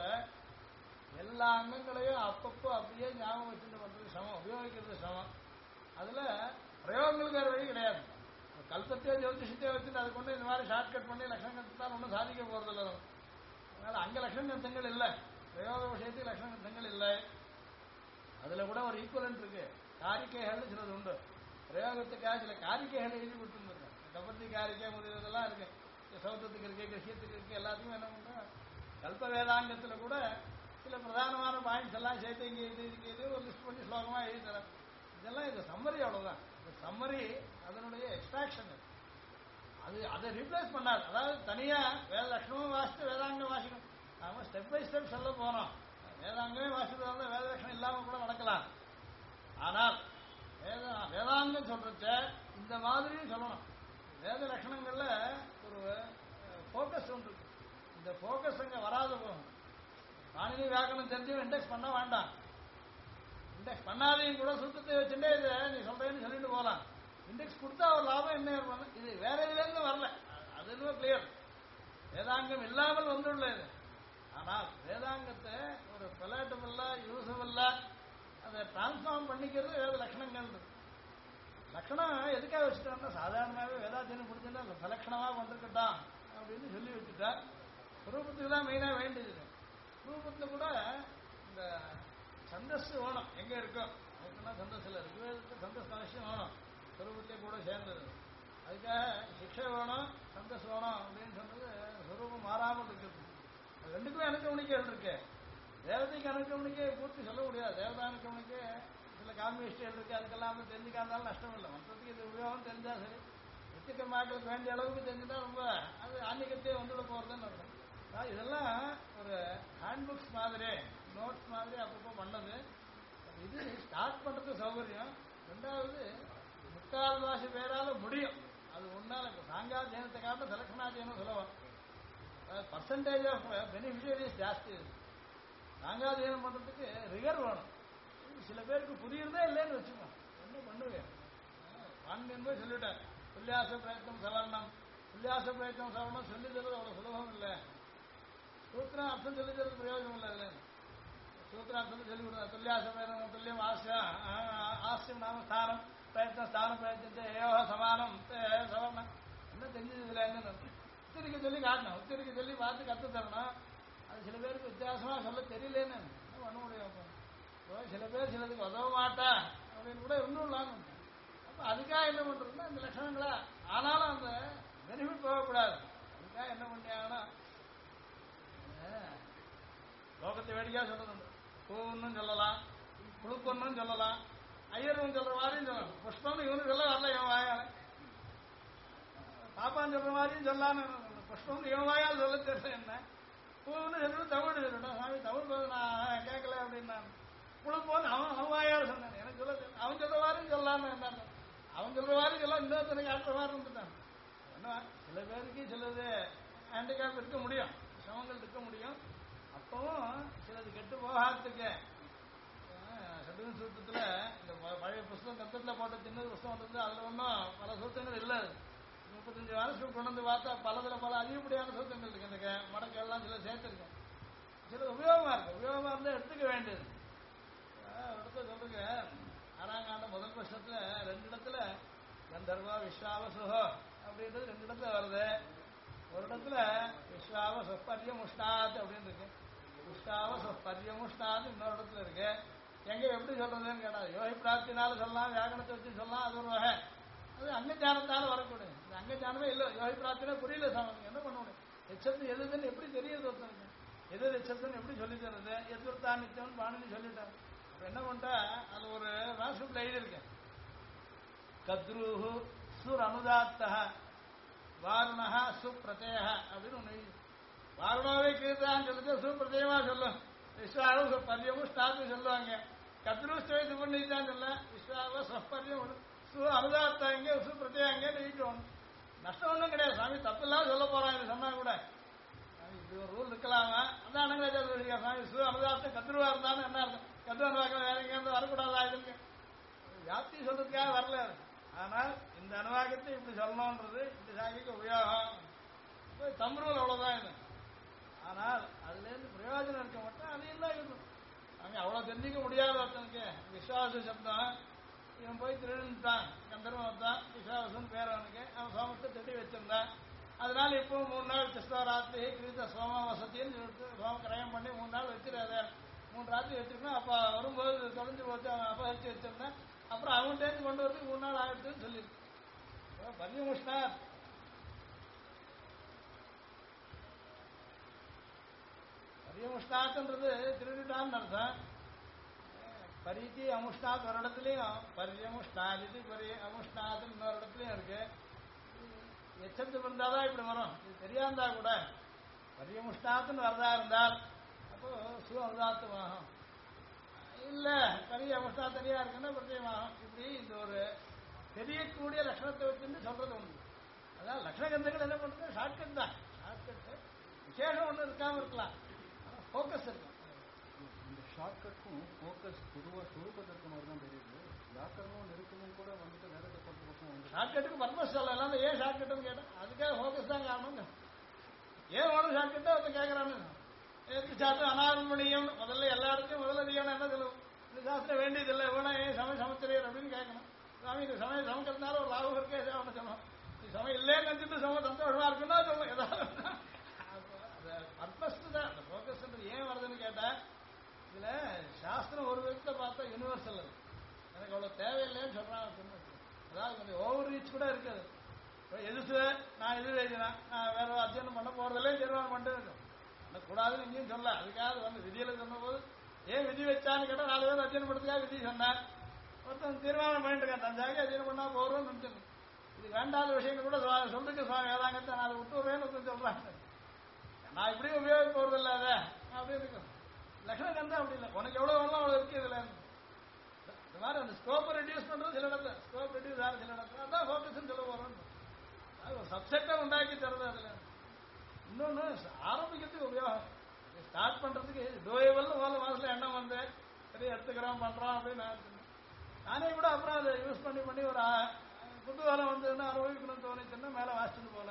எல்லா அங்கங்களையும் அப்பப்போ அப்படியே ஞாபகம் வச்சுட்டு பண்றது சமம், உபயோகிக்கிறது சமம். அதுல பிரயோகங்களுக்கு வேறு வழி கிடையாது. கல்பத்தையோ ஜோதிஷத்தையோ வச்சுட்டு அது கொண்டு இந்த மாதிரி ஷார்ட்கட் பண்ணி லட்சணங்கத்தான் ஒன்றும் சாதிக்க போறதில்ல. அதனால அங்க லட்சணங்கள் இல்லை, பிரயோக விஷயத்துக்கு லட்சணங்கள் இல்லை. அதுல கூட ஒரு ஈக்குவலன்ட் இருக்கு. காரிக்கைகள்னு சிலது உண்டு. பிரயோகத்துக்காக சில காரிக்கைகள் எழுதி கொடுத்துருந்துருக்கேன். கபர்த்தி காரிக்கை முதலெல்லாம் இருக்கு, சௌத்தத்துக்கு இருக்கு, கிருஷ்யத்துக்கு இருக்கு. எல்லாத்துக்கும் என்ன பண்றோம், கல்ப வேதாங்கத்துல கூட சில பிரதானமான பாயிண்ட்ஸ் எல்லாம் சேர்த்து இங்கே இது ஒரு லிஸ்ட் பண்ணி ஸ்லோகமா எழுதி தரேன். இதெல்லாம் இது சம்மரி, அவ்வளவுதான். சம்மரி அதனுடைய எக்ஸ்ட்ராக்ஷன். அது அதை ரீப்ளேஸ் பண்ணாது. அதாவது தனியா வேத லட்சணமும் வாசித்து வேதாங்கம் வாசிக்கணும். நாம ஸ்டெப் பை ஸ்டெப் சொல்ல போறோம். வேதாங்கமே வாசிக்கிறதா வேத லட்சணம் இல்லாம கூட நடக்கலாம். ஆனால் வேதாங்கம் சொல்றச்ச இந்த மாதிரியும் சொல்லணும். வேத லட்சணங்கள்ல ஒரு போக்கஸ் ஒன்று இருக்கு. இந்த போக்கஸ் அங்க வராத போகும். பாணினி வியாக்கரணம் தெரிஞ்சும் இண்டெக்ஸ் பண்ண வேண்டாம். இண்டெக்ஸ் பண்ணாதையும் கூட சுத்தத்தை வச்சுட்டே இதை நீ சொல்றேன்னு சொல்லிட்டு போகலாம். இண்டெக்ஸ் கொடுத்தா ஒரு லாபம் என்ன ஏற்படும், இது வேற இதுலேருந்து வரல, அது இன்னும் கிளியர். வேதாங்கம் இல்லாமல் வந்துள்ள இது. ஆனால் வேதாங்கத்தை ஒரு பெலாட்டபிளா யூசபிளா அதை டிரான்ஸ்ஃபார்ம் பண்ணிக்கிறது வேத லட்சணங்கள். லட்சணம் எதுக்காக வச்சுட்டோம்னா சாதாரணமாகவே வேதாத்தியம் பிடிச்சிருந்தா சலட்சணமா பண்ணிருக்கட்டான் அப்படின்னு சொல்லி வச்சுட்டா ரூபத்துக்கு தான் மெயினா வேண்டியது. ரூபத்துல கூட இந்த சந்தஸ் வேணும், எங்க இருக்கும் அதுக்குன்னா சந்தஸ் இல்லை, ரிக்வேதத்துக்கு சந்தஸ் அவசியம் வேணும், சுரூபத்தையும் கூட சேர்ந்தது. அதுக்காக சிக்ஷை வேணும், சந்தஸ் வேணும் அப்படின்னு சொன்னது சுரூபம் மாறாமல் இருக்குது. அது ரெண்டுக்குமே அணுக்கவணிக்கைகள் இருக்கு. தேவதைக்கு அணுக்கவணிக்கை பூர்த்தி சொல்ல முடியாது. தேவதா அணுக்கவணிக்கை சில காம்பினேஷன் இருக்கு, அதுக்கெல்லாம் தெரிஞ்சுக்காதாலும் நஷ்டம் இல்லை. மற்றதுக்கு இது உபயோகம் தெரிஞ்சா சரி, நித்திய மக்களுக்கு வேண்டிய அளவுக்கு தெரிஞ்சுட்டா ரொம்ப அது ஆன்மீகத்தையே வந்துட போறதுன்னு அர்த்தம். இதெல்லாம் ஒரு ஹேண்ட்புக்ஸ் மாதிரி நோட்ஸ் மாதிரி அப்பப்போ பண்ணது. இது ஸ்டார்ட் பண்றது சௌகரியம். ரெண்டாவது 3/4 பேரால முடியும். அது ஒன்னால இப்போ சாங்காத்தியனத்தை காட்ட செலக்ஷனாத்தியனம் சொல்லுவோம். பர்சன்டேஜ் ஆஃப் பெனிஃபிஷியரிஸ் ஜாஸ்தி இருக்கு. சாங்காத்தியனம் பண்றதுக்கு ரிகர் வேணும். சில பேருக்கு புரியுறதே இல்லைன்னு வச்சுக்கோங்க, என்ன பண்ணுவேன் பாண்டியன் போய் சொல்லிட்டேன். உல்லாச பிரயத்னம் சவரணம், உல்லாச பிரயத்னம் சவரணம் சொல்லி தருவது அவ்வளவு சுலபம் இல்லை. சூத்திரம் அர்த்தம் சொல்லி தருவது பிரயோஜனம் இல்லை. அதுல சூத்திரம் அர்த்தம் சொல்லி கொடுத்தா துல்லியாச பிரயத்னம் துல்லியம் ஆசியம் நாம ஸ்தானம் பிரயத்னம் ஸ்தானம் பிரயத்தத்தை ஏவ சமானம் சவரணம் என்ன தெரிஞ்சது இல்லை. என்ன உச்சரிக்க சொல்லி காட்டணும், உச்சரிக்க சொல்லி பார்த்து கற்று தரணும். அது சில பேருக்கு வித்தியாசமா சொல்ல தெரியலேன்னு என்ன பண்ண முடியும். சில பேர் சிலதுக்கு உதவ மாட்டா அப்படின்னு கூட இருந்துள்ளாங்க. அதுக்காக என்ன பண்றதுன்னா இந்த லட்சணங்களா ஆனாலும் அந்த பெனிஃபிட் போகக்கூடாது. அதுக்காக என்ன வேடிக்கையா சொல்றது பூன்னு சொல்லலாம், புழுப்பொன்னு சொல்லலாம், ஐயரும் சொல்ற மாதிரியும் சொல்லலாம். புஷ்பம்னு இவனு சொல்ல வரல இவன் வாயால, பாப்பான்னு சொல்ற மாதிரியும் சொல்லான்னு புஷ்பம்னு இவன் வாயால் சொல்ல தெரியல. என்ன பூன்னு சொல்லணும், தமிழ் சொல்லணும். சாமி தமிழ் போது நான் கேட்கல அப்படின்னா புழுப்போன்னு அவன் வாயால் சொன்னான். எனக்கு சொல்ல தெரியல. அவன் சொல்ற மாதிரியும் சொல்லலான்னு என்ன, அவன் சொல்ற மாதிரி சொல்ல இன்னொருத்தனை காட்டுற மாதிரி இருந்துட்டான். என்ன சில பேருக்கு சிலது ஹேண்டிகேப் இருக்க முடியும், சிரமங்கள் இருக்க முடியும். அப்பவும் சிலது கெட்டு போகாததுக்கு சதுவன் சூத்திரத்துல இந்த பழைய புஸ்தகம் கத்தத்துல போட்ட சின்ன புஸ்தகம் வந்தது. அதுல ஒன்றும் பல சூத்திரங்கள் இல்லை. 35 வருஷம் கொண்டு வந்து பார்த்தா பலதுல பல அதிகப்படியான சூத்திரங்கள் இருக்கு. இந்த மடக்கு எல்லாம் சில சேர்த்துருக்கேன். சில உபயோகமா இருக்கு. உபயோகமா இருந்தா எடுத்துக்க வேண்டியது. இடத்துல சொல்லுங்க, ஆறாங்காண்ட முதல் வருஷத்துல 2 இடத்துல கந்தர்வா விஸ்வாவசுஹோ அப்படின்றது 2 இடத்துல வருது. ஒரு இடத்துல விஸ்வாவ சொப்பரியமுஷ்டாத் அப்படின்னு இருக்கு, விஸ்வாவ சொப்பரியமுஷ்டாத் இன்னொரு இடத்துல இருக்கு. எங்க எப்படி சொல்றதுன்னு கேட்டா யோகி பிராப்தினால சொல்லலாம், வியாகரணத்தை வச்சு சொல்லலாம், அது ஒரு வகை. அது அங்கஜானத்தால வரக்கூடாது. இந்த அங்கஜானமே இல்லை, யோகி பிராப்தினா புரியல சாமி என்ன பண்ண முடியும். எச்சத்து எதுன்னு எப்படி தெரியுது ஒருத்தனுக்கு, எது எச்சத்துன்னு எப்படி சொல்லி தருது. எதிர்த்தா நிச்சயம் பாணின்னு சொல்லிட்டாரு. அப்ப என்ன பண்ணிட்டா அது ஒரு ராஷ்டிரத்தில் எழுதியிருக்கேன். கத்ருஹு சுர் அனுதாத்தா வாருணா சுப்பிரதேய அப்படின்னு ஒன்று எழுதி. வாருணாவே கீர்த்தான்னு சொல்லிட்டு சுப்பிரதேயமா சொல்லும். விஸ்வாவ பரியமும் ஸ்டாத்து சொல்லுவாங்க. கத்ருஷ்டவை சுபர்ணிதான் சொல்ல, விஸ்வாவ சொப்பரியம் சு அனுதாத்தாங்க சுப்பிரதேயங்க எழுதிட்டு நஷ்டம் ஒன்றும் கிடையாது. சாமி தப்பில்லாம சொல்ல போறாங்க இது சொன்னா கூட. இது ஒரு ரூல் இருக்கலாமா? அதான் அனங்கராஜா சாமி சு அனுதாத்தம் கத்ருவா இருந்தாலும் என்ன அர்த்தம், கத்ருவன் வாக்கில் வேற எங்கேருந்து வரக்கூடாதா இதுக்கு வியாப்தி சொல்றதுக்காக வரல. ஆனால் இந்த அனுவாகத்தை இப்படி சொல்லணும்ன்றது இந்த சாகிக்கு உபயோகம். தம்ரூல் அவ்வளவுதான் இது. ஆனால் அதுல இருந்து பிரயோஜனம் இருக்க மாட்டேன், அதையும் தான் இருக்கும். அவங்க அவ்வளவு தெரிஞ்சிக்க முடியாத ஒருத்தனுக்கு விஸ்வாச சப்தம் இவன் போய் திருடுன்ட்டான், கந்தர்வன் தான் விஸ்வாசன் பேர் அவனுக்கு. அவன் சோமத்தை திட்டி வச்சிருந்தான். அதனால இப்போ 3 நாள் கிருஷ்ணராத்திரி கிருத்த சோம வசதின்னு சொல்லிட்டு சோம கிரயம் பண்ணி 3 நாள் வச்சிருக்காரு. 3 ராத்திரி வச்சிருக்கேன். அப்ப வரும்போது தொலைஞ்சு போச்சு, அவன் அபகரிச்சு வச்சிருந்தேன். அப்புறம் அவன் டேந்து கொண்டு வரதுக்கு 3 நாள் ஆயிடுச்சுன்னு சொல்லியிருக்கு. பரியமுஷ்ணார் பரியமுஷ்ணாத்ன்றது திருடிட்டான்னு அர்த்தம். பரிதி அமுஷ்ணாத் ஒரு இடத்துலையும், பரியமுஷ்ணாதி அமுஷ்ணாத் இன்னொரு இடத்துலையும் இருக்கு. எச்சத்து இருந்தாதான் இப்படி வரும். இது தெரியாந்தா கூட பரியமுஷ்ணாத்துன்னு வரதா இருந்தால் அப்போ சு அனுதாத்தமாகும். இல்ல பெரிய அமுஷ்ணா தனியா இருக்குன்னா பிரத்யமாகும். இப்படி இந்த ஒரு தெரியக்கூடிய லட்சணத்தை வச்சுன்னு சொல்றது ஒண்ணு. அதான் லட்சணகந்தங்கள் என்ன பண்றது, ஷார்ட்கட் தான். ஷார்ட்கட் விசேஷம் ஒண்ணு இருக்காம இருக்கலாம், ஃபோக்கஸ் இருக்கும்.
இந்த ஷார்ட்கட்டும் ஃபோக்கஸ் பொதுவாக சுரூபத்திற்கு மாதிரி தான் தெரியுது. வியாக்கரணமும் நெருக்கமும் கூட வந்துட்டு வேதத்தை பொறுத்த பக்கம் வந்து
ஷார்ட்கட்டுக்கு பர்பஸ் சொல்லலாம். ஏன் ஷார்ட்கட்னு கேட்டேன், அதுக்காக ஃபோக்கஸ் தான் காரணம். ஏன் ஒன்றும் ஷார்ட்கட்டா ஒருத்தன் கேட்கறான்னு எதுக்கு சாஸ்திரம் அனாரம்பணியம் முதல்ல எல்லா இடத்தையும் முதல்ல அதிகம் என்ன சொல்லுவோம், இந்த சாஸ்திரம் வேண்டியதில்லை வேணா ஏன் சமயம் சமைச்சிரியர் அப்படின்னு கேட்கணும். சாமி இந்த சமயம் சமைக்கிறதுனால ஒரு லாபம் இருக்கே அவனை சொல்லணும். நீ சமயம் இல்லைன்னு நினைச்சிட்டு சமயம் சந்தோஷமா இருக்குன்னா சொல்லணும். ஏதாவது பர்பஸ் தான் அந்த ஃபோக்கஸ்ன்றது ஏன் வருதுன்னு கேட்டா, இதுல சாஸ்திரம் ஒரு விதத்தை பார்த்தா யூனிவர்சல். எனக்கு அவ்வளவு தேவையில்லைன்னு சொல்றான். அதாவது கொஞ்சம் ஓவர் ரீச் கூட இருக்காது. எது நான் எது எழுதினேன், நான் வேற அத்தியனம் பண்ண போறதில்லை, தீர்மானம் பண்ணிட்டு இருக்கும். கூடாதுன்னு எங்கேயும் சொல்ல. அதுக்காக வந்து விதியில சொன்ன போது ஏன் விதி வச்சான்னு கேட்டா 4 பேர் அத்தியனம் பண்றதுக்காக விதி சொன்னேன். ஒருத்தன் தீர்மானம் பண்ணிட்டு இருக்கேன், தஞ்சாக அத்தியனம் பண்ணா போறோம்னு நினைச்சு. இது வேண்டாத விஷயங்கள் கூட சொல்லிட்டு சுவாமி வேதாங்கத்தை நான் அதை விட்டு வருவேன்னு ஒருத்தன் சொல்றாங்க. நான் இப்படியும் உபயோகிக்க போறது இல்லை அதை அப்படின்னு இருக்கும். லட்சணம் அப்படி இல்லை, உனக்கு எவ்வளவு வேணும் அவ்வளவு இருக்கு. இதுல இந்த மாதிரி அந்த ஸ்கோப் ரெடியூஸ் பண்றது சில இடத்துல, ஸ்கோப் ரெடியூஸ் ஆகும் சில இடத்துல. அதான் ஃபோக்கஸ் சொல்ல போறோம். அது ஒரு சப்செக்டா உண்டாக்கி தருது. அதுல இன்னொன்னு ஆரம்பிக்கிறதுக்கு உபயோகம், ஸ்டார்ட் பண்றதுக்கு டோயவல்னு போல மனசுல எண்ணம் வந்து சரி எடுத்துக்கிறோம் பண்றோம் அப்படின்னு நானே கூட அப்புறம் அதை யூஸ் பண்ணி ஒரு குதூகலம் வந்ததுன்னா அனுபவிக்கணும்னு தோணிச்சுன்னா மேல வாசிச்சுட்டு போல.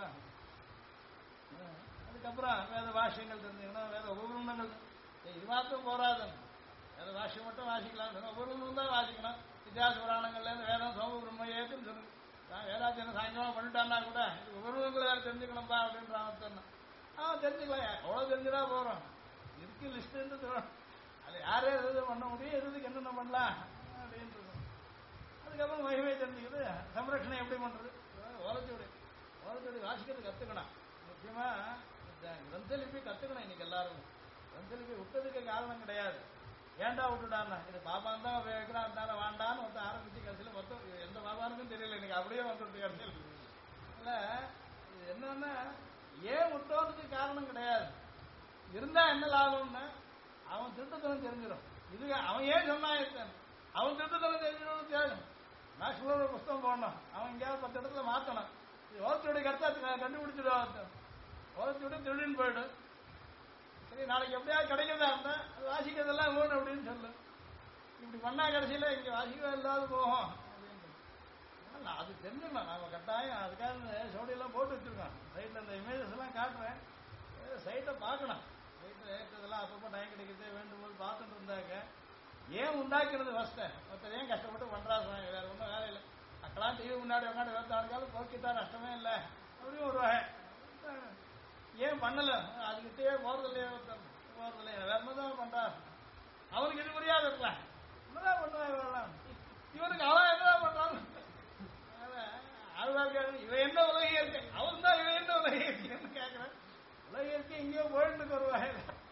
அதுக்கப்புறம் வேத வாசியங்கள் தெரிஞ்சுக்கணும், வேத உபகரணங்கள் இது மாத்திரம் போராது. வேத வாசியம் மட்டும் வாசிக்கலாம், உபகரணம் தான் வாசிக்கணும். இத்தியாச புராணங்கள்ல இருந்து வேதம் சோம பிரம்ம ஏத்துன்னு சொல்லுங்க. நான் வேதாத்தியம் சாயங்காலம் பண்ணிட்டான்னா கூட இது உபகரணங்களை வேற தெரிஞ்சுக்கணும்பா அப்படின்றான் சொன்னா தெரிஞ்சுக்கலாம். அவ்வளவு தெரிஞ்சுதா போறோம். இருக்கு லிஸ்ட் அது யாரே எது பண்ண முடியும், எதுக்கு என்னென்ன பண்ணலாம் அப்படின்னு. அதுக்கப்புறம் மகிமை தெரிஞ்சுக்கிது. சம்ரட்சணை எப்படி பண்றது, ஓலச்சோடி வாசிக்கிறது கத்துக்கணும். முக்கியமா இந்த கிரந்த லிபி கத்துக்கணும். இன்னைக்கு எல்லாரும் சஞ்சலிக்க விட்டதுக்கு காரணம் கிடையாது. ஏன்டா விட்டுட்டான்னா இது பாபான் தான் உபயோகிக்கிறான் அதனால வாண்டான்னு ஒருத்தர் ஆரம்பிச்சு கடைசியில் மொத்தம் எந்த பாபானுக்கும் தெரியல இன்னைக்கு அப்படியே வந்துட்டு கடைசியில். இல்லை இது என்னன்னா ஏன் விட்டோதுக்கு காரணம் கிடையாது. இருந்தா என்ன லாபம்னா அவன் திருத்தத்தனம் தெரிஞ்சிடும். இது அவன் ஏன் சொன்னான் அவன் திருத்தத்தனம் தெரிஞ்சிடும் தேடும். மேக்ஸிமம் ஒரு புஸ்தகம் போடணும், அவன் எங்கேயாவது 10 இடத்துல மாற்றணும். ஓலச்சுடைய கருத்தை கண்டுபிடிச்சிடுவான். ஓலச்சுடைய திருடின்னு போயிடும். சரி நாளைக்கு எப்படியாவது கிடைக்கிறதா இருந்தா அது வாசிக்கிறதெல்லாம் வேணும் அப்படின்னு சொல்லு. இப்படி பண்ணா கடைசியில் இங்கே வாசிக்கவே இல்லாத போகும் அப்படின்னு. அது தெரிஞ்சிடலாம் நாம கட்டாயம். அதுக்காக சோடியெல்லாம் போட்டு வச்சிருக்கோம். சைட்டில் இந்த இமேஜஸ் எல்லாம் காட்டுறேன். சைட்டை பார்க்கணும். சைட்டில் ஏற்றதெல்லாம் அப்பப்போ டைம் கிடைக்கிறதே வேண்டும் போது பார்த்துட்டு இருந்தாக்க ஏன் உண்டாக்குறது ஃபஸ்ட்டு. ஒருத்தர் ஏன் கஷ்டப்பட்டு பண்ணுறாங்க வேறு ஒன்றும் வேலை இல்லை. அக்கெல்லாம் டிவி முன்னாடி உட்காந்து 24 காலம் போக்கிட்டா நஷ்டமே இல்லை அப்படியும் ஒரு வகை. ஏன் பண்ணலை அதுக்கிட்டே போகிறதில்லையே போகிறதில்லையே வேற என்னதான் பண்ணுறாரு. அவனுக்கு இது புரியாது இருக்கலாம் என்னதான் பண்ணுவாங்க வரலாம். இவனுக்கு அவன் என்னதான் பண்ணுறான். ஆழ்வார்கள் இவன் என்ன உலக இயற்கை அவன் தான் இவன் என்ன உலக இயற்கைன்னு கேட்குறேன். உலக இயற்கை எங்கேயோ போயிட்டு வருவாங்க.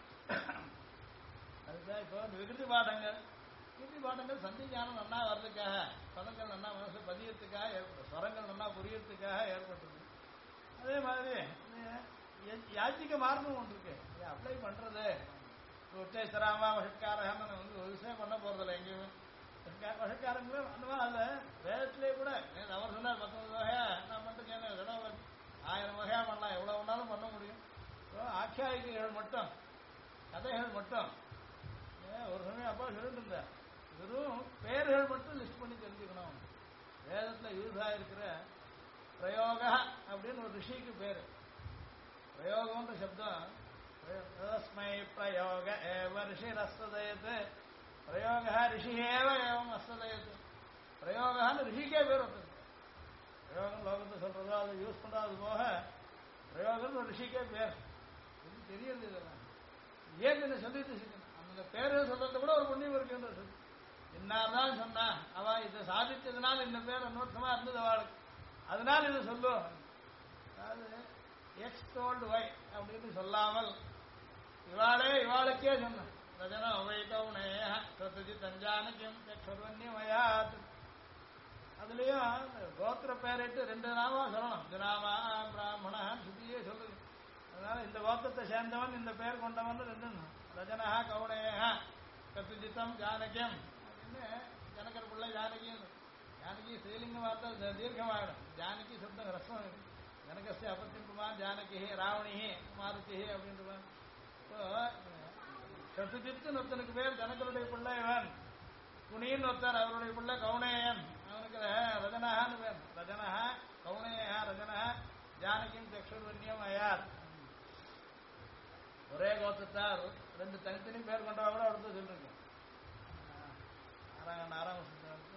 அதுதான் இப்போ விகிருதி பாடங்கள் சந்தி ஞானம் நன்னா வர்றதுக்காக பதங்கள் நன்னா மனசு பதியத்துக்காக ஏற்படும். ஸ்வரங்கள் நன்னா புரியறதுக்காக ஏற்பட்டது. அதே மாதிரி யாச்சிக்க மார்க்கம் ஒன்று இருக்கு. இதை அப்ளை பண்றது உச்சேஸ்வராமா வஷட்காரன்னு வந்து ஒரு விஷயம் பண்ண போறதில்லை எங்கேயுமே. வஷட்காரங்களும் அந்த மாதிரி அல்ல. வேதத்திலே கூட அவர் சொன்னார் 19 வகையா நான் மட்டும் கேட்க 1000 வகையா பண்ணலாம். எவ்வளவு வேணாலும் பண்ண முடியும். ஆக்கியாயிகள் மட்டும் கதைகள் மட்டும் ஒரு சமயம் அப்பா சொல்லிட்டு இருந்தார். வெறும் பெயர்கள் மட்டும் லிஸ்ட் பண்ணி தெரிஞ்சுக்கணும். வேதத்தில் யூஸ் ஆகிருக்கிற பிரயோக அப்படின்னு ஒரு ரிஷிக்கு பேர். பிரயோகம்ன்ற சப்தம் தஸ்மை பிரயோக ஏவ ரிஷி அஸ்ததயத்து பிரயோக ரிஷி ஏவ ஏவம் அஸ்ததயத்து. பிரயோகான்னு ரிஷிக்கே பேர் ஒருத்தர். பிரயோகம் லோகத்தை சொல்றதோ அதை யூஸ் பண்றோம். அது போக பிரயோகம் ஒரு ரிஷிக்கே பேர். இது தெரியறது இதெல்லாம் ஏன் என்ன சொல்லிட்டு அந்த பேரு சொல்றதை கூட ஒரு புண்ணியம் இருக்குன்ற சொல்லி இன்னார்தான் சொன்னா அவ இதை சாதிச்சதுனால இந்த பேர் அன்னோட்டமா இருந்தது அவளுக்கு அதனால இதை சொல்லும். அதாவது எக்ஸ் டோல்டு வை அப்படின்னு சொல்லாமல் இவாளுக்கே சொன்ன ரஜனா உபயிட்டவுனே சொத்துஜி தஞ்சானக்கியம் சொர்வன்யமயாத். அதுலயும் கோத்திர பேரிட்டு 2 நாமா சொல்லணும். தினாமா பிராமணான்னு சுத்தியே சொல்லுது. அதனால இந்த கோத்திரத்தை சேர்ந்தவன் இந்த பேர் கொண்டவன் 2 ரஜனா கவுனேயா கத்துஜித்தம் ஜானகியம் அப்படின்னு ஜனகர் பிள்ளை ஜானகியும். ஜானகி ஸ்ரீலிங்க வார்த்தை தீர்க்கமாகிடும். ஜானகி சப்தம் ரசம். ஜனகஸ்ய அப்பத்தின் குமார் ஜானகி ராவணி மாருதி அப்படின்ற சத்துஜித்துன்னு ஒருத்தனுக்கு பேர் ஜனகருடைய பிள்ளை இவன். குனின்னு ஒருத்தர் அவருடைய பிள்ளை கவுனேயன் அவனுக்கு ரஜனஹான்னு பேர். ரஜனஹா கவுனேயா ரஜனஹா ஜானகியும் சக்ஷுர்வன்யம் அயார். ஒரே கோத்திரத்தார் 2 தனித்தனி பேர் கொண்டவா கூட அடுத்து சொல்லிருக்கேன். 6ஆம் வருஷத்துக்கு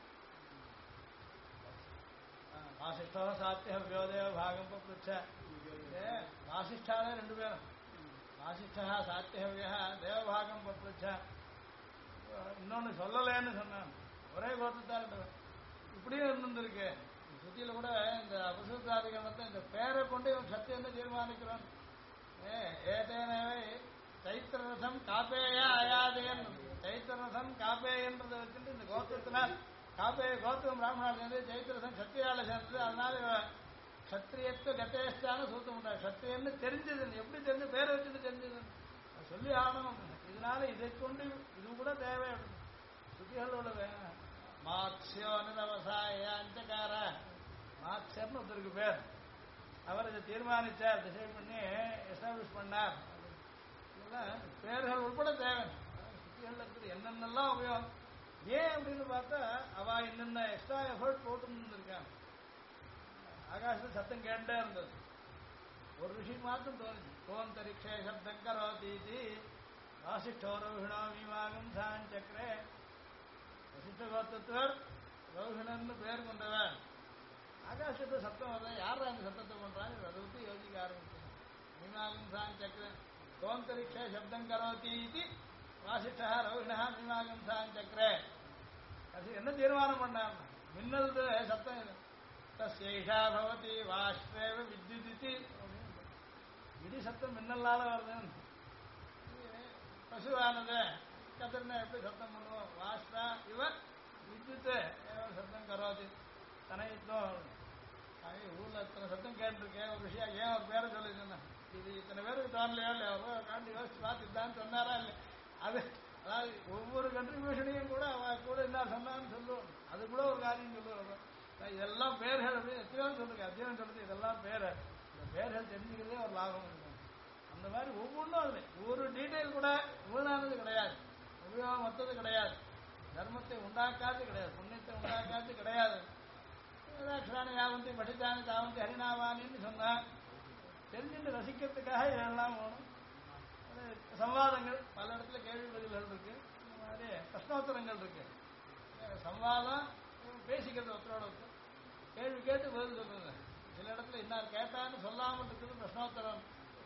வாசிஷ்டோ சாத்திய வியோதேவ பாகம் பிரிச்ச வாசிஷ்டாலே 2 பேரும். வாசிஷ்டா சாத்தியவியா தேவபாகம் பிரிச்ச. இன்னொன்னு சொல்லலேன்னு சொன்னான். ஒரே கோத்திரத்தார் 2 பேர். இப்படியும் இருந்திருக்கு. சுத்தியில கூட இந்த அபசுத்தாதிகரணத்தை இந்த பேரை கொண்டு இவன் சத்தியம் தீர்மானிக்கிறான். ஏதேனவே சைத்திரரசம் காப்பேயா அயாதேன். சைத்திரரசம் காப்பேயன்றதை வச்சுட்டு இந்த கோத்திரத்தினால் காப்பேய கோத்திரம் பிராமணால் சேர்ந்து சைத்திரரசம் சத்தியால சேர்ந்தது. அதனால சத்திரியத்துவ கத்தேஷ்டான சூத்தம் உண்டாரு. சத்தியன்னு தெரிஞ்சது எப்படி தெரிஞ்சு பேரை வச்சுட்டு தெரிஞ்சது சொல்லி ஆகணும். இதனால இதை கொண்டு இது கூட தேவை. சுத்திகளோட மாத்ஸ்யோ நிரவசாயக்கார மாத்சர்னு ஒருத்தருக்கு பேர். அவர் இதை தீர்மானித்தார், டிசைட் பண்ணி எஸ்டாப்ளிஷ் பண்ணார். இதெல்லாம் பேர்கள் உட்பட தேவை. சுத்திகளுக்கு என்னென்னலாம் உபயோகம். ஏன் அப்படின்னு பார்த்தா அவ என்னென்ன எக்ஸ்ட்ரா எஃபர்ட் போட்டு இருக்காங்க. ஆகாசத்து சத்தம் கேட்டே இருந்தது. ஒரு ரிஷி மாத்திரம் தோணுச்சு. கோன் தரிக்ஷே சப்தம் கரோதீதி வாசிஷ்டோ ரௌஹிணோ மீமாகம் சாஞ்சக்ரே. வசிஷ்ட கோத்திரத்தவர் ரௌஹிணன்னு பேர் கொண்டவர். ஆகாசத்தை சத்தம் வர யாரா இந்த சத்தத்தை பண்றாங்க அதை விட்டு யோசிக்க ஆரம்பிச்சாங்க. மீமாகம் சாஞ்சக்ரே கோந்தரிக்ஷே சப்தம் கரோதி இது வாசிஷ்டா ரௌஹிணா மீமாகம் சாஞ்சக்ரே. அது என்ன தீர்மானம் பண்ணாங்க. மின்னல் சத்தம் இது தஸ்யைஷா பவதி வாஷ்வேவ வித்யுதிதி. இடி சத்தம் மின்னலால வருதுன்னு பசுவானது கத்திரனை எப்படி சத்தம் பண்ணுவோம் வாஷ்டா இவர் வித்யுத்து சத்தம் கரோதி தனைத்தும் ஊர்ல இத்தனை சத்தம் கேட்டிருக்கேன் ஒரு விஷயம் ஏன் ஒரு பேரை சொல்லிருந்தேன் இது இத்தனை பேருக்கு தோணலையோ இல்லையா காண்டி யோசிச்சு பார்த்துட்டான்னு சொன்னாரா இல்லை அது அதாவது ஒவ்வொரு கண்ட்ரிபியூஷனையும் கூட அவ கூட என்ன சொன்னான்னு சொல்லுவோம் அது கூட ஒரு காரியம் சொல்லுவோம் இதெல்லாம் பேர்கள் அப்படின்னு எத்தனையோ சொல்லுங்க அத்தியானம் சொல்றது இதெல்லாம் பேர் இந்த பேர்கள் தெரிஞ்சுக்கிறதே ஒரு லாபம் இருக்கும் அந்த மாதிரி ஒவ்வொன்றும் இல்லை ஒவ்வொரு டீட்டெயில் கூட வீணானது கிடையாது உபயோகமற்றது கிடையாது தர்மத்தை உண்டாக்காது கிடையாது புண்ணியத்தை உண்டாக்காது கிடையாது அக்ஷராணி யாவந்தி படித்தானி தாவந்தி ஹரிநாமானின்னு சொன்னா தெரிஞ்சுட்டு ரசிக்கிறதுக்காக இதெல்லாம் போகணும் சம்வாதங்கள் பல இடத்துல கேள்வி பதில்கள் இருக்கு இந்த மாதிரி பிரஷ்னோத்தரங்கள் இருக்கு சம்வாதம் பேசிக்கிறது ஒருத்தரோட ஒருத்தர் கேள்வி கேட்டு பதில் சொல்றது சில இடத்துல இன்னார் கேட்டான்னு சொல்லாமல் இருக்குது பிரஷ்னோத்தரம்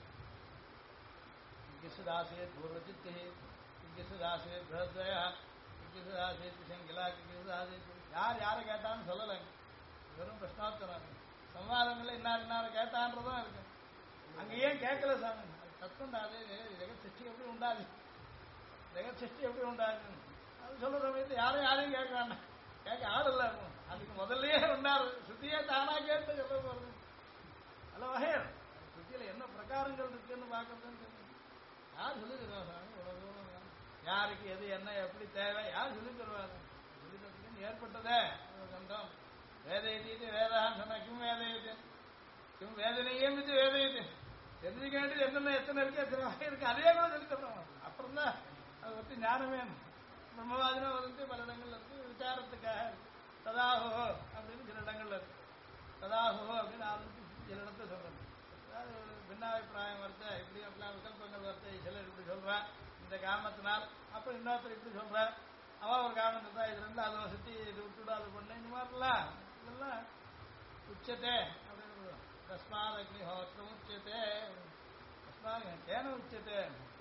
கிசுதாசியத் பூர்வச்சித்தி கிசுதாசியத் பிரத்வயா கிசுதாசியத் விஷங்கிலா கிசுதாசியத் யார் யாரை கேட்டான்னு சொல்லலை வெறும் பிரஷ்னோத்தரம் சம்வாதங்கள்ல இன்னார கேட்டான்றதும் இருக்கு அங்க ஏன் கேட்கல சாமி தத்துவம் அது ஜெகத் சிருஷ்டி எப்படி உண்டாது ஜெகத் சிருஷ்டி எப்படி உண்டாது அது சொல்ற சமயத்து யாரையும் கேட்க வேண்டாம் கேட்க ஆள் இல்லை அதுக்கு முதல்லயே உண்டாரு சுத்தியே தானா கேட்டு சொல்ல போறது அல்ல வகையர் சுத்தியில என்ன பிரகாரங்கள் இருக்குன்னு பார்க்கறதுன்னு தெரியும் யார் சொல்லி தருவா சாமி இவ்வளவு தூரம் யாருக்கு எது என்ன எப்படி தேவை யார் சொல்லி தருவாரு சொல்லி தரத்துக்கு ஏற்பட்டதே கண்டம் வேதையீட்டு வேதான்னு சொன்னா கிம் வேதையீட்டு கிம் வேதனையும் இது வேதையீட்டு தெரிஞ்சுக்க வேண்டியது என்னென்ன எத்தனை இருக்கு எத்தனை வகை இருக்கு அதே கூட சொல்லி தரணும் அப்புறம் தான் அதை பற்றி ஞானமே பிரம்மவாதினா வந்து பல இடங்கள்ல இருக்கு விசாரத்துக்காக ததாஹோ அப்படின்னு சில இடங்கள்ல இருக்கு ததாஹோ அப்படின்னு ஆரம்பிச்சு சில இடத்த சொல்றேன் அதாவது பின்னாபிப்பிராயம் வருத்த இப்படி அப்படிலாம் விகல்பங்கள் வருத்த சிலர் இப்படி சொல்றேன் இந்த காரணத்தினால் அப்புறம் இன்னொருத்தர் இப்படி சொல்றேன் அவன் ஒரு காரணம் தான் இது ரெண்டு அதை சுற்றி இது விட்டுவிட அது பண்ணு இந்த மாதிரிலாம் இதெல்லாம் உச்சத்தே அப்படின்னு தஸ்மாத் அக்னிஹோத்திரம் உச்சத்தே தஸ்மாத் தேன உச்சத்தே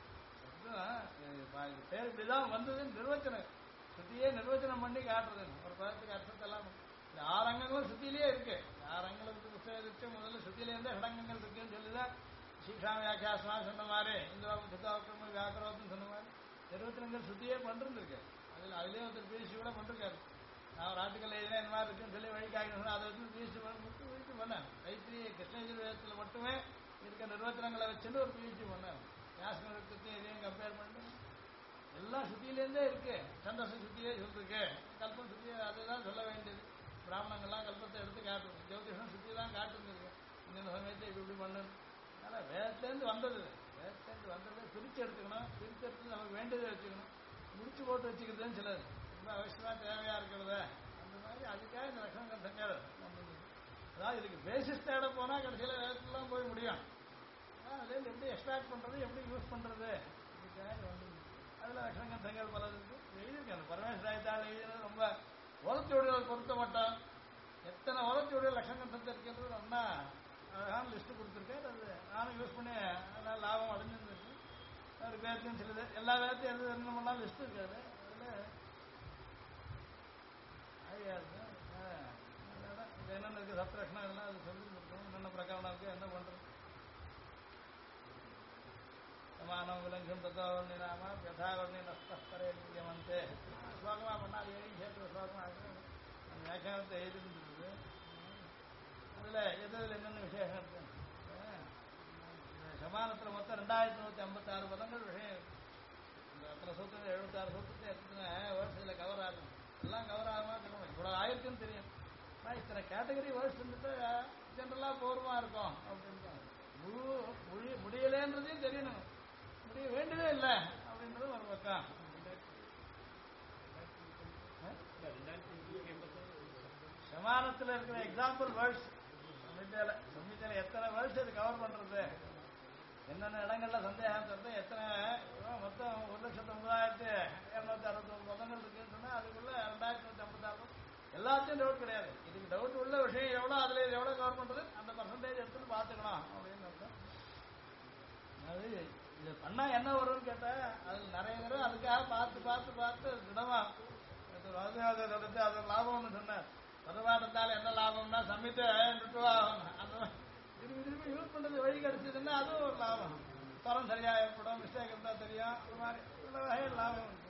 பேர் இப்படிதான் வந்ததுன்னு நிர்வச்சனம் சுத்தியே நிர்வச்சனம் பண்ணி காட்டுறது ஒரு பதத்துக்கு அர்த்தத்தெல்லாம் இந்த 6 அங்கங்களும் சுத்திலேயே இருக்கு 6 அங்கங்களுக்கு புத்தகம் இருக்கு முதல்ல சுத்திலே இருந்து இடங்கங்கள் இருக்குன்னு சொல்லிதான் சீஷா வியாக்கியாசமா சொன்ன மாதிரி இந்த சித்தாக்கிரம வியாக்கரோத்துன்னு சொன்ன மாதிரி நிர்வச்சனங்கள் சுத்தியே பண்ணிருந்துருக்கு அதுலேயே ஒருத்தர் பிஎஸ்சி கூட பண்ணிருக்காரு நான் ஒரு ஆர்டிக்கல் எழுதினா இந்த மாதிரி இருக்குன்னு சொல்லி வழிக்காக சொன்னால் அதை வச்சு பிஎஸ்சி பிஎஸ்சி பண்ணேன் கைத்திரி கிருஷ்ணகிரி மட்டுமே இருக்க நிர்வச்சனங்களை வச்சுட்டு ஒரு பிஎஸ்சி பண்ணேன் வியாசனத்தையும் இதையும் கம்பேர் பண்ணிட்டு எல்லாம் சுத்தியிலேருந்தே இருக்கு சந்தோஷ சுத்தியே சொல்லிருக்கு கல்பம் சுத்தியே அதுதான் சொல்ல வேண்டியது பிராமணங்கள்லாம் கல்பத்தை எடுத்து காட்டுறது ஜோதிஷம் சுத்தி தான் காட்டுருக்கு இந்த சமயத்தை இப்படி பண்ணு அதனால் வேதத்துலேருந்து வந்தது பிரித்து எடுத்துக்கணும் பிரித்து எடுத்து நமக்கு வேண்டியதை வச்சுக்கணும் முடிச்சு போட்டு வச்சுக்கிறதுன்னு சிலர் ரொம்ப அவசியமாக தேவையாக இருக்கிறத அந்த மாதிரி அதுக்காக இந்த லட்சண கிரந்தங்கள் அதாவது இதுக்கு பேசிஸ் தேட போனால் கடைசியில் வேதத்துலாம் போய் முடியும் அதுலேருந்து எப்படி எக்ஸ்ட்ராக்ட் பண்ணுறது எப்படி யூஸ் பண்ணுறது இதுக்காக வந்து அதில் லட்சண கிரந்தங்கள் பல இருக்கு எழுதியிருக்காங்க பரமேஸ்வராயத்தால் எழுதினது ரொம்ப உலகத்தோடைய பொருத்த மாட்டோம் எத்தனை உலகத்தோடைய லட்சண கிரந்தத்தை இருக்கிறது ரொம்ப அழகான லிஸ்ட்டு கொடுத்துருக்கேன் அது நானும் யூஸ் பண்ணி அதனால் லாபம் அடைஞ்சிருந்துருக்கு ஒரு வேதத்தையும் சிலது எல்லா வேதத்தையும் எது என்ன பண்ணாலும் லிஸ்ட் இருக்காது அதில் ஐயா இருக்கு என்னென்ன இருக்குது சப்தலட்சணம் இதெல்லாம் அது சொல்லி கொடுக்கணும் என்னென்ன பிரகாரம் இருக்குது என்ன பண்ணுறது சமானம் விலங்கும் தத்தோவர்ணி நாம யதாவர்ணி நஸ்தரே லிங்கமந்தே ஸ்லோகமாக பண்ணால் 7 சேர்த்து ஸ்லோகமாக இருக்குது அந்த வியாக்கியானத்தை எழுதிருந்துருக்குது அதில் எதில் என்னென்ன விசேஷம் இருக்கு சமானத்தில் மொத்தம் 2156 பதங்கள் விஷயம் இந்த அத்தனை சூத்திரம் 76 சூத்திரத்தை எத்தனை வேர்ட்ஸ் இதில் கவர் ஆகும் எல்லாம் கவர் ஆகுமா தெரியும் இவ்வளோ ஆயிருக்குன்னு தெரியும் ஆனால் இத்தனை கேட்டகரி வேர்ட்ஸ் இருந்துட்டு ஜென்ரலாக போர்வமாக இருக்கும் அப்படின்னு முடியலேன்றதையும் தெரியணும் முடிய வேண்டியதே இல்லை அப்படின்றது ஒரு பக்கம் சமானத்தில் இருக்கிற எக்ஸாம்பிள் வேர்ட்ஸ் சம்ஹிதையில எத்தனை வேர்ட்ஸ் அது கவர் பண்ணுறது என்னென்ன இடங்கள்ல சந்தேகம் தருது எத்தனை மொத்தம் 1,09,269 பதங்கள் இருக்குன்னு சொன்னா அதுக்குள்ள 2,156 எல்லாத்தையும் டவுட் கிடையாது இதுக்கு டவுட் உள்ள விஷயம் எவ்வளோ அதுல இது எவ்வளோ கவர் பண்றது அந்த பர்சன்டேஜ் எடுத்துட்டு பார்த்துக்கணும் அப்படின்னு அர்த்தம் அது இது பண்ணா என்ன வரும்னு கேட்டா அது நிறைய தடவை அதுக்காக பார்த்து திடமா அது லாபம்னு சொன்னார் பதவாட்டத்தால் என்ன லாபம்னா சம்மித்த ஆகும் அந்த திருப்பி யூஸ் பண்றது வழி கிடைச்சதுன்னா அதுவும் ஒரு லாபம் ஸ்வரம் சரியா ஏற்படும், மிஸ்டேக் இருந்தா தெரியும். அது மாதிரி இந்த வகையில் லாபம் இருக்கு.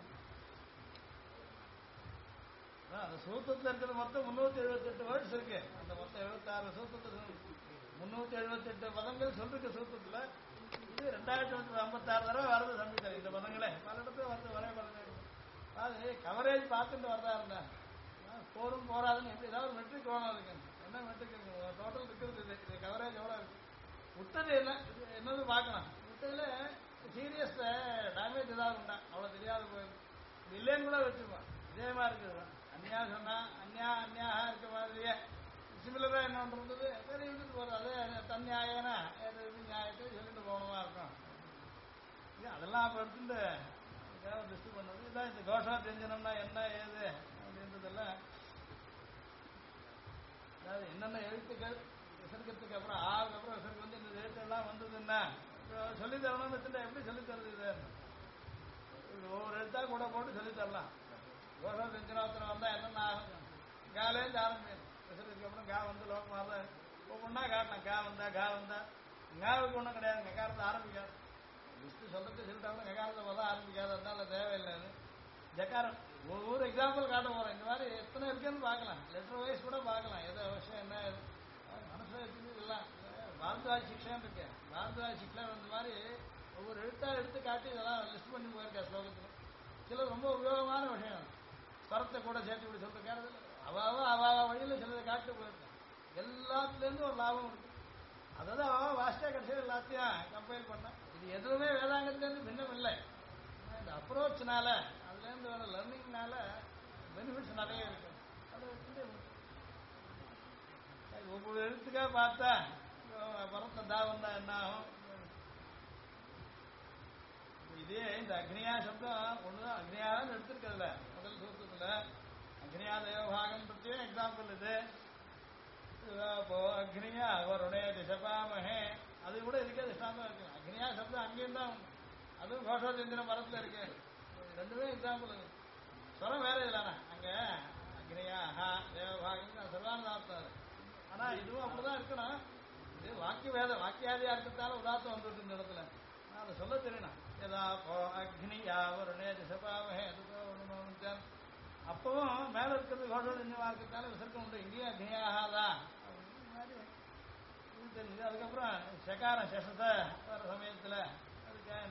அந்த சூத்திரத்தில் இருக்கிறது மொத்தம் 378 வேர்ட்ஸ் இருக்கு. அந்த மொத்தம் 76 சூத்திரத்தில் 378 பதங்கள் சொல்லிருக்கு சூத்திரத்துல. இது 2056 தடவை வரது சம்மித்தல். இந்த பதங்களே பல இடத்துல வருது, ஒரே பதங்கள். அதாவது கவரேஜ் பார்த்துட்டு வரதா இருந்தா போரும் போராதுன்னு எப்படி ஏதாவது ஒரு மெட்ரிக் வேணும் இருக்கு. என்ன மெட்ரிக் இருக்கு? டோட்டல் இருக்கிறது இது கவரேஜ் எவ்வளோ இருக்கு. விட்டது என்ன என்னது பார்க்கலாம். விட்டதுல சீரியஸ் டேமேஜ் ஏதாவது உண்டா, அவ்வளோ தெரியாது போயிடும். இல்லைன்னு கூட வச்சுருப்பான். இதே மாதிரி இருக்குது. அந்நியா சொன்னா அந்நியாக இருக்க மாதிரியே சிமிலரா என்ன பண்றது, சரி இருந்துட்டு போறது. அதே தன்னியாயனா நியாயத்தை சொல்லிட்டு போகணுமா இருக்கும். அதெல்லாம் அப்ப எடுத்துட்டு லிஸ்ட் பண்ணது இதான். இந்த கோஷா தெரிஞ்சனம்னா என்ன ஏது அப்படின்றதெல்லாம், அதாவது என்னென்ன எழுத்துக்கள் விசர்க்கத்துக்கு அப்புறம் ஆறுக்கு அப்புறம் விசர்க்கு வந்து இந்த எழுத்தெல்லாம் வந்ததுன்னா சொல்லி தரணும்னு வச்சுட்டா எப்படி சொல்லி தருது? இது ஒவ்வொரு எழுத்தா கூட போட்டு சொல்லி தரலாம். கோஷா தெரிஞ்சனத்தில் வந்தா என்னென்ன ஆகும்? காலேருந்து ஆரம்பிக்கும். விசர்க்கு அப்புறம் கா வந்து லோகமாக ஒவ்வொன்றா காட்டலாம். கா வந்தா காவுக்கு ஒன்றும் கிடையாது, ககாரத்தை ஆரம்பிக்காது. லிஸ்ட்டு சொல்லிட்டு சொல்லிட்டாலும் ககாரத்தை முதல்ல ஆரம்பிக்காது. அதனால தேவையில்லை. ஜக்காரம் ஒவ்வொரு எக்ஸாம்பிள் காட்ட போகிறோம். இந்த மாதிரி எத்தனை இருக்குன்னு பார்க்கலாம். லெட்டர் வைஸ் கூட பார்க்கலாம். எதோ விஷயம் என்ன மனசில் வச்சுன்னு இல்லை. பாரத்வாஜ் சிக்ஷன் இருக்கு. பாரத்வாஜ் சிக்ஷன் இந்த மாதிரி ஒவ்வொரு எழுத்தா எடுத்து காட்டி இதெல்லாம் லிஸ்ட் பண்ணி போயிருக்கா ஸ்லோகத்தில். சில ரொம்ப உபயோகமான விஷயம். ஸ்வரத்தை கூட சேர்த்து இப்படி சொல்லிருக்காரு. அவ வழியில் சிலதை காட்டு போயிருக்கேன். எல்லாத்துலேருந்து ஒரு லாபம் இருக்கு. அதாவது வாஸ்டா கடைசியில் எல்லாத்தையும் கம்பைல் பண்ண. இது எதுவுமே வேதாங்கத்திலேருந்து பின்னம் இல்லை. இந்த அப்ரோச்னால அதுலேருந்து வர லர்னிங்னால பெனிஃபிட்ஸ் நிறைய இருக்கு. அதை வச்சுட்டு ஒவ்வொரு எழுத்துக்காக பார்த்தா பரத்த தாவம் தான் என்ன ஆகும். இதே இந்த அக்னியா சப்தம் ஒண்ணுதான். அக்னியாதான் எடுத்திருக்கிறதுல முதல் சூத்திரத்துல அக்னியா தேவபாகம் பற்றியும் எக்ஸாம்பிள் இது. அக்னியா வருணே திசபாமஹே அது கூட இருக்கே திஷ்டாந்தம் இருக்கு. அக்னியா சப்தம் அங்கேயும் தான், அதுவும் கோஷோத்தின மரத்தில் இருக்கு. ரெண்டுமே எக்ஸாம்பிள். ஸ்வரம் வேற இல்லைண்ணா. அங்க அக்னியா தேவபாகம் சர்வானதார்த்தம். ஆனா இதுவும் அப்படிதான் இருக்கணும். இது வாக்கிய வேத வாக்கியாதியா இருக்கிறதால உதாத்தம் வந்துருக்கு இந்த இடத்துல. அதை சொல்ல தெரியணும். ஏதா அக்னியா வருணே திசபாமஹே அதுக்கு அப்பவும் மேல இருக்கிறது கோஷோத்தினமா இருக்கிறதால விசர்க்கம் உண்டு. இங்கேயும் அக்னியாகாதான் மாதிரி தெரியுது. அதுக்கப்புறம் சகாரம் சசத்தை வர சமயத்தில் அதுக்காக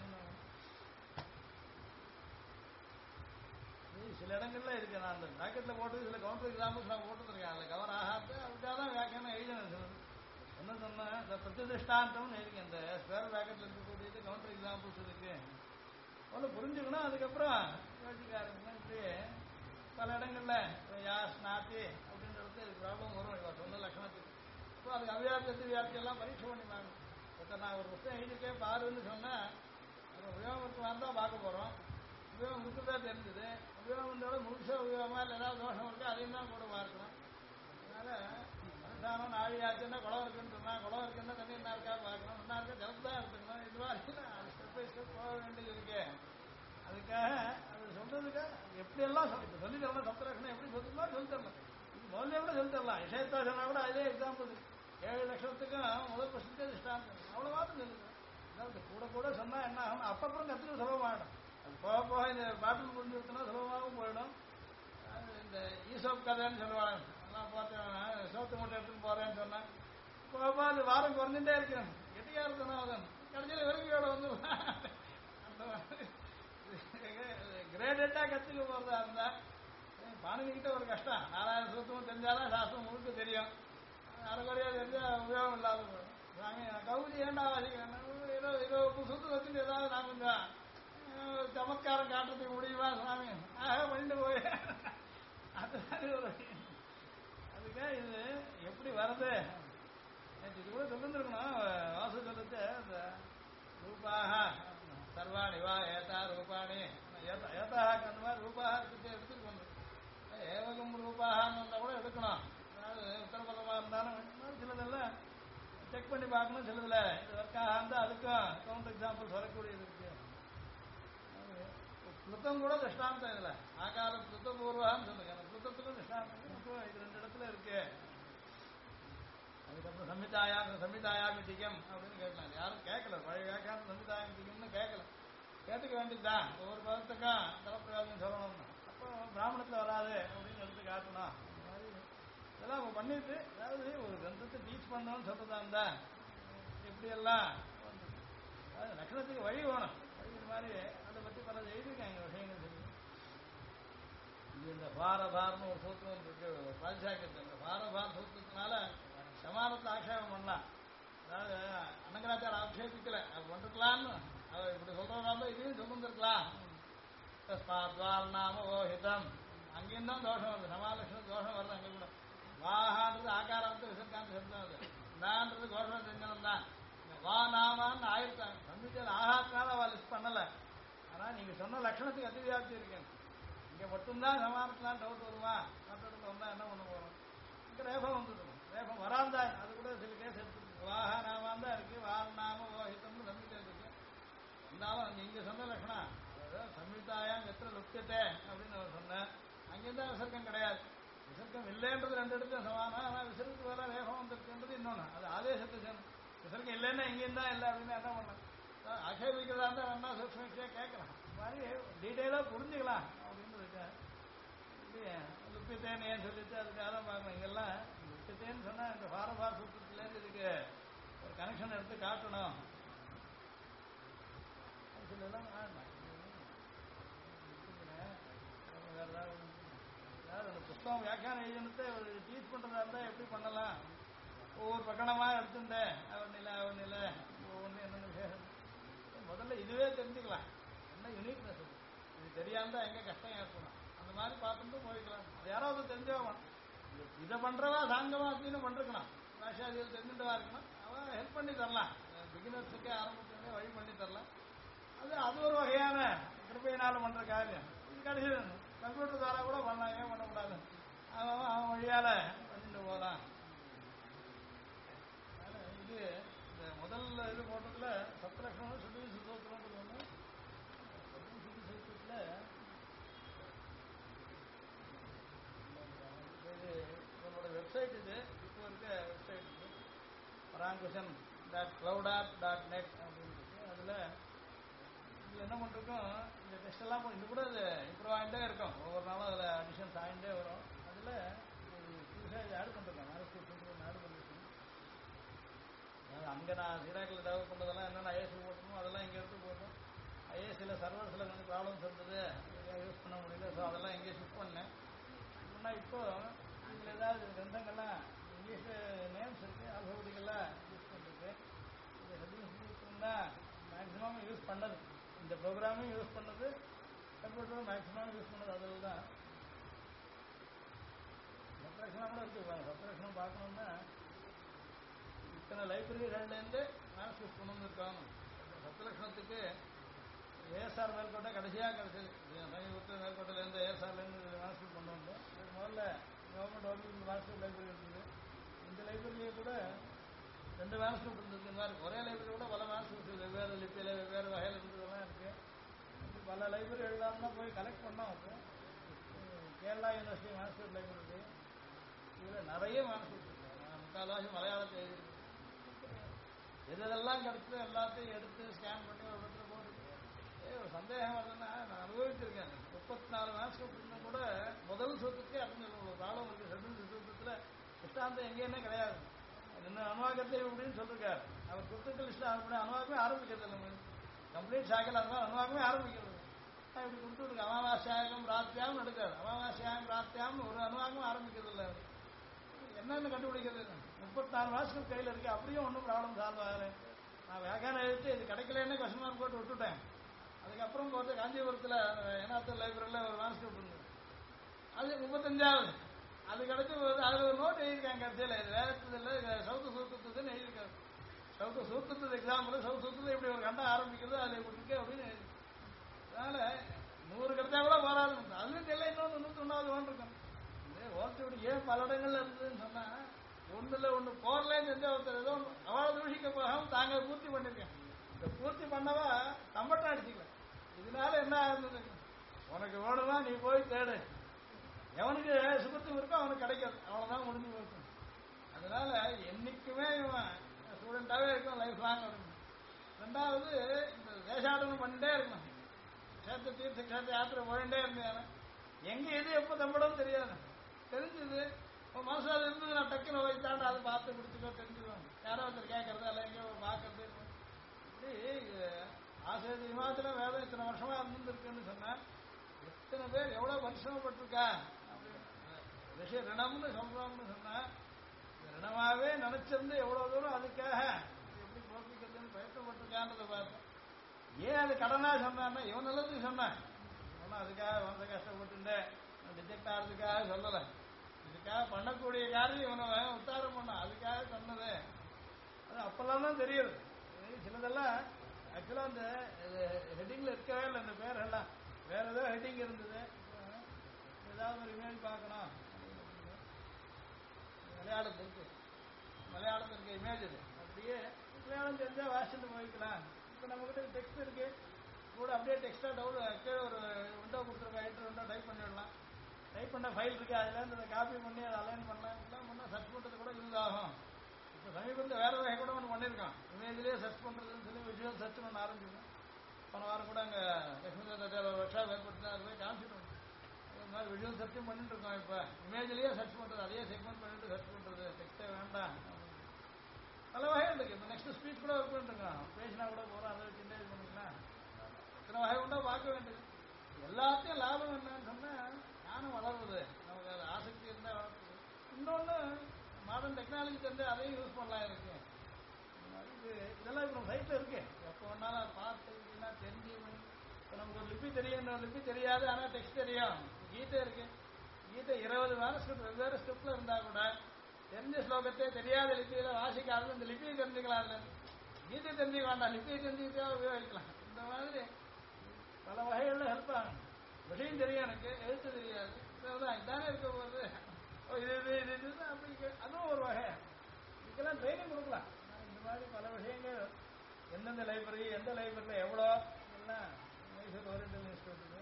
சில இடங்கள்ல இருக்கு. நான் அந்த பேக்கெட்ல போட்டு சில கவுண்டர் எக்ஸாம்பிள்ஸ் நான் போட்டுருக்கேன். அதில் கவர் ஆகாது. அதுக்காக தான் வியாக்கியானம் எழுதினேன். என்ன சொன்னேன், இந்த பிரதிஷ்டாந்தம்னு எழுதிங்க. இந்த ஸ்கொயர் பேக்கெட்ல இருக்கக்கூடியது கவுண்டர் எக்ஸாம்பிள்ஸ் இருக்கு. ஒன்று புரிஞ்சுக்கணும். அதுக்கப்புறம் யோசிக்காருங்கன்னா இப்படி பல இடங்கள்ல யா ஸ்நாத்தி அப்படின்றது ப்ராப்ளம் வரும். இவ சொன்ன லட்சணத்துக்கு இப்போ அதுக்கு அவ்வியாப்தி வியாப்தியெல்லாம் பரீட்சை பண்ணி பார்க்கணும். இப்போ நான் ஒரு புத்தகம் எழுதிருக்கேன் பாருன்னு சொன்னால் அது உபயோகத்துக்கு தான் பார்க்க போகிறோம். உபயோகம் இருக்குதா தெரிஞ்சுது. உபயோகத்தோட முழுசாக உபயோகமாக இல்லை ஏதாவது தோஷம் இருக்கு அதையும் தான் கூட பார்க்கணும். அதனால் மனுஷானம் நாழியாச்சுன்னா குளம் இருக்குன்னு சொன்னால் குளம் இருக்குன்னா தண்ணி என்ன இருக்கா பார்க்கணும். என்ன இருக்கா ஜலத்து தான் எடுத்துக்கணும். இது மாதிரி அது ஸ்டெப் பை ஸ்டெப் போக வேண்டியது இருக்கு. அதுக்காக அது சொல்றதுக்கு எப்படியெல்லாம் சொல்லி தரலாம். சப்தலட்சணம் எப்படி சொல்லலாம் சொல்லி தரலாம். இது முதல்ல கூட சொல்லி தரலாம். விஷயத்தா சொன்னா கூட அதே எக்ஸாம்பிள் 7 லட்சத்துக்கும் முதல் பர்சன்டேஜ் ஸ்டாண்ட் அவ்வளோ மாத்திரம் சொல்லிடுறேன். அதாவது கூட கூட சொன்னால் என்ன ஆகும், அப்பப்புறம் கற்றுக்க சுலபமாகிடும். அது போக போக இந்த பாட்டில் புரிஞ்சு விட்டுனா சுலபமாகவும் போயிடும். இந்த ஈசோப் கதைன்னு சொல்லுவாங்க. எல்லாம் பார்த்தேன் சோத்து மூட்டை எடுத்துன்னு போகிறேன்னு சொன்னேன். போக போக அது வாரம் குறைஞ்சிட்டே இருக்கிறேன். கெட்டியாக இருக்கணும். அதன் கடைசியில் வெறுமையோட வந்து அந்த மாதிரி கிரேடட்டா கற்றுக்க போகிறதா இருந்தா பானுகிட்ட ஒரு கஷ்டம். 4000 சூத்தமும் தெரிஞ்சாலும் சாஸ்திரம் முழுக்க தெரியும். அரைக்குறையா தெரிஞ்சா உபயோகம் இல்லாத போயிடும். சாமி கவுதி ஏண்டா வாசிக்கிறேன். ஏதோ சூத்து வச்சுட்டு ஏதாவது நான் கொஞ்சம் சமத்காரம் காட்டுறதுக்கு முடியுமா சாமி பண்ணிட்டு போய் அது மாதிரி ஒரு அதுக்காக இது எப்படி வருது இது கூட சொல்லிருந்துருக்கணும். வாசு சொல்லிட்டு இந்த ரூபாக சர்வாணி வா ஏதா ரூபாணி ஏதாக அந்த மாதிரி ரூபாக எடுத்துட்டு வந்து ஏவகம் ரூபாகன்னு வந்தால் கூட எடுக்கணும். அதாவது உத்தரபதமாக இருந்தாலும் சிலதெல்லாம் செக் பண்ணி பார்க்கணும். சிலதில் இது ஒர்க்காக இருந்தால் அதுக்கும் கவுண்டர் எக்ஸாம்பிள்ஸ் வரக்கூடியது இருக்கு. பிளுத்தம் கூட திஷ்டாந்தம் இதில் ஆகார பிளுத்தபூர்வான்னு சொல்லுங்க. அந்த பிளுத்தத்துக்கும் திஷ்டாந்தம் இப்போ இது 2 இடத்துல இருக்கு. அதுக்கப்புறம் சம்மிதாயாமிதிகம் அப்படின்னு கேட்கலாம். யாரும் கேட்கல. பழைய வியாக்கியானம் சம்மிதாயம் ஒன்றும் கேட்கல. கேட்டுக்க வேண்டியதுதான், ஒவ்வொரு பதத்துக்கும் தலப்பிரயோகம் சொல்லணும்னு. அப்போ பிராமணத்தில் வராது அப்படின்னு எடுத்து காட்டணும். அந்த மாதிரி இதெல்லாம் அவங்க பண்ணிட்டு, அதாவது ஒரு கிரந்தத்தை டீச் பண்ணணும்னு சொல்றதா இருந்தா எப்படியெல்லாம் அதாவது லட்சணத்துக்கு வழி வேணும். வழி இது மாதிரி அதை பற்றி பல எழுதியிருக்காங்க விஷயங்கள் சொல்லி. இது இந்த பாரபார்னு ஒரு சூத்திரம் இருக்கு பாஜாக்கியத்தில். இந்த பாரபார் சூத்திரத்தினால சமானத்தில் ஆட்சேபம் பண்ணலாம். அதாவது அனங்கராச்சார ஆட்சேபிக்கல, அது பண்ணிருக்கலாம்னு அவர் இப்படி சொல்றதா இதையும் சொல்லிருக்கலாம். நாம ஓஹிதம் அங்கேயும் தான் தோஷம் வருது, சமாலட்சணம் தோஷம் வருது. அங்கே கூட வாஹான்றது ஆகாரத்து விசர்காந்த சப்தம் வருது, நான்றது கோஷம் தெரிஞ்சவன் தான். வா நாமான்னு ஆயிருக்காங்க சம்மிச்சல் ஆகாத்தினால அவள் லிஸ்ட் பண்ணல. ஆனால் நீங்க சொன்ன லட்சணத்துக்கு அதிவியாப்தி இருக்கேன். இங்கே மட்டும்தான் சமானத்துலாம் டவுட் வருமா, மற்ற இடத்துல வந்தா என்ன பண்ண போறோம்? இங்கே ரேபம் வந்துடும், ரேபம் வராந்தா அது கூட சில கேஸ் எடுத்துருக்கு. வாஹா நாமான் தான் இருக்கு, வா நாம ஓஹிதம்னு சம்மிச்சல் இருக்கு. இருந்தாலும் நீங்க சொன்ன லட்சணம் அதாவது சம்மிதாயம் எத்தனை லுப்தியத்தை அப்படின்னு அவர் சொன்னேன். அங்கேருந்தா விசர்க்கம் கிடையாது. விசர்க்கம் இல்லைன்றது ரெண்டு இடத்துல சமானம். ஆனால் விசர்க்கு வேற ரேகம் வந்திருக்குன்றது இன்னொன்று, அது ஆதேசத்தை சேர்ந்து. விசர்க்கம் இல்லைன்னா இங்கேயும் தான் இல்லை அப்படின்னு என்ன பண்ண ஆட்சேபிக்கிறதா இருந்தால் வேணா சூட்சமிச்சே கேட்கலாம். இந்த மாதிரி டீட்டெயிலாக புரிஞ்சுக்கலாம் அப்படின்னு இருக்கேன். லுப்தியத்தேன்னு ஏன் சொல்லிட்டு அதுக்காக தான் பார்க்கணும். இங்கெல்லாம் லுப்தியத்தேன்னு சொன்னால் இந்த பாரபார சூத்திரத்துலேருந்து இதுக்கு ஒரு கனெக்ஷன் எடுத்து காட்டணும். இதெல்லாம் வேற அந்த புத்தகம் வியாக்கியானம் எழுதினத்தை டீச் பண்றதா இருந்தா எப்படி பண்ணலாம்? ஒவ்வொரு பக்கணமா எடுத்துட்டேன் அவன் நிலை ஒவ்வொன்று என்னென்ன விசேஷம் முதல்ல இதுவே தெரிஞ்சுக்கலாம். என்ன யூனிக்னஸ் இது தெரியாம தான் எங்க கஷ்டம் ஏற்படும். அந்த மாதிரி பார்த்துட்டு போய்க்கலாம். அது யாராவது தெரிஞ்சவன் இதை பண்றவா சாங்கமா அப்படின்னு பண்ணிருக்கணும். பாஷாதிகள் தெரிஞ்சுட்டவா இருக்கணும். அவன் ஹெல்ப் பண்ணி தரலாம். பிகினர்ஸுக்கே ஆரம்பிச்சவனே வழி பண்ணி தரலாம். அது ஒரு வகையான கிருப்பையினால பண்ற காரியம். இது கடைசி கம்ப்யூட்டர் துவாரா கூட பண்ணலாம், ஏன் பண்ணக்கூடாது? அவன் வழியால பண்ணிட்டு போகலாம். இது இந்த முதல்ல இது போட்டதுல சப்தலட்சணம் சுத்தி சுத்தோத்திரம் ஒன்று. சுத்தி சுத்தத்துல இது நம்மளோட வெப்சைட், இது இப்போ இருக்க வெப்சைட் இது parankushan.cloudart.net அப்படின்னு இருக்கு. அதுல இதில் என்ன பண்ணிருக்கோம், இந்த டெஸ்ட் எல்லாம் இது கூட அது இம்ப்ரூவ் ஆகிட்டே இருக்கும். ஒவ்வொரு நாளும் அதில் அடிஷன்ஸ் ஆகிட்டே வரும். அதில் புதுசாக ஆட் பண்ணிருக்கேன், ஆட் பண்ணிருக்கேன். அதாவது அங்கே நான் சீராக்கில் டெவலப் பண்ணுறதெல்லாம் என்னென்ன ஐஎஸ்சி போட்டணும் அதெல்லாம் இங்கே எடுத்து போட்டோம். ஐஎஸ்சியில் சர்வர்ஸில் கொஞ்சம் ப்ராப்ளம்ஸ் இருந்தது, யூஸ் பண்ண முடியல. ஸோ அதெல்லாம் இங்கே ஷிஃப்ட் பண்ணேன். ஆனால் இப்போ இதில் ஏதாவது கிரந்தங்கள்லாம் இங்கிலீஷ் நேம்ஸ் இருக்குது, ஆல்ஃபபெட்டிக்கெல்லாம் யூஸ் பண்ணிருக்கு. இது ஹெட்டிங்ஸ் தான் மேக்ஸிமம் யூஸ் பண்ணது. இந்த ப்ரோக்ராமும் யூஸ் பண்ணது, கம்ப்யூட்டரும் மேக்ஸிமம் யூஸ் பண்ணது. அதில் தான் சப்ரேஷனாக கூட இருக்கு. சப்ரேஷனும் பார்க்கணும்னா இத்தனை லைப்ரரிகள்லேருந்து மேன்ஸ்கிரிப்ட் கொண்டு வந்துருக்காங்க. சப்தலட்சணத்துக்கு ஏஎஸ்ஆர் மேல்கோட்டை கடைசியாக கிடச்சிது. சமீபத்தில் மேல்கோட்டையிலேருந்து ஏஎஸ்ஆர்லேருந்து மேன்ஸ்கிரிப்ட் கொண்டு வந்தோம். அதுக்கு முதல்ல கவர்மெண்ட் ஆஃபீஸ் மேன்ஸ்கிரிப்ட் லைப்ரரி இருந்தது. இந்த லைப்ரரியிலேயே கூட 2 மேன்ஸ்கிரிப்ட் இருந்தது. இந்த மாதிரி ஒரே லைப்ரரி கூட பல மேன்ஸ்கிரிப்ட் வெவ்வேறு லிப்பியில் வெவ்வேறு வகையில் இருந்ததெல்லாம் இருக்குது. பல லைப்ரரி எழுதாம தான் போய் கலெக்ட் பண்ணோம். அப்போ கேரளா யூனிவர்சிட்டி மேன்ஸ்கிரிப்ட் லைப்ரரி, இதில் நிறைய மேன்ஸ்கிரிப்ட் இருக்கு. முக்கால்வாசி மலையாளத்தை எழுதிருக்கு. எதெல்லாம் கிடச்சதோ எல்லாத்தையும் எடுத்து ஸ்கேன் பண்ணி ஒரு இடத்துல போட்டு ஒரு சந்தேகம் வருதுன்னா நான் அனுபவிச்சிருக்கேன். 34 மேன்ஸ்கிரிப்ட் இருந்தால் கூட முதல் சூத்திரத்துக்கே அப்படின்னு ப்ராப்ளம் இருக்குது. செகண்ட் சூத்திரத்தில் இஷ்டாந்தம் எங்கேயுமே கிடையாது. இன்னும் அனுவாக்கத்தை அப்படின்னு சொல்லிருக்காரு. அவர் கொடுத்துட்டு லிஸ்ட் அனுவாக்கமே ஆரம்பிக்கிறது இல்லை. கம்ப்ளீட் சாக்கல் அந்த மாதிரி அனுவாக்கமே ஆரம்பிக்கிறது. இப்படி கொடுத்துருக்கு. அமாவாசியாயம் ராத்தியாம் எடுக்காது. அமாவாசியாயம் ராத்தியாம்னு ஒரு அனுவாகமும் ஆரம்பிக்கிறது இல்லை. என்னன்னு கண்டுபிடிக்கிறது? 34 மாசத்துக்கு கையில் இருக்கு. அப்படியும் ஒன்றும் ப்ராப்ளம் சால்வ் ஆகலை. நான் வேகான எழுத்து இது கிடைக்கலன்னு கொஸ்டின் மார்க் போட்டு விட்டுட்டேன். அதுக்கப்புறம் போட்டு காஞ்சிபுரத்தில் என்ஆர்த்தர் லைப்ரரியில் ஒரு மாஸ்டர் இருந்தது. அது 35வது அது கிடைச்சி அதில் ஒரு நோட் எழுதியிருக்காங்க. கடைசியில் இது வேறு இல்லை, சவுத்து சூத்துறதுன்னு எழுதியிருக்காரு. சவுத்து சூத்துறது எக்ஸாம்பிள், சவுத்து சூத்துறது இப்படி ஒரு கண்டம் ஆரம்பிக்கிறது அதில் கொடுத்துருக்கு அப்படின்னு எழுதி. அதனால 100 கிடைச்சா கூட வராது. அதுவும் தெரியல. இன்னொன்று 101வது இருக்கும். ஓர்த்தியோட ஏன் பல இடங்கள்ல இருந்ததுன்னு சொன்னா, ஒண்ணுல ஒண்ணு போரலன்னு செஞ்ச ஒருத்தர் ஏதோ அவளை தூஷிக்க போகாம தாங்க பூர்த்தி பண்ணிருக்கேன். இந்த பூர்த்தி பண்ணவா தம்பட்டம் அடிச்சுக்கல. இதனால என்ன ஆகுது, உனக்கு வேணுமா நீ போய் தேடு, எவனுக்கு சுகத்து இருக்கோ அவனுக்கு கிடைக்காது, அவ்வளவுதான் முடிஞ்சு போச்சு. அதனால என்னைக்குமே இவன் ஸ்டூடெண்டாவே இருக்கும் லைஃப் லாங். ரெண்டாவது இந்த தேசாடன அடுத்த தீர்த்த கஷேத்திர யாத்திரை போயிட்டே இருந்தேன். எங்க எது எப்போ தம்பிடும் தெரியாது. தெரிஞ்சது இப்போ மனசில் அது இருந்தது, நான் டக்குன்னு வைத்தாண்டு அதை பார்த்து குடிச்சுக்கோ தெரிஞ்சுக்கோங்க. யாரோ ஒருத்தர் கேட்கறது இல்லை எங்கேயோ பார்க்கறது. இப்படி ஆசிரியர் விமானத்தில் வேதம் இத்தனை வருஷமா இருந்துருக்குன்னு சொன்னா எத்தனை பேர் எவ்வளோ பரிசிரமப்பட்டிருக்கா அப்படின்னு. விஷயம் ரிணம்னு சொல்றோம்னு சொன்னா ரிணமாவே நினைச்சிருந்து எவ்வளோ தூரம் அதுக்காக எப்படி போக்கிக்கிறதுன்னு பயப்பட்டுருக்கான்றதை பார்த்தோம். ஏன் அது கடனா சொன்னான்னா இவன் நல்லதுக்கு சொன்னான். அதுக்காக வந்த கஷ்டப்பட்டுட்டேன் ரிஜெக்ட் ஆகிறதுக்காக சொல்லலை. இதுக்காக பண்ணக்கூடிய காரியம் இவனை உத்தாரம் பண்ணான், அதுக்காக சொன்னது. அது அப்பெல்லாம் தான் தெரியுது. சிலதெல்லாம் ஆக்சுவலாக அந்த ஹெட்டிங்கில் இருக்கவே இல்லை. இந்த பேர் எல்லாம் வேற ஏதோ ஹெட்டிங் இருந்தது. ஏதாவது ஒரு இமேஜ் பார்க்கணும். மலையாளத்தில் இருக்க இமேஜ் இது. அப்படியே மலையாளம் தெரிஞ்சால் வாசிட்டு போய்க்கலாம். இப்போ நம்மகிட்ட டெக்ஸ்ட் இருக்கு கூட, அப்படியே டெக்ஸ்டாக கீழே ஒரு விண்டோ கொடுத்துருக்கோம், எடிட்டர் விண்டோ டைப் பண்ணிவிடலாம். டைப் பண்ண ஃபைல் இருக்கு, அதுலேருந்து அதை காப்பி பண்ணி அதை அலைன் பண்ணலாம். இதெல்லாம் பண்ணால் சர்ச் பண்ணுறது கூட யூஸ் ஆகும். இப்போ சமீபத்தில் வேறு வகை கூட ஒன்று பண்ணியிருக்கோம். இமேஜ்லேயே சர்ச் பண்ணுறதுன்னு சொல்லி விஷுவல் சர்ச் பண்ண ஆரம்பிச்சிருக்கோம். போன வாரம் கூட அங்கே லட்சுமி தட்டில் ஒரு ஒர்க்ஷாப் ஏற்படுத்தி அது போய் காமிச்சிட்டு அது மாதிரி விஷுவல் சர்ச்சும் பண்ணிட்டு இருக்கோம். இப்போ இமேஜ்லேயே சர்ச் பண்ணுறது, அதையே செக்மெண்ட் பண்ணிட்டு சர்ச் பண்ணுறது, டெக்ஸ்ட்டே வேண்டாம். பல வகைகள் இருக்குது. இப்போ நெக்ஸ்ட் ஸ்பீச் கூட ஒர்க் பண்ணிட்டுருக்கோம். பேசினா கூட போகிறோம், அதை வச்சு இது பண்ணிக்கலாம். எத்தனை வகை உண்டோ பார்க்க வேண்டியது. எல்லாத்தையும் லாபம் என்னன்னு சொன்னால் ஞானம் வளருது. நமக்கு அது ஆசக்தி இருந்தால் வளர்க்குது. இன்னொன்று மாடர்ன் டெக்னாலஜி தெரிஞ்சு அதையும் யூஸ் பண்ணலாம் இருக்கு. இதெல்லாம் இப்போ நம்ம சைட்டில் இருக்கு. எப்போ வேணாலும் அதை பார்த்து இல்லைன்னா தெரிஞ்சு இப்போ நமக்கு ஒரு லிபி தெரியும், இன்னொரு லிபி தெரியாது, ஆனால் டெக்ஸ்ட் தெரியும். கீதை இருக்கு. கீதை 20 மேனஸ்கிரிப்ட் வெவ்வேறு ஸ்கிரிப்டில் இருந்தால் கூட தெரிஞ்ச ஸ்லோகத்தை தெரியாத லிபியில் வாசிக்காது இந்த லிபியை தெரிஞ்சுக்கலாம். இல்லை கீதை தெரிஞ்சுக்க வேண்டாம், லிபியை தெரிஞ்சுக்கிட்டே உபயோகிக்கலாம். இந்த மாதிரி பல வகைகளில் ஹெல்ப் ஆகும். விஷயம் தெரியும், எனக்கு எழுத்து தெரியாது, இதானே இருக்க போகுது, இது இது இது இது அப்படி அதுவும் ஒரு வகை. இதுக்கெல்லாம் ட்ரைனிங் கொடுக்கலாம். இந்த மாதிரி பல விஷயங்கள் எந்தெந்த லைப்ரரி, எந்த லைப்ரரியில் எவ்வளோ எல்லாம் மைசூர் ஓரியண்டல் இன்ஸ்டியூட்டுக்கு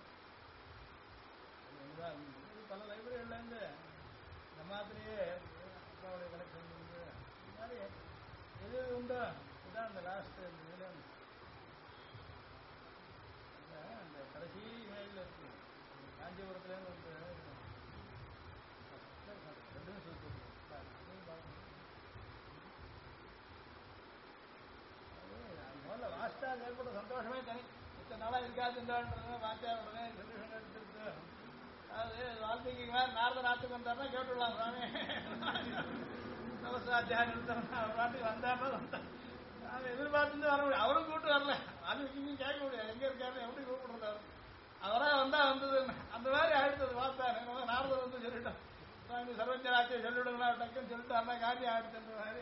பல லைப்ரரிகள்லேருந்து இந்த மாதிரியே அப்பாவுடைய கலெக்ஷன் இருந்து இந்த மாதிரி எது உண்டோ இதுதான் இந்த லாஸ்ட் இதில் இந்த கடைசி இமேஜில் இருக்கு. காஞ்சிபுரத்துலேருந்து வந்து ரெண்டுமே சொல்லி முதல்ல வாஸ்டா ஏற்பட்ட சந்தோஷமே தனி. இத்தனை நாளாக இருக்காதுன்றதுமே வாத்தியா உடனே சொல்யூஷன் எடுத்துருக்கு. அதாவது வால்மீகி மாதிரி நாரத நாட்டுக்கு வந்தாருன்னா கேட்டுடலாம், சுவாமி நவசாத்தியாயம் பாட்டுக்கு வந்தாருன்னா வந்தா நாங்கள் எதிர்பார்த்துட்டு வர முடியும். அவரும் கூப்பிட்டு வரல, வால்மீகியும் கேட்க முடியாது எங்கே இருக்காருன்னு எப்படி கூப்பிடுறது. அவர் அவராக வந்தா வந்ததுன்னு அந்த மாதிரி ஆயிடுத்தது. பார்த்தா நாரதர் வந்து சொல்லிட்டோம், சுவாமி சர்வஜராட்சியை சொல்லிவிடுங்களா டக்குன்னு சொல்லிட்டு அந்த காரியம் ஆயிடுச்சுன்ற மாதிரி.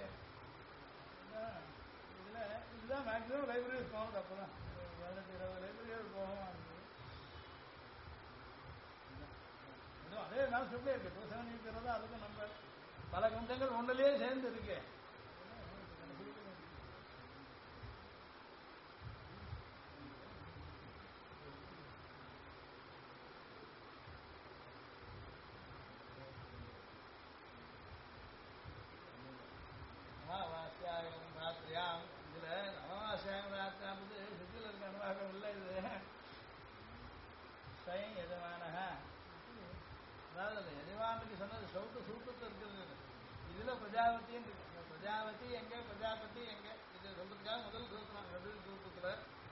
இதுதான் மேக்ஸிமம் லைப்ரரிஸ் போகணும். அப்போ தான் 18-20 லைப்ரரிகள் போகும். அதே நான் சொல்லே இருக்கு. 270 அதுக்கும் நம்ம பல கிரந்தங்கள் ஒன்றிலேயே சேர்ந்து இருக்கு. அமாவாசியாயம் ராத்திரியாம் இதுல அமாவாசியாயம் ராத்திரியாம்பது சுற்றில இருக்க அனுவாகம் இல்லை. இது ஸ்வயம் எஜமானக, அதாவது அந்த எஜமானுக்கு சொன்னது சௌத்த சூத்திரத்தில் இருக்கிறது. இதுல பிரஜாபதியும் இருக்கு. பிரஜாபதி எங்க, பிரஜாபதி எங்க, இது சொல்றதுக்காக முதல் சூத்திரம். முதல் சூத்திரத்துல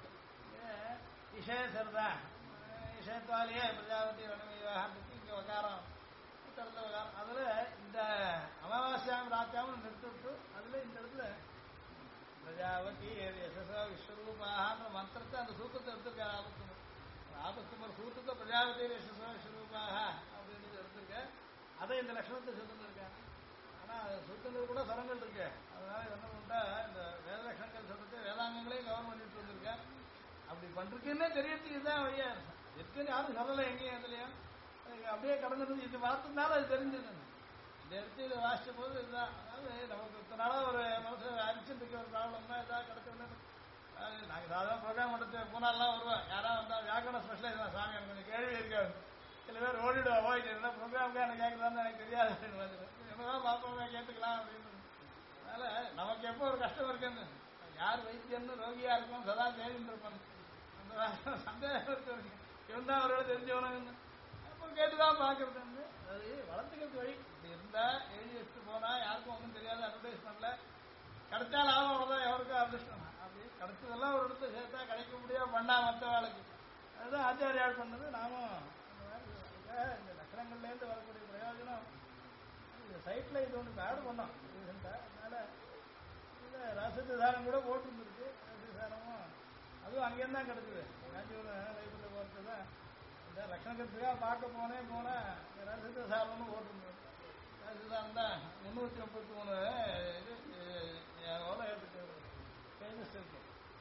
இஷேசர்தா இஷேத்வாலேயே பிரஜாபதி வனமீவாகத்துக்கு இங்க வகாரம் திறந்த வகாரம். அதுல இந்த அமாவாசியாம் ராத்தியாவும் நிறுத்திவிட்டு அதுல இந்த இடத்துல பிரஜாபதி யசசோ விஸ்வரூபாகன்ற மந்திரத்தை அந்த சூத்திரத்தை எடுத்திருக்காரு. ஆபத்துமர் சூத்திரத்தை பிரஜாபதி யசசோ விஸ்வரூபாக அப்படின்றது எடுத்திருக்க. அதை இந்த லட்சணத்தை சொல்லிருக்காங்க. ஆனா சூத்திரங்கள் கூட சரங்கள் இருக்கு. அதனால என்ன பண்ணிட்டா இந்த வேத லட்சணங்கள் சொல்றது வேதாங்கங்களையும் கவர் பண்ணிட்டு வந்திருக்கேன். அப்படி பண்றதுக்குன்னே தெரியறதுக்கு இதுதான் வழியா இருக்குன்னு யாரும் சொல்லலை எங்கேயும் எதுலையும். அப்படியே கடந்துருந்து இது பார்த்ததுனால அது தெரிஞ்சது. இந்த இடத்துல இதை வாசிச்ச போது இதுதான். அதாவது நமக்கு இத்தனை நாளாக ஒரு மனசு அரிச்சுட்டு இருக்க ஒரு ப்ராப்ளம் தான் இதாக கிடைச்சோன்னு. நாங்கள் சாதாரண ப்ரோக்ராம் எடுத்து போனாலாம் வருவேன். யாராவது வந்தால் வியாக்கரண ஸ்பெஷலைஸ் தான், சாமி எனக்கு கொஞ்சம் கேள்வி இருக்காது. சில பேர் ஓடிடுவா, ஓய்ட்டு என்ன ப்ரோக்ராமுக்கு எனக்கு கேட்குறான்னு எனக்கு தெரியாது அப்படின்னு வந்து என்னதான் பார்ப்போமே கேட்டுக்கலாம் அப்படின்னு. அதனால் நமக்கு எப்போ ஒரு கஷ்டம் இருக்குன்னு யார் வைத்தியன்னு ரோகியாக இருக்கும் சதா தேடிட்டு இருப்பாங்க. அந்த சந்தேகம் இருக்கு. இவன் தான் அவரோட தெரிஞ்சவனு அப்போ கேட்டுதான் பார்க்கறது. அது வளர்த்துக்கிறது வழி. இப்படி இருந்தா எழுதி வச்சுட்டு போனா யாருக்கும் ஒன்றும் தெரியாது, அட்வர்டைஸ்மெண்ட்ல கிடைச்சா லாபம், அவ்வளோதான், எவருக்கும் அதிர்ஷ்டம். அப்படி கிடைச்சதெல்லாம் ஒரு இடத்துல சேர்த்தா கிடைக்க முடியாது பண்ணா மற்ற வேலைக்கு. அதுதான் ஆச்சாரியால் பண்ணது. நாமும் அந்த மாதிரி இந்த லட்சணங்கள்லேருந்து வரக்கூடிய பிரயோஜனம் இந்த சைட்டில் இது ஒன்று ஆட் பண்ணோம் ரீசெண்டாக. அதனால இந்த ரசதாரம் கூட போட்டுருந்துருக்கு. ரசதாரமும் அதுவும் அங்கேருந்து தான் கிடக்குது. காஞ்சிபுரம் லைப்ரரியில் போகிறது தான் இந்த லட்சணத்துக்காக பார்க்க போனேன் ரசதாரம்னு போட்டிருந்தது. ரசதாரம் தான் 333 இது எவ்வளோ எடுத்துக்கு பேஜஸ் இருக்கு.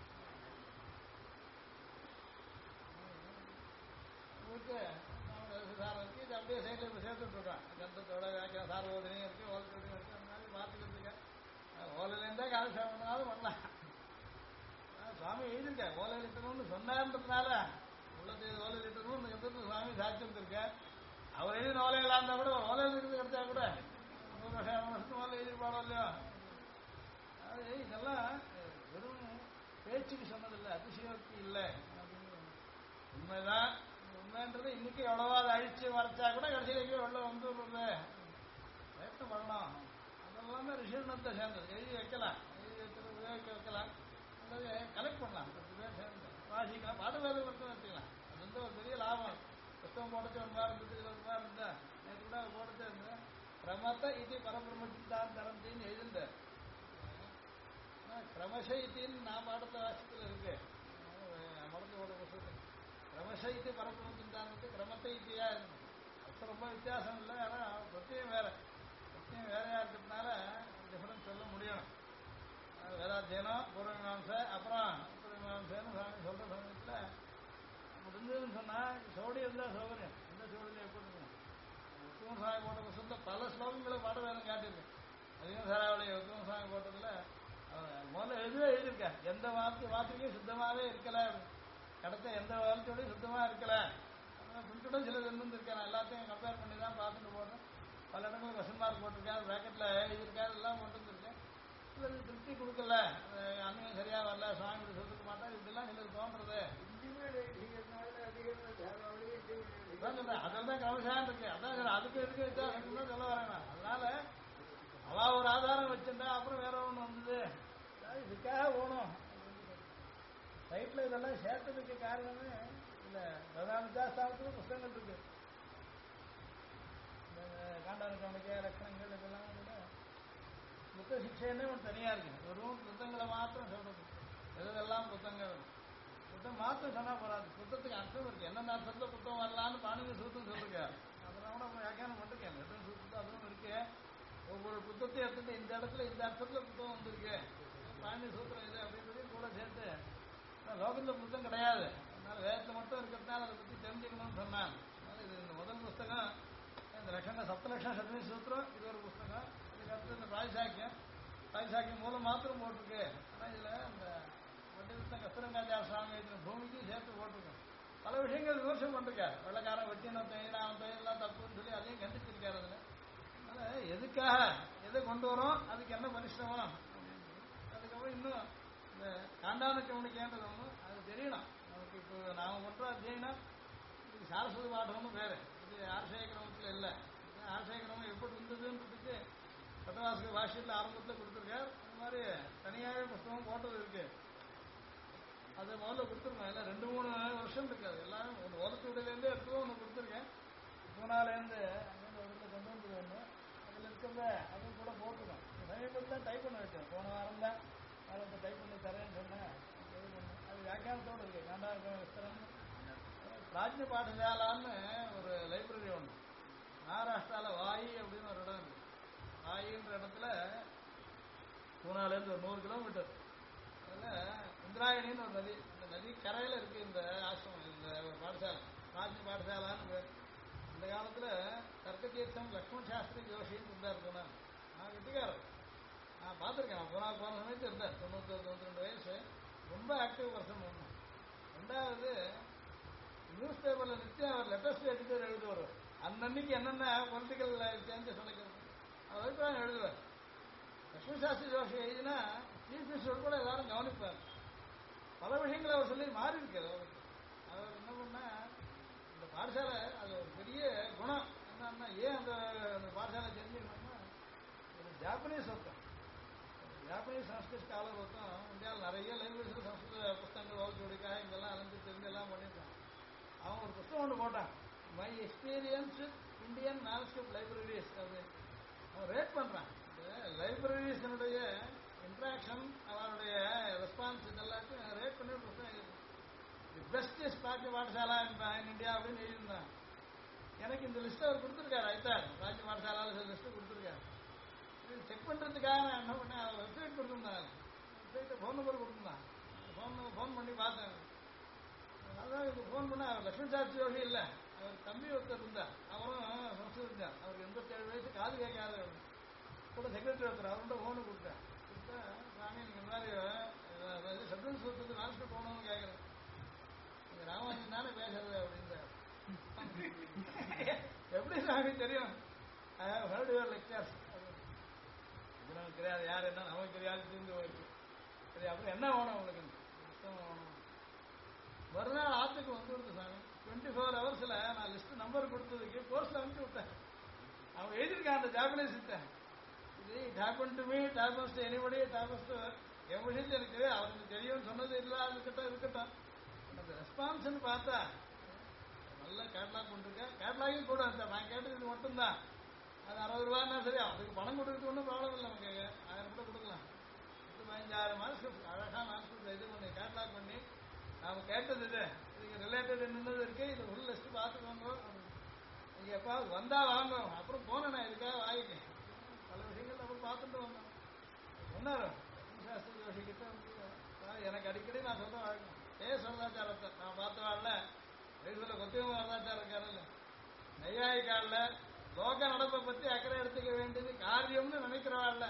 உங்களுக்கு ரசதாரம் இருக்குது. இது அப்படியே சைடில் இப்போ சேர்த்துட்ருக்கோம். கந்தத்தோட வியாக்கியம் சார்வோதனையும் இருக்குது, ஓலத்தோடையும் இருக்குது. அந்த மாதிரி பார்த்துக்கிறதுக்கு ஓலையிலேருந்தே காலட்சேபம்னாலும் பண்ணலாம். சுவாமி எழுதியிருக்கேன் ஓலை லிட்டணும்னு சொன்னார்ன்றதுனால உள்ளது ஓலை லிட்டணும் சுவாமி சாட்சியிருந்திருக்கேன். அவர் எழுதின ஓலைகளாக இருந்தால் கூட ஓலை எழுதுறது கிடைச்சா கூட 100 வருஷம் ஓலை எழுதிருப்பாடோ இல்லையோ. அது இதெல்லாம் வெறும் பேச்சுக்கு சொன்னதில்லை, அதிசயோக்தி இல்லை அப்படின்னு உண்மைதான். உண்மைன்றது இன்னைக்கு எவ்வளவோ அதை அழிச்சு மறைச்சா கூட கடைசியில் எங்கேயோ வெள்ள வந்துடுறது. பிரயத்னம் பண்ணலாம். அதெல்லாம் தான் ரிஷிணத்தை சேர்ந்தது. எழுதி வைக்கலாம், எழுதி வைக்கிறது உபயோகிக்க வைக்கலாம், அல்லது கலெக்ட் பண்ணலாம். 10 பேர் சேர்ந்து வாசிக்கலாம், பாட வேலை மட்டும் வச்சுக்கலாம். அது வந்து ஒரு பெரிய லாபம். புத்தகம் போடச்சு 1 வாரம் இருந்தது, 20 வாரம் இருந்தா நேற்று கூட போடச்சே இருந்தேன். கிரமத்தை இது பரபிரமத்தின் தரந்தின்னு எழுதிருந்தேன். கிரமச இத்தின்னு நான் பாடத்தை வாசியத்தில் இருக்கு மடத்து ஓட புத்தகத்தில். கிரமச இது பரபிரமத்தின் தானத்து கிரமத்தை இத்தியா இருந்தது. அது ரொம்ப வித்தியாசம் இல்லை. ஆனால் பிரத்தியம் வேற, பிரத்தியம் வேறையா இருக்கிறதுனால டிஃபரன்ஸ் சொல்ல முடியணும். வேதாத்தியனம், பூர்வமீமாம்சை, அப்புறம் உத்தரமீமாம்சைன்னு சாமி சொல்கிற சமயத்தில் முடிஞ்சதுன்னு சொன்னால் சோடி இருந்தால் சௌகரியம். எந்த சோடியில் எப்படி இருக்கும்? உத்தம சாமி போட்ட புத்தகத்தில் பல ஸ்லோகங்களை பாட வேணும் காட்டியிருக்கேன். அதிகம் சராவளி உத்தம சாமி போட்டதில் முதல்ல எழுதியிருக்கேன். எந்த வார்த்தைக்கும் சுத்தமாகவே இருக்கல, கிடைச்ச எந்த வார்த்தையோடையும் சுத்தமாக இருக்கல. பிரிண்ட்டும் சிலது இருந்திருக்கேன். நான் எல்லாத்தையும் கம்பேர் பண்ணி தான் பார்த்துட்டு போடுறேன். பல இடங்களில் கொஸ்டின் மார்க் போட்டிருக்காரு, ப்ராக்கெட்டில் எழுதியிருக்காரு, எல்லாம் போட்டுருந்துருக்கேன். சிலது திருப்தி கொடுக்கல, அன்னையும் சரியா வரல, சுவாமி சொல்லிருக்க மாட்டார், இப்படிலாம் சிலது தோன்றது. அதெல்லாம் கிரமசான் இருக்கு. அதான் அதுக்கு எதுக்கு வித்தியாசம் தான் சொல்ல வரேன் நான். அதனால அவ ஒரு ஆதாரம் வச்சிருந்தா அப்புறம் வேற ஒன்று வந்தது. இதுக்காக போகணும். சைட்டில் இதெல்லாம் சேர்த்ததுக்கு காரணமே இல்லை. பிரதானத்தாஸ்தானத்துக்கு புத்தகங்கள் இருக்கு. இந்த காண்டானுக்கவனிக்க லட்சணங்கள் இதெல்லாம் கூட புத்த சிக்ஷைன்னே ஒன்று தனியாக இருக்கு. வெறும் புத்தகங்களை மாத்திரம் சொல்றது. எதெல்லாம் புத்தகங்கள் புத்தகம் மாத்திரம் சொன்னால் போறாது. புத்தகத்துக்கு அர்த்தம் இருக்கு. என்னென்ன அர்த்தத்தில் புத்தகம் வரலான்னு பாணினி சூத்திரம் சொல்லிருக்காரு. அதெல்லாம் கூட வியாக்கியானம் பண்ணிருக்கேன். லெட்டர் சூத்திரத்தை அதுவும் இருக்கு. ஒவ்வொரு புத்தகத்தையும் எடுத்துட்டு இந்த இடத்துல இந்த அர்த்தத்தில் புத்தகம் வந்திருக்கு, பாணினி சூத்திரம் இது அப்படின்றதையும் கூட சேர்த்து. லோகத்தில் புத்தகம் கிடையாது. அதனால வேதத்தில் மட்டும் இருக்கிறதுனால அதை பற்றி தெரிஞ்சுக்கணும்னு சொன்னான். அதனால இது இந்த முதல் புஸ்தகம் இந்த லட்சண சப்தலட்சண சதவீ சூத்திரம், இது ஒரு புஸ்தகம். இதுக்கடுத்து இந்த ராஜசாக்கியம் மூலம் மாத்திரம் போட்டிருக்கு. ஆனால் இதில் இந்த வட்டிவித்தம் கஸ்தரங்காச்சார சுவாமி எழுதின பூமிக்கும் சேர்த்து போட்டிருக்கோம். பல விஷயங்கள் விமர்சனம் பண்ணிருக்காரு. வெள்ளக்காரன் வெட்டின தொழில் அவன் தொழிலெல்லாம் தப்புன்னு சொல்லி அதையும் கண்டிச்சிருக்காரு. அதில் அதனால் எதுக்காக எதை கொண்டு வரோம், அதுக்கு என்ன பரிசிரமம், அதுக்கப்புறம் இன்னும் இந்த காண்டான கவனிக்கேன்றது ஒன்று அது தெரியணும் நமக்கு. இப்போ நாம் பண்ணுற அத்தியனம் இது சாரஸ்வதி பாடம்னு பேர். இது ஆர்ஷய கிரமத்தில் இல்லை. ஆர்ஷய கிரமம் எப்படி இருந்ததுன்றதுக்கு பட்டவாசக பாஷ்யத்தில் ஆரம்பத்தில் கொடுத்துருக்கார். அது மாதிரி தனியாகவே புத்தகம் போட்டது இருக்கு. அது முதல்ல கொடுத்துருக்கோம். எல்லாம் 2-3 வருஷம் இருக்காது. எல்லாரும் ஒரு ஓலத்துடையிலேருந்தே எடுத்து ஒன்று கொடுத்துருக்கேன். பூனாலேருந்து அங்கேருந்து ஒரு இடத்துல கொண்டு வந்து ஒன்று அதில் இருக்கிறத அதுவும் கூட போட்டுருக்கோம். சமீபத்தில் தான் டைப் பண்ண வச்சேன். போன வாரம் தான் அதை டைப் பண்ணி தரேன்னு சொன்னேன். அது வியாக்கியானத்தோடு இருக்கு. காண்டார்க்கம் விஸ்தரம் பிராஜ்ய பாடசாலான்னு ஒரு லைப்ரரி ஒன்று மகாராஷ்டிராவில் வாயி அப்படின்னு ஒரு இடம் இருக்கு. வாயின்ற இடத்துல பூனாலேருந்து ஒரு 100 கிலோமீட்டர். அதில் இந்திராயணின்னு ஒரு நதி, அந்த நதி கரையில் இருக்குது இந்த ஆசிரமம், இந்த பாடசாலை பிராஜ்ய பாடசாலான்னு பேர். இந்த காலத்தில் தர்க்கதீர்த்தம் லக்ஷ்மண் சாஸ்திரி ஜோஷின்னு இருந்தார். சொன்னார் நான் கெட்டிக்காரர். நான் பார்த்துருக்கேன். நான் போன சமயத்தில் இருந்தேன். 91-92 வயசு. ரொம்ப ஆக்டிவ் பர்சன் ஒன்று. ரெண்டாவது நியூஸ் பேப்பரில் நிச்சயம் அவர் லெட்டஸ்ட் எடிட்டர் எழுதுவார். அன்னன்னைக்கு என்னென்ன பொலிட்டிக்கல் சேஞ்சஸ் நடக்கிறது அவர் அபிப்பிராயம் எழுதுவார். லக்ஷ்மி சாஸ்திரி ஜோஷி எழுதினா சீஃப் மினிஸ்டர் கூட எல்லாரும் கவனிப்பார். பல விஷயங்களை அவர் சொல்லி மாறி இருக்காரு. அவர் என்ன பண்ணா பாடசாலை அது ஒரு பெரிய குணம் என்னன்னா ஏன் அந்த பாடசாலை தெரிஞ்சுக்கணும்னா ஒரு ஜாப்பனீஸ் ஒருத்தன் ஜாப்பனீஸ் சன்ஸ்கிருத் ஸ்காலர் ஒருத்தன் இந்தியாவில் நிறைய லைப்ரரிஸில் சம்ஸ்கிருத புத்தகங்கள் வகுச்சுடிக்காக இங்கெல்லாம் அலைஞ்சு தெரிஞ்சு எல்லாம் பண்ணியிருக்கான். அவன் ஒரு புத்தகம் ஒன்று போட்டான், my experience Indian manuscript libraries அப்படின்னு. அவன் ரேட் பண்ணுறான் லைப்ரரிஸினுடைய இன்ட்ராக்ஷன் அவருடைய ரெஸ்பான்ஸ் இதெல்லாத்தையும் ரேட் பண்ணி புத்தகம் the best பிராச்சிய Patasala in India அப்படின்னு எழுதியிருந்தான். எனக்கு இந்த லிஸ்ட் அவர் கொடுத்துருக்காரு, ஐத்தார் பிராச்சிய பாடசாலாவில் சில லிஸ்ட்டு கொடுத்துருக்காரு. இது செக் பண்ணுறதுக்காக நான் என்ன பண்ணேன், அவர் வெப்சைட் கொடுத்துருந்தேன், வெப்சைட்டை ஃபோன் நம்பர் கொடுத்துருந்தான். ஃபோன் பண்ணி பார்த்தேன். அதான் இது ஃபோன் பண்ண அவர் லட்சுமி சாஸ்திரி ஜோஷி இல்லை, அவர் தம்பி ஒருத்தர் இருந்தார், அவரும் சம்ஸ்கிருதம், அவருக்கு 87 வயசு, காது கேட்காத கூட செக்ரட்டரி ஒருத்தர், அவர்கிட்ட ஃபோனு கொடுத்தேன். கொடுத்தா சாமி நீங்கள் இந்த மாதிரி சப்தன் சூத்திரத்துக்கு நான்ஸ்க்கு போகணும்னு கேட்குறேன், நீங்கள் ராமானுஜன் தானே பேசுறது அப்படின்றார். எப்படி சாமி தெரியும், I have heard your lectures. இது நமக்கு தெரியாது, யார் என்ன நமக்கு தெரியாது, தீர்ந்து போயிருக்கு. சரி அப்புறம் என்ன வேணும் உங்களுக்கு, புத்தகம் வேணும். மறுநாள் ஆற்றுக்கு வந்துடுது சாமி. 24 ஹவர்ஸில் நான் லிஸ்ட்டு நம்பர் கொடுத்ததுக்கு போஸ்ட்டில் அனுப்பிச்சு விட்டேன். அவன் எழுதியிருக்கான் அந்த ஜாப்பனீஸ் விட்டேன். இது it happen to me, it happens to anybody, it happens to என் விஷயத்து எனக்கு அவருக்கு தெரியும்னு சொன்னது இல்லாத இருக்கட்டும். அந்த ரெஸ்பான்ஸ்ன்னு பார்த்தா நல்ல கேட்லாக் பண்ணிருக்கேன். கேட்லாகும் கூட நான் கேட்டது இது மட்டும்தான், அது 60 ரூபான்னா சரி, அதுக்கு பணம் கொடுக்குறது ஒன்றும் ப்ராப்ளம் இல்லை, நமக்கு 1000 கூட கொடுக்கலாம். 15,000 மார்க்ஸ் அழகாக மார்க்ஸ் இது பண்ணி கேட்லாக் பண்ணி நாம் கேட்டது இது இதுக்கு ரிலேட்டட் என்னது இருக்குது, இது ஃபுல் லிஸ்ட்டு பார்த்துக்கோங்க. நீங்கள் எப்பாவது வந்தால் வாங்க. அப்புறம் போனேன் நான் இதுக்காக வாங்கிட்டேன், பல விஷயங்கள் அப்புறம் பார்த்துட்டு வந்தோம். சொன்னார் சாஸ்திரி ஜோஷிக்கிட்ட எனக்கு அடிக்கடி நான் சொல்கிறேன் வழக்கம், வரதாச்சாரத்தை நான் பார்த்த வாழல வயசுல கொத்தியமாக வரதாச்சாரம் இருக்காரு இல்லை, நெய்யாயிக்காலில் லோக நடப்பை பற்றி அக்கறை எடுத்துக்க வேண்டியது காரியம்னு நினைக்கிறவாள்ல.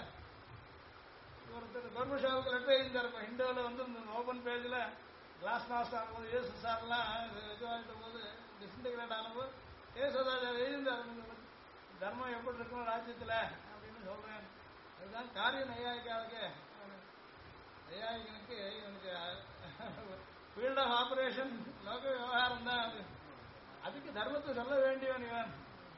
ஒருத்தர் கவர்மெண்ட் ஷாப்புக்கு லெட்டர் எழுந்தார். இப்போ ஹிண்டோவில் வந்து இந்த ஓப்பன் பேஜில் கிளாஸ் மாஸ்டர் ஆகும்போது ஏசு சார்லாம் இது வாங்கிட்ட போது டிஸ்இன்டிகிரேட் ஆகும்போது ஏசுதாச்சார் எழுந்தார், தர்மம் எப்படி இருக்கணும் ராஜ்யத்தில் அப்படின்னு சொல்கிறேன். அதுதான் காரியம் நெய்யாயிக்காலுக்கு. நெய்யாயிக்கனுக்கு இவனுக்கு ஃபீல்ட் ஆஃப் ஆப்ரேஷன் லோக விவகாரம் தான். அதுக்கு தர்மத்தை சொல்ல வேண்டியவன் இவன்.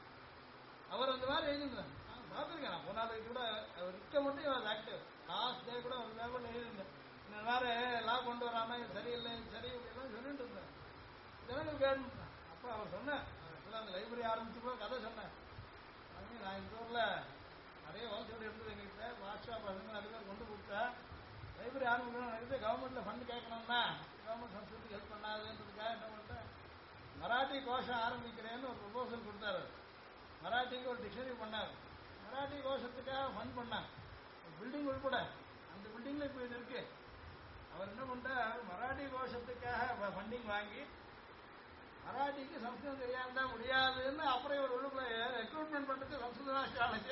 அவர் அந்த மாதிரி எழுதிருந்தேன், நான் பார்த்துருக்கேன். நான் போனாலும் கூட அவர் இருக்க மட்டும் இவன் ஆக்டிவ். லாஸ்ட் டே கூட ஒரு பேப்பரில் எழுதிருந்தேன், இந்த மாதிரி லா கொண்டு வராம இது சரியில்லை இது சரி இப்படிலாம் சொல்லிட்டு இருந்தேன். ஜனங்கள் கேட்டுருந்தேன். அப்போ அவர் சொன்னேன், அந்த லைப்ரரி ஆரம்பிச்சப்போ கதை சொன்னேன். நான் இந்த ஊரில் நிறைய ஹோல்சேல் இருந்தது எங்ககிட்ட, வாட்ஸ்அப் பசங்க நிறைய பேர் கொண்டு கொடுத்தேன். லைப்ரரி ஆரம்பிக்கணும் நிறைய கவர்மெண்ட்டில் ஃபண்ட் கேட்கணும்னா கவர்மெண்ட் சம்ஸ்கிருத்துக்கு ஹெல்ப் பண்ணாதுன்றதுக்காக என்ன பண்ணிட்டேன், மராட்டி கோஷம் ஆரம்பிக்கிறேன்னு ஒரு ப்ரொபோசல் கொடுத்தாரு. மராட்டிக்கு ஒரு டிக்ஷனரி பண்ணார். மராட்டி கோஷத்துக்காக ஃபண்ட் பண்ணார், பில்டிங் உள்பட. அந்த பில்டிங்கில் இப்போ இது இருக்கு. அவர் என்ன பண்ணிட்டார், மராட்டி கோஷத்துக்காக ஃபண்டிங் வாங்கி மராட்டிக்கு சம்ஸ்கிருதம் தெரியாம முடியாதுன்னு அப்புறம் ஒரு உள்ளுக்குள்ள ரெக்ரூட்மெண்ட் பண்ணுறது சம்ஸ்கிருத காலேஜ்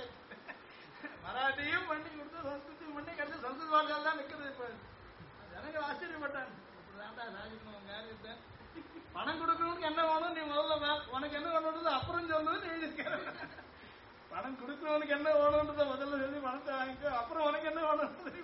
மராட்டியும் பண்ணி கொடுத்து சம்ஸ்கிருதம் பண்ணி கடைசி சம்ஸ்கிருத பாடசாலை தான் நிற்கிறது. இப்போ ஜனங்கள் ஆச்சரியப்பட்டாங்க, இப்படிதான்டா சாதிக்கணும் காரியத்தை. பணம் கொடுக்கணும்னு என்ன வேணும் நீ முதல்ல உனக்கு என்ன வேணுன்றது அப்புறம் சொல்லுன்னு எழுதியிருக்காரு. பணம் கொடுக்குறவனுக்கு என்ன வேணுன்றத முதல்ல சொல்லி பணத்தை வாங்கிக்கோ, அப்புறம் உனக்கு என்ன வேணும்னு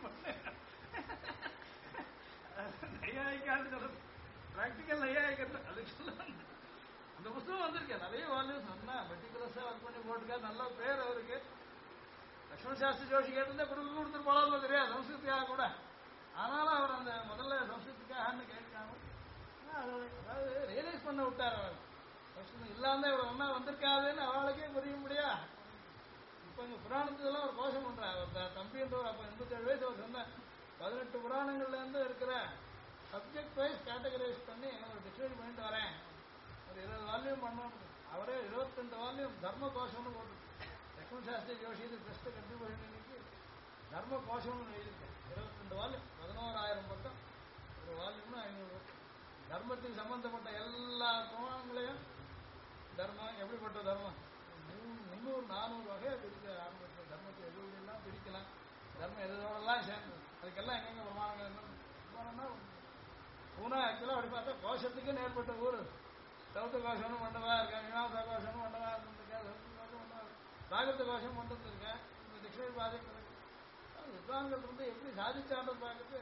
நையாயிக்கான்னு சொல்றது ப்ராக்டிக்கல் நையாயிக்கிறது. அதுக்கு சொல்ல அந்த புத்தகம் வந்திருக்கேன், நிறைய வால்யூம் சொன்னா மெட்டிகுலஸாக ஒர்க் பண்ணி போட்டுக்கா. நல்ல பேர் அவருக்கு. லட்சுமண சாஸ்திரி ஜோஷி கேட்டிருந்தா கொடுத்துட்டு போலாம் தெரியாது சம்ஸ்கிருத்துக்காக கூட. ஆனாலும் அவர் அந்த முதல்ல சம்ஸ்கிருத்துக்காகன்னு கேட்காம அதாவது ரியலைஸ் பண்ண விட்டார். அவர் சம்ஸ்கிருதம் இல்லாம இவர் ஒன்னா வந்திருக்காதுன்னு அவளுக்கே புரிய முடியா. இப்போ இங்கே புராணத்துலாம் ஒரு கோஷம் பண்றார். அவர் தம்பின்றவர் அப்போ 87 வயசு அவர் சொன்ன 18 புராணங்கள்லேருந்து இருக்கிற சப்ஜெக்ட் வைஸ் கேட்டகரைஸ் பண்ணி ஒரு டிக்ஷனரி பண்ணிட்டு வரேன். ஒரு 20 வால்யூம் பண்ணணும். அவரே 22 வால்யூம் தர்ம கோஷம்னு போட்டு லட்சுமண சாஸ்திரி ஜோஷி இது பெஸ்ட் கண்டிப்பாக தர்ம கோஷம்னு எழுதியிருக்கேன். 22 வால்யூம் 11,000 பக்கம். ஒரு வால்யூம்னு 500 பக்கம். தர்மத்துக்கு சம்பந்தப்பட்ட எல்லா பிரமாணங்களையும் தர்மம் எப்படிப்பட்ட தர்மம் 300-400 வகையை பிரிக்க ஆரம்பிச்ச தர்மத்தை எதுலாம் பிரிக்கலாம், தர்மம் எதோடலாம் சேர்ந்து அதுக்கெல்லாம் எங்கெங்க பிரமாணங்கள் என்ன பூனா ஆக்சுவலாக அப்படி பார்த்தா கோஷத்துக்கு நேர்பட்ட ஊர். சவுத்த கோஷம்னு பண்ணவா இருக்கேன், மீமாசா கோஷம்னு பண்ணவா இருந்திருக்கேன், கோஷம் பண்ணவா ராகத்த கோஷம் பண்ணிருந்திருக்கேன். இந்த டிக்ஷனரி பாதிக்கிறது வித்வான்கள் இருந்து எப்படி சாதிச்சான்றது பார்க்கறது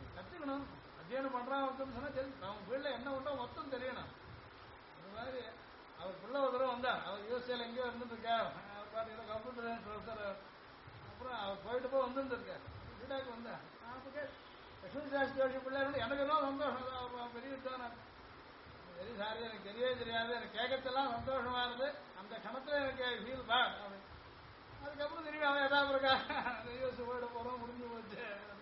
கற்றுக்கணும். அத்தியனம் பண்ணுறான் ஒருத்தன்னு சொன்னால் தெரியும், அவன் ஃபீல்டில் என்ன உண்டோ மொத்தம் தெரியணும். அது மாதிரி அவர் பிள்ளை ஒரு தடவை வந்தார். அவர் யூஎஸ்ஏல எங்கேயோ இருந்துருக்கார். அவர் பார்த்தீங்கன்னா கம்ப்யூட்டர் ப்ரொஃபஸர். அப்புறம் அவர் போயிட்டு போய் வந்துருக்கார். வீடாக்கு வந்தார். நான் அப்போ லட்சுமி சாஸ்திரி ஜோஷி பிள்ளைகள் எனக்கு எல்லாம் சந்தோஷம். அவர் பெரிய வித்வானா. வெரி சாரி, எனக்கு தெரியவே தெரியாது. எனக்கு கேட்கறதெல்லாம் சந்தோஷமா இருந்து அந்த கணத்துல எனக்கு ஃபீல் பேட். அதுக்கப்புறம் திரும்பி அவன் எதாவது இருக்கா யூஎஸ் போயிட போறோம், முடிஞ்சு போச்சு.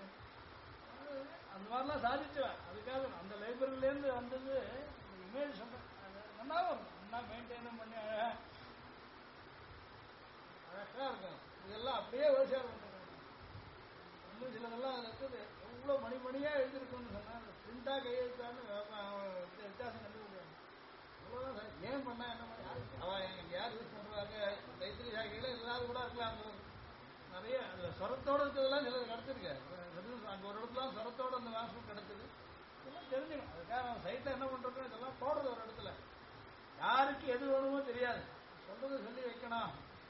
அந்த மாதிரிலாம் சாதிச்சுவேன். அதுக்காக அந்த லைப்ரரியிலேருந்து வந்தது இமேஜ் சொல்றேன். நல்லா வரும், நல்லா மெயின்டைனும் பண்ணி அழகா இருக்கும். இதெல்லாம் அப்படியே விவசாயம் பண்ணுறாங்க. இன்னும் சிலதெல்லாம் அதில் இருக்குது. எவ்வளோ மணிமணியா எழுதிருக்குன்னு சொன்னால் அந்த பிரிண்டா கையெழுத்தான்னு வித்தியாசம் கண்டுபிடிக்காங்க. அவ்வளோதான் சார். ஏன் பண்ணா என்ன மாதிரி அவன் எங்க யார் யூஸ் பண்ணுறாங்க தைத்திரி சாக்கையில் இல்லாத கூட இருக்கலாம். அந்த நிறைய அந்த சொரத்தோடு இருக்கிறதுலாம் சிலது கிடச்சிருக்காரு. அங்கே ஒரு இடத்துல சொரத்தோடு அந்த வாசல் கிடச்சிது. இதெல்லாம் தெரிஞ்சுக்கணும். அதுக்காக அவன் சைட்டில் என்ன பண்ணுறோம் இதெல்லாம் போடுறது ஒரு இடத்துல. யாருக்கு எது வேணுமோ தெரியாது, சொல்றது சொல்லி வைக்கணும்.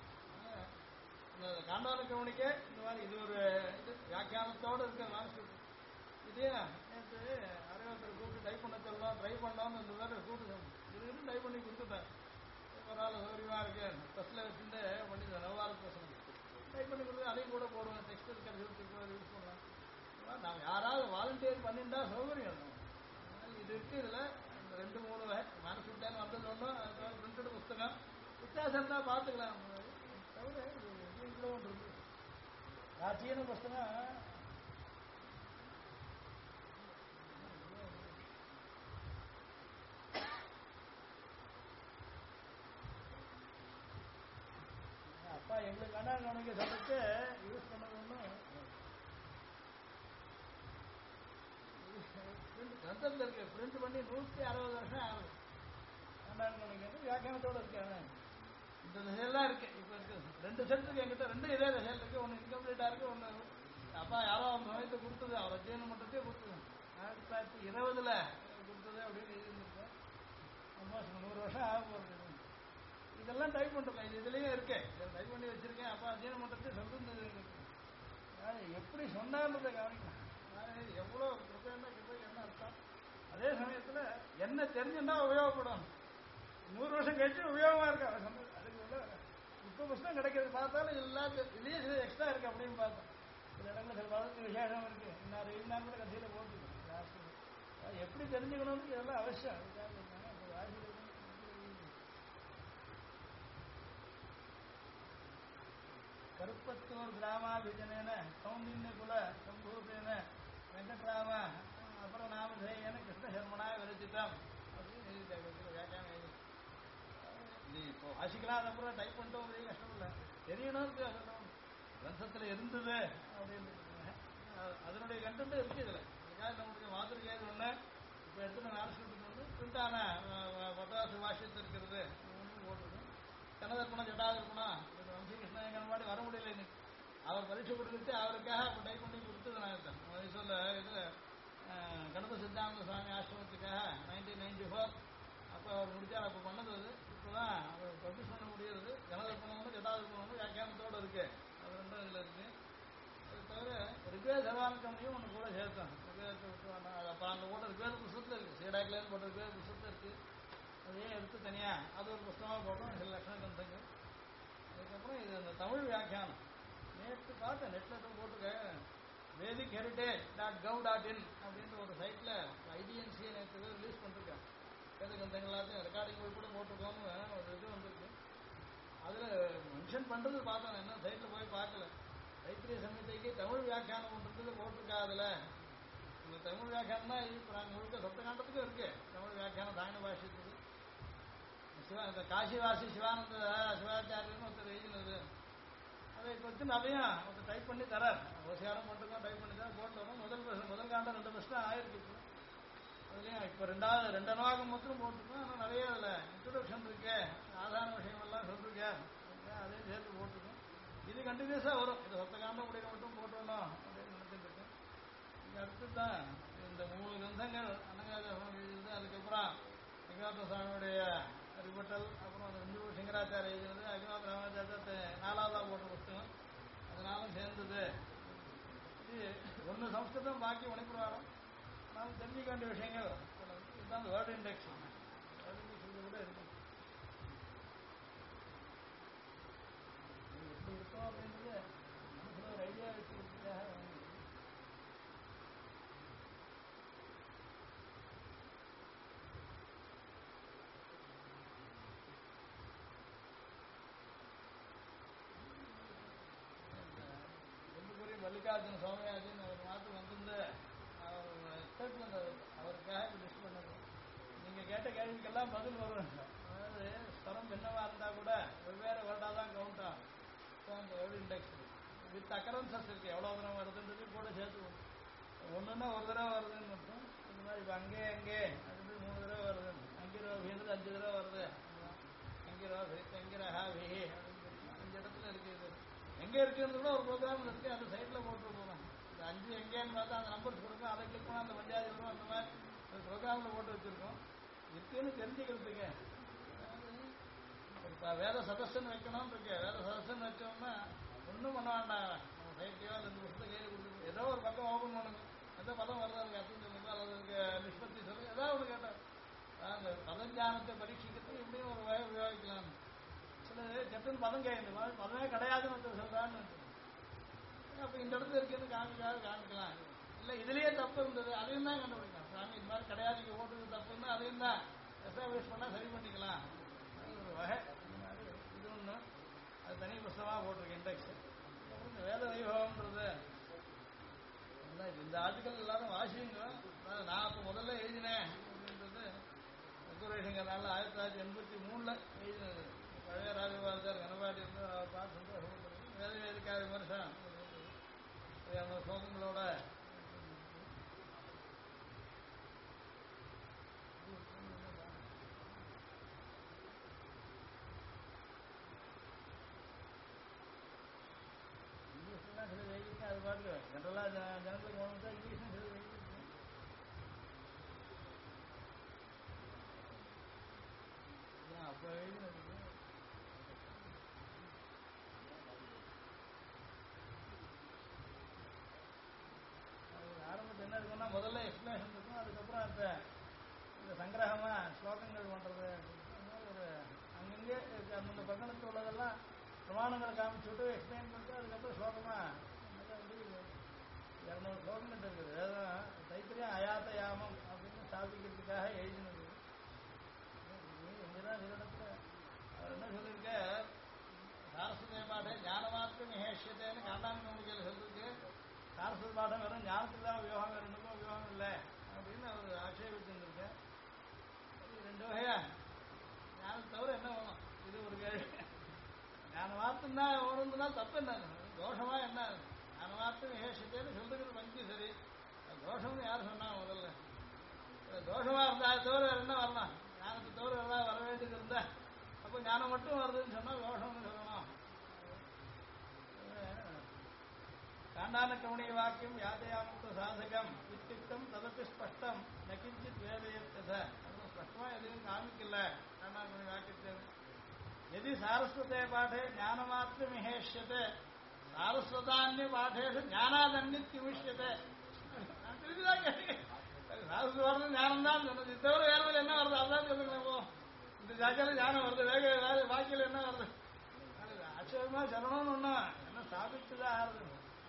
காண்டான கவனிக்க இந்த மாதிரி இது ஒரு இது வியாக்கியானத்தோடு இருக்க மானசு. இதே நேற்று அறிவாளர் கூப்பிட்டு டைப் பண்ண சொல்லலாம், ட்ரை பண்ணலாம்னு இந்த மாதிரி கூப்பிட்டு இது டைப் பண்ணி கொடுத்துட்டேன். ஒரு ஆள் சௌகரியமாக இருக்கு ப்ரெஸ்ஸில் வச்சுட்டு பண்ணி நவார பேசணும் டைப் பண்ணி கொடுத்து அதையும் கூட போடுவேன். டெக்ஸ்ட் இருக்கிறது யூஸ் பண்ணலாம். நாம் யாராவது வாலண்டியர் பண்ணிட்டா சௌகரியம். இது இருக்கு. இதில் இந்த 2-3 மனசு விட்டான்னு வந்தது ஒன்றும் அதுக்காக பிரிண்டட் புஸ்தகம் வித்தியாசம் இருந்தால் பார்த்துக்கலாம். தவிர இது ஒன்று இருக்கு. ராசியான புஸ்தகம் அப்பா எங்களுக்கு கண்ணா கவனிக்க சொல்லிட்டு யூஸ் பண்ணது ஒன்றும் கிரந்தத்தில் இருக்கு. பிரிண்ட் பண்ணி 160 வருஷம் ஆகுது. கண்ணாடி கவனிக்கிறது வியாக்கியானத்தோடு இருக்காங்க. இந்த திசையெல்லாம் இருக்கு. இப்போ இருக்கு 2 செட் இருக்கு என்கிட்ட. 2 இதே திசையில் இருக்கு. ஒன்று இன்கம்ப்ளீட்டா இருக்கு, ஒன்று அப்பா யாரோ அவங்க சமயத்தை கொடுத்தது. அவர் அத்தியனம் பண்ணுறதே கொடுத்தது 1920 கொடுத்தது அப்படின்னு எழுதியிருக்கேன். ஆல்மோஸ்ட் 100 வருஷம் ஆக போகிறது. இதெல்லாம் டைப் பண்ணிருக்கேன். இது இதுலேயே இருக்கேன். இதை டைப் பண்ணி வச்சிருக்கேன். அப்போ அத்தியனம் பண்ணுறது சொல்றது எப்படி சொன்னான்றதை கவனிக்கலாம். எவ்வளோ கிருப்பைன்னா கிருப்பைக்கு என்ன அர்த்தம். அதே சமயத்தில் என்ன தெரிஞ்சுன்னா உபயோகப்படும். 100 வருஷம் கழிச்சு உபயோகமாக இருக்கு. அதை சொன்னது அதுக்கு உள்ள இப்போ புஸ்தகம் கிடைக்கிறது பார்த்தாலும் எல்லாத்தையும் இதுலேயே சில எக்ஸ்ட்ரா இருக்கு அப்படின்னு பார்த்தோம். சில இடங்களில் சில பதத்துக்கு விசேஷம் இருக்கு. இன்னார் கூட கடைசியில் போட்டுருக்கோம். லாஸ்ட்டு எப்படி தெரிஞ்சுக்கணும்னு இதெல்லாம் அவசியம். அதுக்காக அப்போ வாசிக்கிறது கருப்பத்தூர் கிராமாபிஜனேன கௌண்டின்ய குல சம்பூர்ணேன வெங்கட்ராம அப்புறம் நாமதேயன கிருஷ்ணசர்மனா விரச்சிதம் அப்படின்னு எழுதிட்டாங்க. வியாக்கியானம் எழுதி இது இப்போ வாசிக்கலாம். அதுக்கப்புறம் டைப் பண்ணிட்டோம். பெரிய கஷ்டம் இல்லை. தெரியணும் அதெல்லாம் கிரந்தத்தில் இருந்தது அப்படின்னு அதனுடைய கண்டென்ட் இருக்கு இதில். அதுக்காக நம்மளுடைய மாதிரிகை ஒன்று இப்போ எடுத்து ஆரம்பிச்சுட்டு வந்து பிரிண்டான பட்டாசு வாசித்து இருக்கிறது போட்டுருக்கோம். கனதர்ப்பணம் ஜட்டாதர்ப்பணம் வம்சி கிருஷ்ணன் மாதிரி வர முடியல இன்னைக்கு. அவர் பரீட்சை கொடுத்துட்டு அவருக்காக இப்போ டைப் பண்ணி கொடுத்தது நான் இருக்கேன். மைசூரில் இது கணப சித்தானந்த சுவாமி ஆசிரமத்துக்காக 1994 அப்போ அவர் முடிச்சார். அப்போ பண்ணது அது. இப்போ தான் அவர் பப்ளிஷ் பண்ண முடியாது. கனதர்ப்பணம்னு ஜட்டாதர்ப்பணம்னு வியாக்கியானத்தோடு இருக்கு. அது ரெண்டும் இதில் இருக்கு. அது தவிர ரிக்வேத சர்வானுக்கம்லையும் ஒன்று கூட சேர்த்தோம். ரிக்வேதத்தை விட்டு வேண்டாம். அது அப்போ அங்கே போட்ட ரிக்வேத புஸ்தகத்தில் இருக்குது. சீடாக்கிலேருந்து போட்ட ரிக்வேத புஸ்தகத்தில் இருக்குது. அதையே எடுத்து தனியாக அது ஒரு புஸ்தகமாக போட்டோம். சில லட்சண கிரந்தங்கள். அதுக்கப்புறம் இது அந்த தமிழ் வியாக்கியானம் நேற்று பார்த்தேன். நெட்டில் போட்டிருக்கேன். vedicHeritage.gov.in அப்படின்ற ஒரு சைட்டில் ஐடிஎன்சியை நேற்று ரிலீஸ் பண்ணிருக்கேன். வேத கிரந்தங்கள் எல்லாத்தையும் ரெக்கார்டிங் போய் கூட போட்டிருக்கோன்னு ஒரு இது வந்திருக்கு. அதில் மென்ஷன் பண்ணுறது பார்த்தேன். என்ன சைட்டில் போய் பார்க்கல. தைத்திரிய சம்ஹிதைக்கு தமிழ் வியாக்கியானம் பண்ணுறது போட்டிருக்கா. அதில் இந்த தமிழ் வியாக்கியானம்னா இப்போ நாங்கள் முழுக்க சொத்த காண்டத்துக்கும் இருக்கு. தமிழ் வியாக்கியானம் தாய்ன பாஷத்துக்கு இந்த காசிவாசி சிவானந்த சிவாச்சாரியன்னு ஒருத்தர் எழுதினது. அதை இப்போ வச்சு அதையும் ஒருத்தர் டைப் பண்ணி தரார். அவசியம் மட்டும்தான் டைப் பண்ணி தான் போட்டு வரும். முதல் காண்டம் 2 வருஷம் ஆயிருக்கு. இப்போ அதுலேயும் இப்போ 2 அனுவாகம் மட்டும் போட்டிருக்கோம். ஆனால் நிறைய அதில் இன்ட்ரொடக்ஷன் இருக்கு. ஆதார விஷயமெல்லாம் சொல்லிருக்கேன். அதையும் சேர்த்து போட்டிருக்கோம். இது கண்டினியூஸாக வரும். இது சொத்த காண்டம் முடிக்க மட்டும் போட்டுடணும் அப்படின்னு நினைச்சிட்டு இருக்கேன். இங்கே அடுத்து தான் இந்த 3 கிரந்தங்கள் அனங்காதம் எழுதுது. அதுக்கப்புறம் அகிநாத சுவாமியுடைய ரிபட்டல், அப்புறம் அந்த இந்து சிங்கராச்சாரிய எழுதினது, அகிநாத ராமாச்சாரியத்தை 4ஆவதாக போட்ட புஸ்தகம் அதனாலும் சேர்ந்தது. இது ஒன்று சம்ஸ்கிருதம் பாக்கி மணிப்புராணம். நாம் தெரிஞ்சிக்க வேண்டிய விஷயங்கள் இதுதான் வேர்டு இண்டெக்ஸ். வேர்டு இண்டெக்ஸ் கூட இருக்கு. மல்லிகார்ஜுன சௌமியாஜின்னு அவர் மாற்று வந்து அவர் ஸ்டேட்மெண்ட் அவருக்காக லிஸ்ட் பண்ணது. நீங்கள் கேட்ட கேள்விக்கெல்லாம் பதில் வரும். அதாவது ஸ்வரம் பின்னமாக இருந்தால் கூட வெவ்வேறு வேர்டாக தான் கவுண்ட் ஆகும். ஸோ அந்த வேர்டு இண்டெக்ஸ் வித் அக்கரன்சஸ் இருக்குது, எவ்வளோ தூரம் வருதுன்றது கூட சேர்த்து ஒன்றுன்னா ஒரு தடவை வருதுன்னு மட்டும். இந்த மாதிரி இப்போ அங்கே அது 3 தடவை வருது. அங்கிரோபின்றது 5 தடவை வருது. அங்கிரோ அங்கிரஹா விஹி அப்படின்னு 5 இடத்துல இருக்குது. எங்கே இருக்குன்னு கூட ஒரு ப்ரோக்ராம் இருக்குது, அது சைட்டில் போட்டு போகலாம். இந்த 5 எங்கேன்னு பார்த்தா அந்த நம்பர்ஸ் கொடுக்கும், அதை கிளிக் பண்ணால் அந்த பஞ்சாயத்து வரும். அந்த மாதிரி ஒரு ப்ரோக்ராமில் போட்டு வச்சுருக்கோம். இருக்குன்னு தெரிஞ்சுக்கிறதுக்கு ஒரு வேத சதஸ்ன்னு வைக்கணும்னு இருக்கு. வேத சதஸ்ன்னு வச்சோம்னா ஒன்றும் பண்ண வேண்டாம். நம்ம சைட்லையோ அந்த புத்தகத்தை கையில் கொடுத்துருக்கு, ஏதோ ஒரு பக்கம் ஓப்பன் பண்ணுங்க, எந்த பதம் வருது அதுக்கு அர்த்தம் சொல்லுங்க, அல்லது அதுக்கு நிஷ்பத்தி சொல்லுங்க, ஏதாவது ஒன்று கேட்டால் அந்த பதஞானத்தை பரீட்சிக்கிறதுக்கு இப்படியும் ஒரு வகை உபயோகிக்கலாம். சில சட்டுன்னு பதம் கேட்குது, மாதிரி பதமே கிடையாதுன்னு ஒருத்தர் சொல்கிறான்னு அப்போ இந்த இடத்துல இருக்குன்னு காமிக்கலாம். இல்லை இதுலேயே தப்பு இருந்தது, அதையும் தான் கண்டுபிடிக்கலாம். சாமி இந்த மாதிரி கிடையாது, இங்கே ஓட்டுறது தப்புன்னு அதையும் தான் எஸ்டாப்ளிஷ் பண்ணால் சரி பண்ணிக்கலாம். ஒரு வகை இந்த மாதிரி இது ஒன்று, அது தனி புஸ்தகமாக போட்டிருக்கு இண்டெக்ஸ். இந்த வேத வைபவம்ன்றது இந்த ஆர்டிக்கல் எல்லாரும் வாசிங்க. நான் இப்போ முதல்ல எழுதினேன் அப்படின்றது ரெகுலேஷங்கிறதுனால 1983 எழுதினது. பழைய ராஜபாரதர் கனபாடி இருந்து அவர் பார்த்து வேத வேதிக்கார விமர்சனம் அந்த ஸ்லோகங்களோட இங்கிலீஷ்லாம் சில எழுதிருக்கேன். அது பாட்டு ஜென்ரலாக ஜனங்களுக்கு போனது இங்கிலீஷ்லாம் சில எழுதிருக்கேன். அப்போ எழுதினது ஆரம்பத்தில் என்ன இருக்குன்னா முதல்ல எக்ஸ்பிளேஷன் இருக்கும், அதுக்கப்புறம் இப்போ இந்த சங்கிரகமாக ஸ்லோகங்கள் பண்ணுறது ஒரு அங்கங்கே அந்தந்த பக்கணத்தில் உள்ளதெல்லாம் பிரமாணங்களை காமிச்சு விட்டு எக்ஸ்பிளைன் பண்ணிட்டு அதுக்கப்புறம் ஸ்லோகமாக வந்து 200 ஸ்லோகங்கள் இருக்குது. வேதம் தைத்திரியம் அயாத்த யாமம் அப்படின்னு ஸ்தாபிக்கிறதுக்காக எழுதினது. இங்கேதான் சில இடத்துல அவர் என்ன சொல்லியிருக்க, சாரஸ்வத பாடம் ஞானமாத்திரம் மிகேஷியத்தைன்னு காண்டாமி நம்பிக்கையில் சொல்லிருக்கு. சாரஸ்வத பாடம் வெறும் ஞானத்துக்கு தான் உபயோகம், ரெண்டுக்கும் உபயோகம் இல்லை அப்படின்னு அவர் ஆட்சேபிச்சுருக்க. ரெண்டு வகையா ஞானம் தவிர என்ன வேணும், இது ஒரு கேள்வி. ஞானமாத்திரம் தான் வேணும்னா தப்பு என்ன, தோஷமா என்ன? ஞானமாத்திரம் மிகேஷியத்தைன்னு சொல்றதுக்கு பஞ்சு சரி, தோஷம்னு யார் சொன்னா? முதல்ல தோஷமா இருந்தா அது தவிர வேற என்ன வரலாம்? ஞானத்தை தவிர எல்லாம் வர வேண்டியது இருந்தா அப்போ ஞானம் மட்டும் வருதுன்னு சொன்னா தோஷம்னு சொல்லணும். காண்டான கவனிய வாக்கியம் யாதையாமுக்த சாதகம் இத்தியுக்தம் ததப்பி ஸ்பஷ்டம் நகிஞ்சித் வேதயத்தத. அதுவும் ஸ்பஷ்டமா எதையும் காமிக்கல காண்டான கவனிய வாக்கியத்தை. எதி சாரஸ்வதே பாடே ஞானமாத்திரமிஹேஷ்யதே சாரஸ்வதான்ய பாடேஷு ஞானாதன்யத்யுஷ்யதே. திருப்பிதான் கேட்டேன், சாரஸ்வதம் ஞானம் தான் சொன்னது, இது தவிர வேறு என்ன வருது அதுதான் சொல்லுங்க. போ இந்த ஜாக்கியில் ஞானம் வருது, வேக வாக்கியில் என்ன வருது? ஆச்சரியமா சொல்லணும்னு ஒன்றும் என்ன ஸ்தாபிச்சுதான் ஆறுது.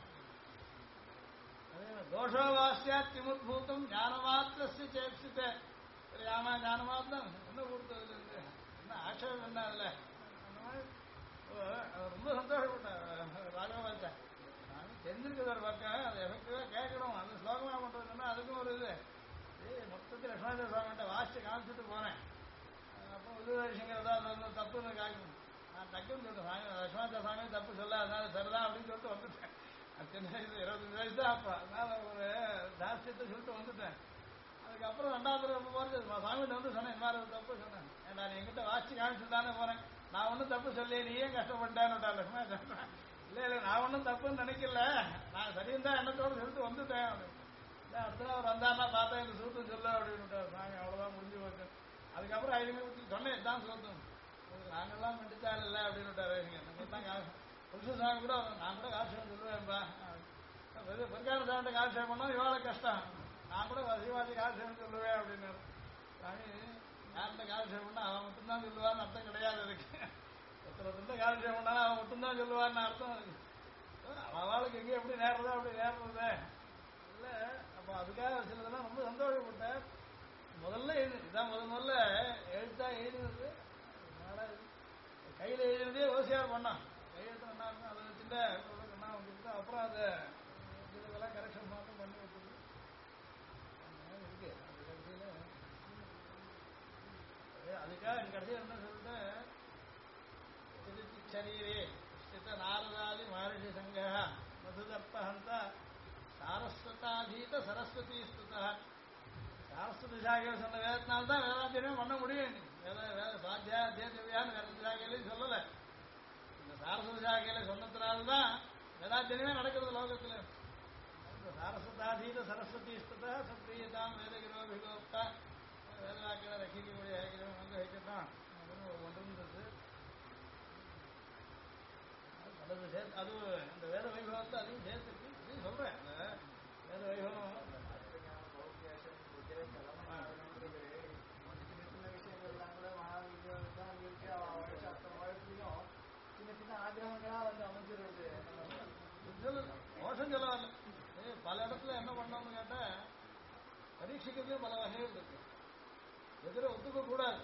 தோஷோ வாசியாத் கிமுத்பூதம் ஞானமாத்திரஸ்ய சேப்சித்தே. ஆமா ஞானமாத்திரம் என்ன கொடுத்தது, என்ன ஆட்சேபம் என்ன அதில்? அந்த மாதிரி ரொம்ப சந்தோஷப்பட்டார் ராகவாச்சா. நான் தெரிஞ்சிருக்குது ஒரு பக்கம், அதை எஃபெக்டிவாக கேட்கணும், அந்த ஸ்லோகமாக பண்ணுறதுன்னா அதுக்கும் ஒரு இது. மொத்தத்தில் லட்சுமண சுவாமிகிட்ட வாசிச்சு காமிச்சுட்டு போனேன். அப்போ உதவிசங்கர் ஏதாவது வந்து தப்புன்னு காக்கணும். நான் டக்குன்னு சொல்லிட்டேன், சாமி லட்சுமண சுவாமி தப்பு சொல்ல, அதனால சரிதான் அப்படின்னு சொல்லிட்டு வந்துட்டேன். சின்ன வயசு 25 வயசு தான் அப்போ, அதனால ஒரு தாஸ்தியத்தை சொல்லிட்டு வந்துட்டேன். அதுக்கப்புறம் 2வது தடவை போகிறது சாமிகிட்ட வந்து சொன்னேன், இந்த மாதிரி ஒரு தப்பு சொன்னேன். ஏன்னா நீ என்கிட்ட வாசிச்சு காமிச்சுட்டு தானே போகிறேன், நான் ஒன்றும் தப்பு சொல்லி நீ ஏன் கஷ்டப்பட்டேன்னு லட்சுமண சொல்கிறேன். இல்லை நான் ஒன்றும் தப்புன்னு நினைக்கல, நான் சரியும் தான் எண்ணத்தோடு சொல்லிட்டு வந்துட்டேன் அப்படின்னு. இல்லை அடுத்த அவர் வந்தாருன்னா பார்த்தா இந்த சூத்தம் சொல்ல அப்படின்னு விட்டார் சாமி, அவ்வளோதான் முடிஞ்சு போச்சு. அதுக்கப்புறம் 5 நிமிஷத்துக்கு சொன்னேன் தான் சூத்தம், நாங்கள்லாம் மண்டித்தாள் இல்லை அப்படின்னு விட்டார். நீங்கள் தான் புருஷ சாமி கூட நான் கூட காட்சியம் சொல்லுவேன்பா, பெருக்கான சாமிட்ட காட்சியம் பண்ணோம் இவ்வளோ கஷ்டம், நான் கூட சிவாஜி காட்சியம் சொல்லுவேன் அப்படின்னு. சாமி யார்கிட்ட காட்சியம் பண்ணா அவன் மட்டும்தான் சொல்லுவான்னு அர்த்தம் கிடையாது இருக்கு. ஒருத்தர் காட்சியம் பண்ணா அவன் மட்டும்தான் சொல்லுவான்னு அர்த்தம். அவளுக்கு எங்கே எப்படி நேர்றதோ அப்படி நேர்றது இல்லை. அப்போ அதுக்காக சிலதெல்லாம் ரொம்ப சந்தோஷப்பட்டேன். முதல்ல இதுதான் முதல்ல எழுத்தா எழுதினது, அதனால கையில் எழுதினதே ஓசியார் பண்ணான். கையெழுத்து என்ன இருக்கும் அதை வச்சுட்டு என்ன வந்துட்டு அப்புறம் அதை சப்தசாகையில் சொன்ன வேதத்தினால்தான் வேதாத்தியமே பண்ண முடியும். வேத வேத சாத்தியா தேவியான்னு வேத சாகையிலையும் சொல்லலை. இந்த சாரஸ்வத சாகையில சொன்னதுனால்தான் வேதாத்தியமே நடக்கிறது லோகத்தில். சாரஸ்வதாதீத சரஸ்வதி ஸ்ததா சப்ரியதாம் வேதகிரோபிகோப்தா வேதவாக்கில ரசிக்கக்கூடிய ஏகிரம் அங்கே வைக்கத்தான் ஒன்றுன்றது நல்லது சேர்த்து. அது இந்த வேத வைபவத்தை அதையும் சேர்த்துருக்கு. அதையும் சொல்றேன். அந்த வேத வைபவம்
விஷயங்கள்லாம் கூட மகாவித்யான் இருக்கு. அத்தனை வழக்குலையும் சின்ன சின்ன ஆகிரகங்களா வந்து அமைஞ்சிருது.
மோசம் சொல்ல வரல. பல இடத்துல என்ன பண்ணோம்னு கேட்டா பரீட்சிக்கிறதுலயும் பல வகைகள் இருக்கு. எதிர ஒத்துக்க கூடாது.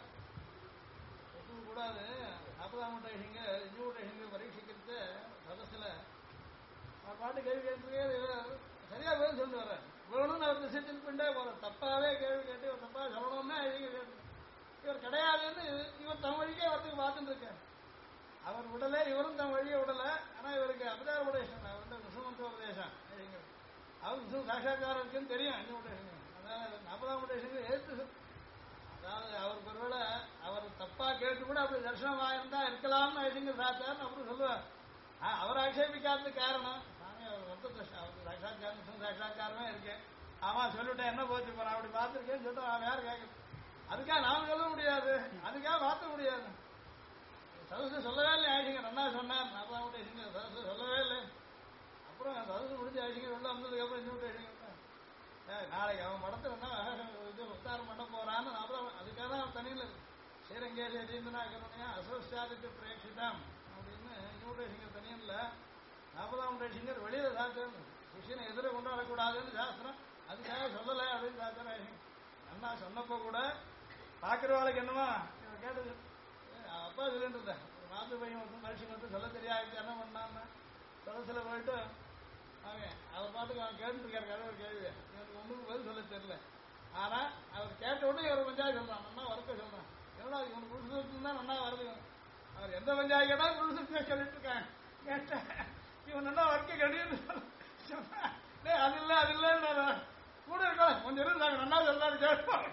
அபதாமட்டேஷங்க இன்ஜூட்டேஷங்க பரீட்சிக்கிறது சதசில பாட்டு கேள்வி கேட்டு சரியா பதில் சொல்லி வரேன். வேணும்னு அவர் திசைத்தில் பண்ணிட்டே போற தப்பாவே கேள்வி கேட்டு இவர் தப்பா சொல்லணும்னா இவர் கிடையாதுன்னு இவர் தம் வழிக்கே வரத்துக்கு பார்த்துட்டு இருக்கார். அவர் விடலை, இவரும் தம் வழியை விடலை. ஆனா இவருக்கு அபதார உபதேசம் வந்து விசுமந்திர உபதேசம் அவர் விசு சாட்சா்காரம் இருக்குன்னு தெரியும். இன்ஜூட்டேஷன் அதனால அபதாமட்டேஷங்க ஏற்று அதாவது அவருக்கு ஒருவேளை அவர் தப்பா கேட்டு கூட அப்படி தர்சனம் ஆயிருந்தா இருக்கலாம்னு ஐசிங்க சாத்தார்னு அப்படி சொல்லுவார். அவர் ஆட்சேபிக்காதது காரணம் சாமி அவர் வந்து அவருக்கு சாட்சா்காரம் சாட்சா்காரமே இருக்கு. ஆமா சொல்லிட்டேன் என்ன போச்சு போறான் அப்படி பார்த்துருக்கேன்னு சொல்லிட்டு அவன் யார் கேட்க அதுக்காக நாம சொல்ல முடியாது. அதுக்காக பார்த்த முடியாது. சதசு சொல்லவே இல்லை. ஆயிடுங்க நன்னா சொன்னார். நாற்பதாம் சதசு சொல்லவே இல்லை. அப்புறம் சதசு முடிஞ்சு ஆயிடுங்க உள்ள வந்ததுக்கு அப்புறம் இன்னும் நாளைக்கு அவன் மடத்துல இது உத்தாரம் பண்ண போறான்னு அதுக்காக தான் அவன் தனியில் ஸ்ரீரங்கேரி ரீந்தனா கருணையா அசோசியாதித்து பிரேட்சிதம் அப்படின்னு இன்விடேஷன் தனியும் இல்லை. 40ஆம் டேஷங்கர் வெளியில சாத்திரம் சிஷியனை எதிர கொண்டாடக்கூடாதுன்னு சாஸ்திரம் அதுக்காக சொல்லலை அப்படின்னு சாத்திரம். அண்ணா சொன்னப்போ கூட பார்க்குறவாளுக்கு என்னமா கேட்டது அப்பா சொல்லிட்டு இருந்தேன். மாத்து பையன் ஒருத்தன் பரீட்சை மட்டும் சொல்ல தெரியாது என்ன பண்ணான்னு சதசில் போயிட்டு அவர் பாட்டுக்கு அவன் கேட்டுருக்காரு கடவுள் கேள்வி எனக்கு ஒன்றுக்கு பதில் சொல்ல தெரியல. ஆனா அவர் கேட்ட உடனே இவர் பஞ்சாயத்து சொல்றான் நன்னா வரக்க சொல்றான். எவ்வளோ இவனுக்கு புருஷத்துக்கு தான் நன்னா வருது. அவர் எந்த பஞ்சாயத்து கேட்டாலும் புருஷத்துக்கு சொல்லிட்டு இருக்காங்க. கேட்டேன் இவன் நல்லா வர்க்க கடின்னு சொன்னா அது இல்லை அது இல்லைன்னு கூட இருக்கலாம் கொஞ்சம் இருந்தாங்க நல்லா சொல்லாரு கேட்பான்.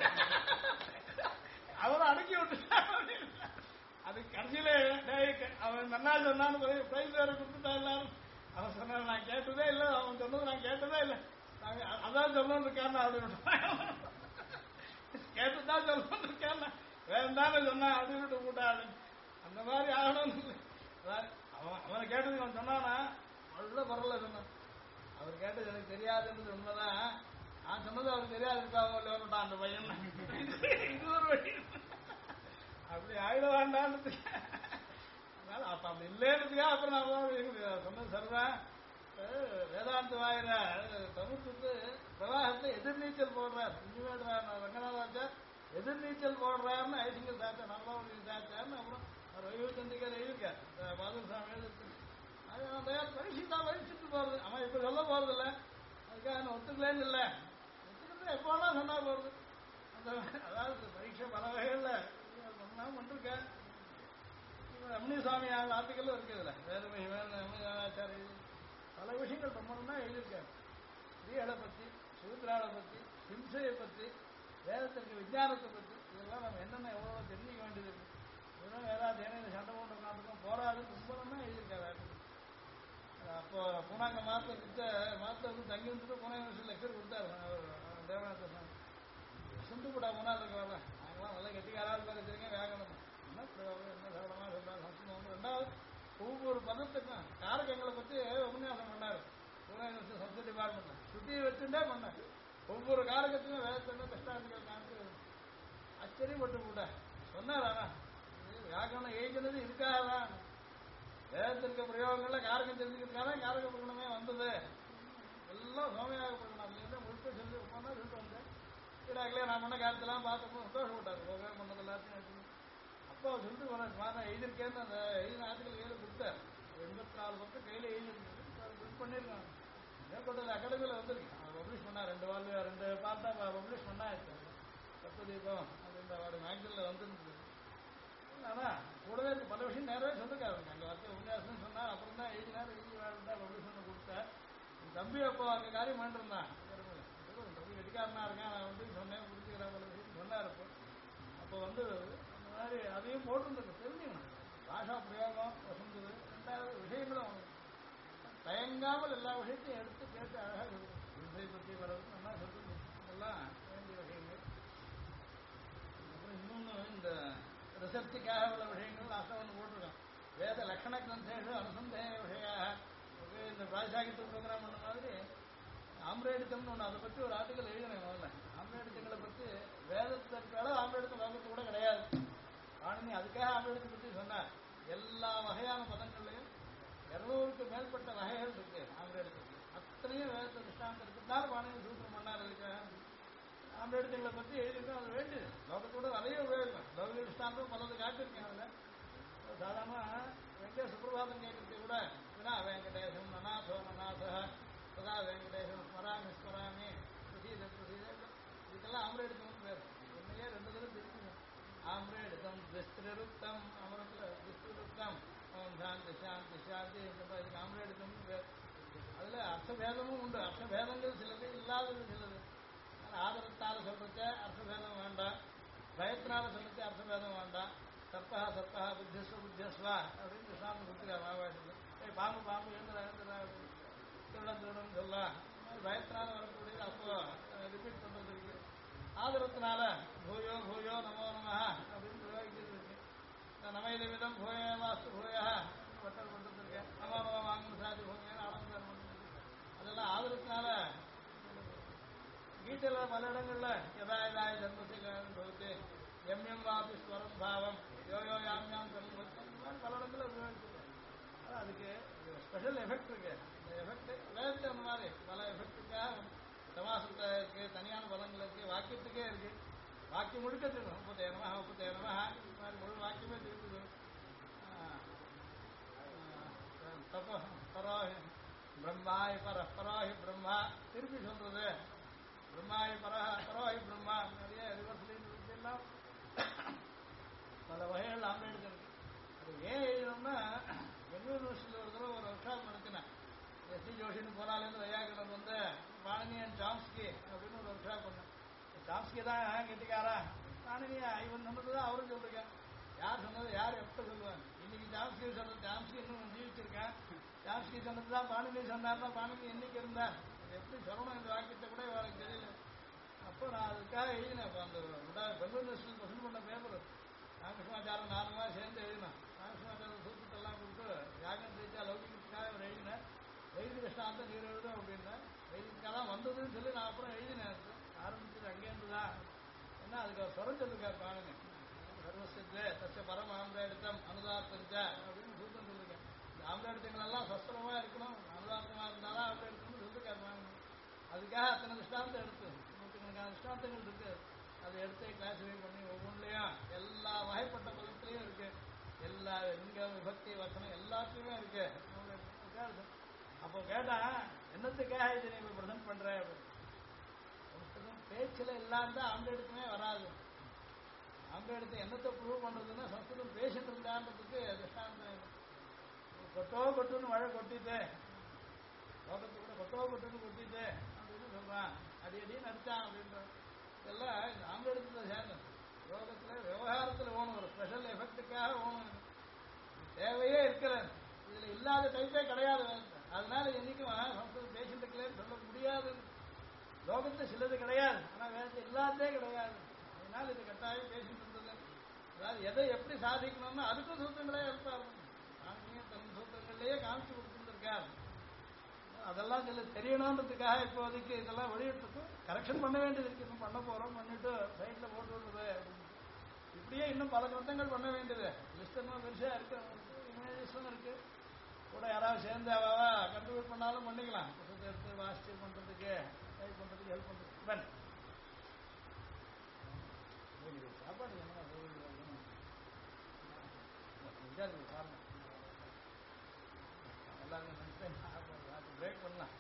அவரை அடக்கி விட்டுட்டாங்க. அது கடைசியில அவன் நல்லா சொன்னான்னு பிரைஸ் வேற கொடுத்துட்டா எல்லாரும். அவன் சொன்ன நான் கேட்டதே இல்லை. அவன் சொன்னது நான் கேட்டதே இல்லை. அதான் சொல்லணும் இருக்காருன்னா அப்படின்னு கேட்டுதான் சொல்லணும் இருக்காருன்னா வேண்டான்னு சொன்னா அப்படின்னு கூட்டாது. அந்த மாதிரி ஆகணும்னு அவனை கேட்டது அவன் சொன்னானா நல்ல பரவாயில்ல சொன்னான். அவர் கேட்டது எனக்கு தெரியாதுன்றது உண்மைதான். நான் சொன்னது அவருக்கு தெரியாது இருக்காட்டான் அந்த பையன். இது ஒரு வழி அப்படி ஆயிட வேண்டான்னு அதனால அப்ப அப்படி இல்லைன்றதுக்கா அப்புறம் நான் சொன்னது சரிதான். வேதாந்த வாயில தவிர்த்துட்டு பிரவாகத்தை எதிர்நீச்சல் போடுறார். இன்ஜினியர் ரங்கநாதாச்சார் எதிர்நீச்சல் போடுறாருன்னு ஐசிங்க சாச்சார் நல்லா சாச்சார்னு அப்புறம் வைவத்தந்திக்கார் எழுதியிருக்கார். பாதூர் சாமி எழுதிருக்கு. அது நான் தயார் பரீட்சித்தா பரீட்சித்து போறது. அவன் இப்ப சொல்ல போறது இல்லை. அதுக்காக என்ன ஒத்துக்கலேன்னு இல்லை. ஒத்துக்கிறது எப்போனா சொன்னா போறது. அந்த அதாவது பரீட்சை பல வகைகள்ல சொன்னா பண்ணிருக்கேன். ரமணிசாமி ஆர்டிக்கல் இருக்குதுல்ல வேதமை ரமணிசாச்சாரிய பல விஷயங்கள் ரொம்ப எழுதியிருக்காரு. ஸ்ரீகளை பற்றி சூத்ராவை பற்றி ஹிம்சையை பற்றி வேதத்திற்கு விஞ்ஞானத்தை பற்றி இதெல்லாம் நம்ம என்னென்ன எவ்வளோ தெரிஞ்சிக்க வேண்டியது இருக்கு. இதெல்லாம் வேதாத்தியம் சண்டை போட்டு உட்காந்துக்கும் போராது ரொம்ப எழுதியிருக்காரு. அப்போ பூனாங்க மாத்திர தங்கி வந்துட்டு பூனா யூனிவர்சிட்டி லெக்சர் கொடுத்தாரு தேவநாத சாமி. சுண்டுபுடா முன்னாள் இருக்கிறாங்க நாங்களாம் நல்லா கெட்டிக்காராக பேர் வச்சிருக்கேன். வேகணும் என்ன சரளமாக சொல்றாரு சம்ஸ்கிருதம். ரெண்டாவது ஒவ்வொரு பதத்துக்கும் காரகங்களை பற்றி உபன்யாசம் பண்ணாரு. பூனா யூனிவர்சிட்டி சப்ஜெக்ட் டிபார்ட்மெண்ட்ல சுட்டியை வச்சுட்டே பண்ணார். ஒவ்வொரு காரகத்தையும் வேதத்தை கஷ்டாந்திகள் காமிச்சு ஆச்சரியப்பட்டு கூட சொன்னார். ஆனா வியாக்கரணம் எழுதினது இதுக்காக தான். வேதத்திற்கு பிரயோகங்கள்ல காரகம் தெரிஞ்சுக்கிறதுக்காக காரக பிரகடனமே வந்தது. எல்லாம் சோமையாக பிரகடனம் அதுலேருந்து முழுக்க சொல்லி ரொம்ப சொல்லிட்டு வந்தேன். ஈராக்கிலே நான் பண்ண காலத்தெல்லாம் பார்த்தப்போ சந்தோஷப்பட்டார். யோகா பண்ணது எல்லாத்தையும் அப்போ சொல்லிட்டு போனார். மாதிரி எழுதியிருக்கேன்னு அந்த எழுதின ஆர்டிக்கல் கையில் கொடுத்தார். 84 பக்கம் கையில் எழுதிருக்கு பிரிண்ட் பண்ணியிருக்காங்க. மேற்கொண்டது அகாடமியில் வந்திருக்கு. பப்ளிஷ் பண்ணா 2 பார்ட்டா பப்ளிஷ் பண்ணா தத்துவதீபம் அப்படின்ற ஒரு மேக்சினில் வந்துருந்தது. ஆனா கூடவே பல விஷயம் நேரவே சொல்லிருக்காரு. அங்கே வந்து உபன்யாசம் சொன்னா அப்புறம் தான் எழுதினார். எழுதி வாழ்ந்தா பப்ளிஷ் பண்ண கொடுத்தேன். என் தம்பி அப்போ அங்கே காரியம் பண்ணிருந்தான். தம்பி வெட்டிக்காரனா இருக்கான். நான் வந்து சொன்னேன் புரிஞ்சு இருக்கிற பல விஷயம் சொன்னார். அப்போ வந்து அந்த மாதிரி அதையும் போட்டுருக்கு தெரிஞ்சுக்கணும். பாஷா பிரயோகம் வசந்தது. ரெண்டாவது விஷயங்களும் அவனுக்கு தயங்காமல் எல்லா விஷயத்தையும் எடுத்து கேட்டு அழகாக இருக்கும். இசை பற்றி வர்றது நல்லா சொல்லுங்க. இதெல்லாம் வேண்டிய விஷயங்கள். அப்புறம் இன்னொன்று இந்த ரிசர்ச்சுக்காக உள்ள விஷயங்கள் அசவன் போட்டிருக்கான். வேத லக்ஷண கிரந்தேஷு அனுசந்தேக விஷயாக இந்த பிராசாகித்ய ப்ரோக்ராம் பண்ண மாதிரி ஆம்ரேடித்தம்னு ஒன்று அதை பற்றி ஒரு ஆர்டிக்கல் எழுதினேன். முதல்ல ஆம்ரேடித்தங்களை பற்றி வேதத்திற்கால ஆம்ரேடித்தம் லோகத்து கூட கிடையாது. பாணினி அதுக்காக ஆம்ரேடித்தை பற்றி சொன்னார். எல்லா வகையான பதங்கள்லையும் 200க்கு மேற்பட்ட வகைகள் இருக்கு ஆம்ரேடித்தத்துக்கு. அத்தனையும் வேதத்தை திஷ்டாந்தம் இருக்கிறதுனால பாணினி சூத்திரம் பண்ணார். அதுக்காக ஆம்ரேடித்தங்களை பற்றி எழுதியிருக்கோம். அது வேண்டியது லோகத்தோட நிறைய உபயோகம். லௌகிக திஷ்டாந்தம் பலது காட்டியிருக்கேன். அதில் சாதாரணமாக வெங்கடேஷ சுப்பிரபாதம் கேட்கறது கூட வினா வெங்கடேசம் நநாசோ நநாச சதா வெங்கடேசம் ஸ்மராமி ஸ்மராமி பிரசீத பிரசீத இதுக்கெல்லாம் ஆம்ரேடித்தம்னு பேர். ஒன்றையே 2 தடவை திருப்பிங்க. ஆம்ரேடித்தம் திஸ்திருத்தம் அமரத்தில் திஸ்திருத்தம் ஓம் சாந்தி சாந்தி சாந்தி இதுக்கு ஆம்ரேடித்தம்னு பேர். அதில் அர்த்தபேதமும் உண்டு. அர்த்தபேதங்கள் சிலது இல்லாதது சிலது. ஆதரத்தால் சொல்றத அர்த்தபேதம் வேண்டாம், பயத்தினால சொல்றது அர்த்தபேதம் வேண்டாம். சர்ப்பா சர்ப்பா புத்தியஸ்வ புத்தியஸ்வா அப்படின்னு கிருஷ்ணாம கொடுத்துருக்காரு மகாபாரதத்தில். பாம்பு பாம்பு எழுந்துடா எழுந்துடா அப்படின்னு திருடம் திருடம் சொல்லலாம். பயத்தினால வரக்கூடியது அப்போ ரிப்பீட் பண்றது இருக்கு. ஆதரத்தினால பூயோ பூயோ நமோ நம அப்படின்னு பிரயோகிக்கிறது இருக்கு. நமைத விதம் பூய வாஸ்து பூயா வட்டல் பண்றது இருக்கு. நமோ நம வாங்கணும் சாதி பூமியான ஆனந்தம் பண்றது. அதெல்லாம் ஆதரத்தினால கீதையில பல இடங்கள்ல யதாயதாய தர்மத்துக்கு சொல்லிட்டு எம்எம் வாபி ஸ்வரம் பாவம் யோயோ யாம் யாம் தர்மத்து இந்த மாதிரி பல இடங்கள்ல உபயோகிச்சிருக்கோம். அதுக்கு ஸ்பெஷல் எஃபெக்ட் இருக்கு. இந்த எஃபெக்ட் வேதத்தை அந்த மாதிரி பல எஃபெக்டுக்காக சமாசத்தை இருக்கு, தனியான பதங்கள் இருக்கு, வாக்கியத்துக்கே இருக்கு. வாக்கியம் முழுக்க தெரியும். உபதேனமா உபதேனமா இந்த மாதிரி முழு வாக்கியமே தெரியுது. தப்போ பரோஹி பிரம்மாய் பரோஹி பிரம்மா திருப்பி சொல்றது பிரம்மாய் பரோஹி பிரம்மா நிறைய ரிவர்ஸ்லாம் பல வகைகள் ஆம்பேடுக்கு இருக்கு. அது ஏன் எழுதணும்னா பெங்களூர் யூனிவர்சிட்டியில் ஒரு தடவை ஒரு ஒர்க் ஷாப் நடத்தினேன். எஸ்டி ஜோஷின்னு போனாலேருந்து வையாக்கணர் வந்து பாணினி அண்ட் சாம்ஸ்கி அப்படின்னு ஒரு ஒர்க் ஷாப் பண்ணேன். சாம்ஸ்கி தான் கெட்டிக்காரா, பாணினி இவன் சொன்னது தான் அவரும் சொல்லிருக்கேன். யார் சொன்னது யார் எப்போ சொல்லுவாங்க? இன்னைக்கு சாம்ஸ்கி சொன்னது சாம்ஸ்கி இன்னும் ஜீவிச்சிருக்கேன். சாம்ஸ்கி சொன்னது தான் பாணினி சொன்னார்னா பாணினி என்னைக்கு இருந்தார்? எப்படி சொல்லணும் இந்த வாக்கியத்தை கூட எனக்கு தெரியல. அப்போ நான் அதுக்காக எழுதினேன். அப்போ அந்த பெங்களூர் யூனிவர்சிட்டியில் பசங்க பண்ண பேப்பர் ராமகிருஷ்ணாச்சாரம் 4 மாதம் சேர்ந்து எழுதினேன். ராமகிருஷ்ணாச்சாரம் சூத்திரத்தெல்லாம் கொடுத்து யாகம் ரீதியாக லௌகிகத்துக்காக அவர் எழுதினேன். வைதிக கிருஷ்ணாந்த நீர் எழுதும் அப்படின்னா வைதிகத்துக்காக தான் வந்ததுன்னு சொல்லி நான் அப்புறம் எழுதினேன். ஆரம்பிச்சது அங்கேருந்து தான். ஏன்னா அதுக்கு அவர் சொரம் சொல்லிருக்காரு பாருங்க. சர்வசத்து தச்ச பரம ஆம்ராடித்தம் அனுதார்த்தா அப்படின்னு சூத்திரம் சொல்லிருக்கேன். இந்த ஆம்ராடித்தங்களெல்லாம் சஸ்திரமா இருக்கணும், அனுதார்த்தமா இருந்தாலும் ஆம்ராடித்தம்னு சொல்லிருக்காரு பாருங்க. அதுக்காக அத்தனை திஷ்டாந்தம் எடுத்து 100கணக்கான திஷ்டாந்தங்கள் இருக்கு. அதை எடுத்து கிளாஸிஃபை பண்ணி ஒவ்வொன்றிலையும் எல்லா வகைப்பட்ட பதத்திலையும் இருக்கு. எல்லா லிங்கம் விபக்தி வசனம் எல்லாத்துலையுமே இருக்கு. அப்போ கேட்டா என்னத்துக்காக இதை நீங்க பிரசன்ட் பண்ற அப்படின்னு. பேச்சில் இல்லாம தான் ஆம்பேடுக்குமே வராது. ஆம்பேடுத்து என்னத்தை ப்ரூவ் பண்றதுன்னா சம்ஸ்கிருதம் பேசிட்டு இருந்தான்றதுக்கு திஷ்டாந்தம். கொட்டோ கொட்டுன்னு மழை கொட்டிட்டு லோகத்து கூட கொட்டோ கொட்டுன்னு கொட்டிட்டு அப்படின்னு சொல்றான். அடின்னு அடிச்சான் அப்படின்ற இதெல்லாம் இந்த ஆம்பேடுத்துல சேர்ந்தது. லோகத்துல விவகாரத்தில் ஓணும், ஒரு ஸ்பெஷல் எஃபெக்டுக்காக ஓணும். தேவையே இருக்கிறது. இதுல இல்லாத டைப்பே கிடையாது. அதனால என்னைக்கும் சம்ஸ்கிருதம் பேசிட்டு இருக்கலன்னு சொல்ல முடியாது. லோகத்துல சிலது கிடையாது, ஆனா வேதத்தை இல்லாததே கிடையாது. அதனால இது கட்டாயம் பேசிட்டு இருந்தது. அதாவது எதை எப்படி சாதிக்கணும்னா அதுக்கும் சூத்திரங்களே எடுத்தாரு. நாங்கள் தன் சூத்திரங்கள்லயே காமிச்சு கொடுத்துருக்காரு. அதெல்லாம் சில தெரியணுன்றதுக்காக இப்போதைக்கு இதெல்லாம் வெளியிட்டு கரெக்ஷன் பண்ண வேண்டியது இருக்கு. இன்னும் பண்ண போறோம், பண்ணிட்டு சைட்ல போட்டு விடுறது அப்படின்னு. இப்படியே இன்னும் பல கிரந்தங்கள் பண்ண வேண்டியது லிஸ்ட் இன்னும் பெருசா இருக்கு. இமேஜஸும் இருக்கு. கூட யாராவது சேர்ந்து அவாவா கண்ட்ரிபியூட் பண்ணாலும் பண்ணிக்கலாம். புத்தகத்தை எடுத்து வாசிச்சு பண்றதுக்கு டைப் பண்றதுக்கு ஹெல்ப் பண்றதுக்கு. சாப்பாடு என்ன காரணம் எல்லாருமே பிரேக் பண்ணலாம்.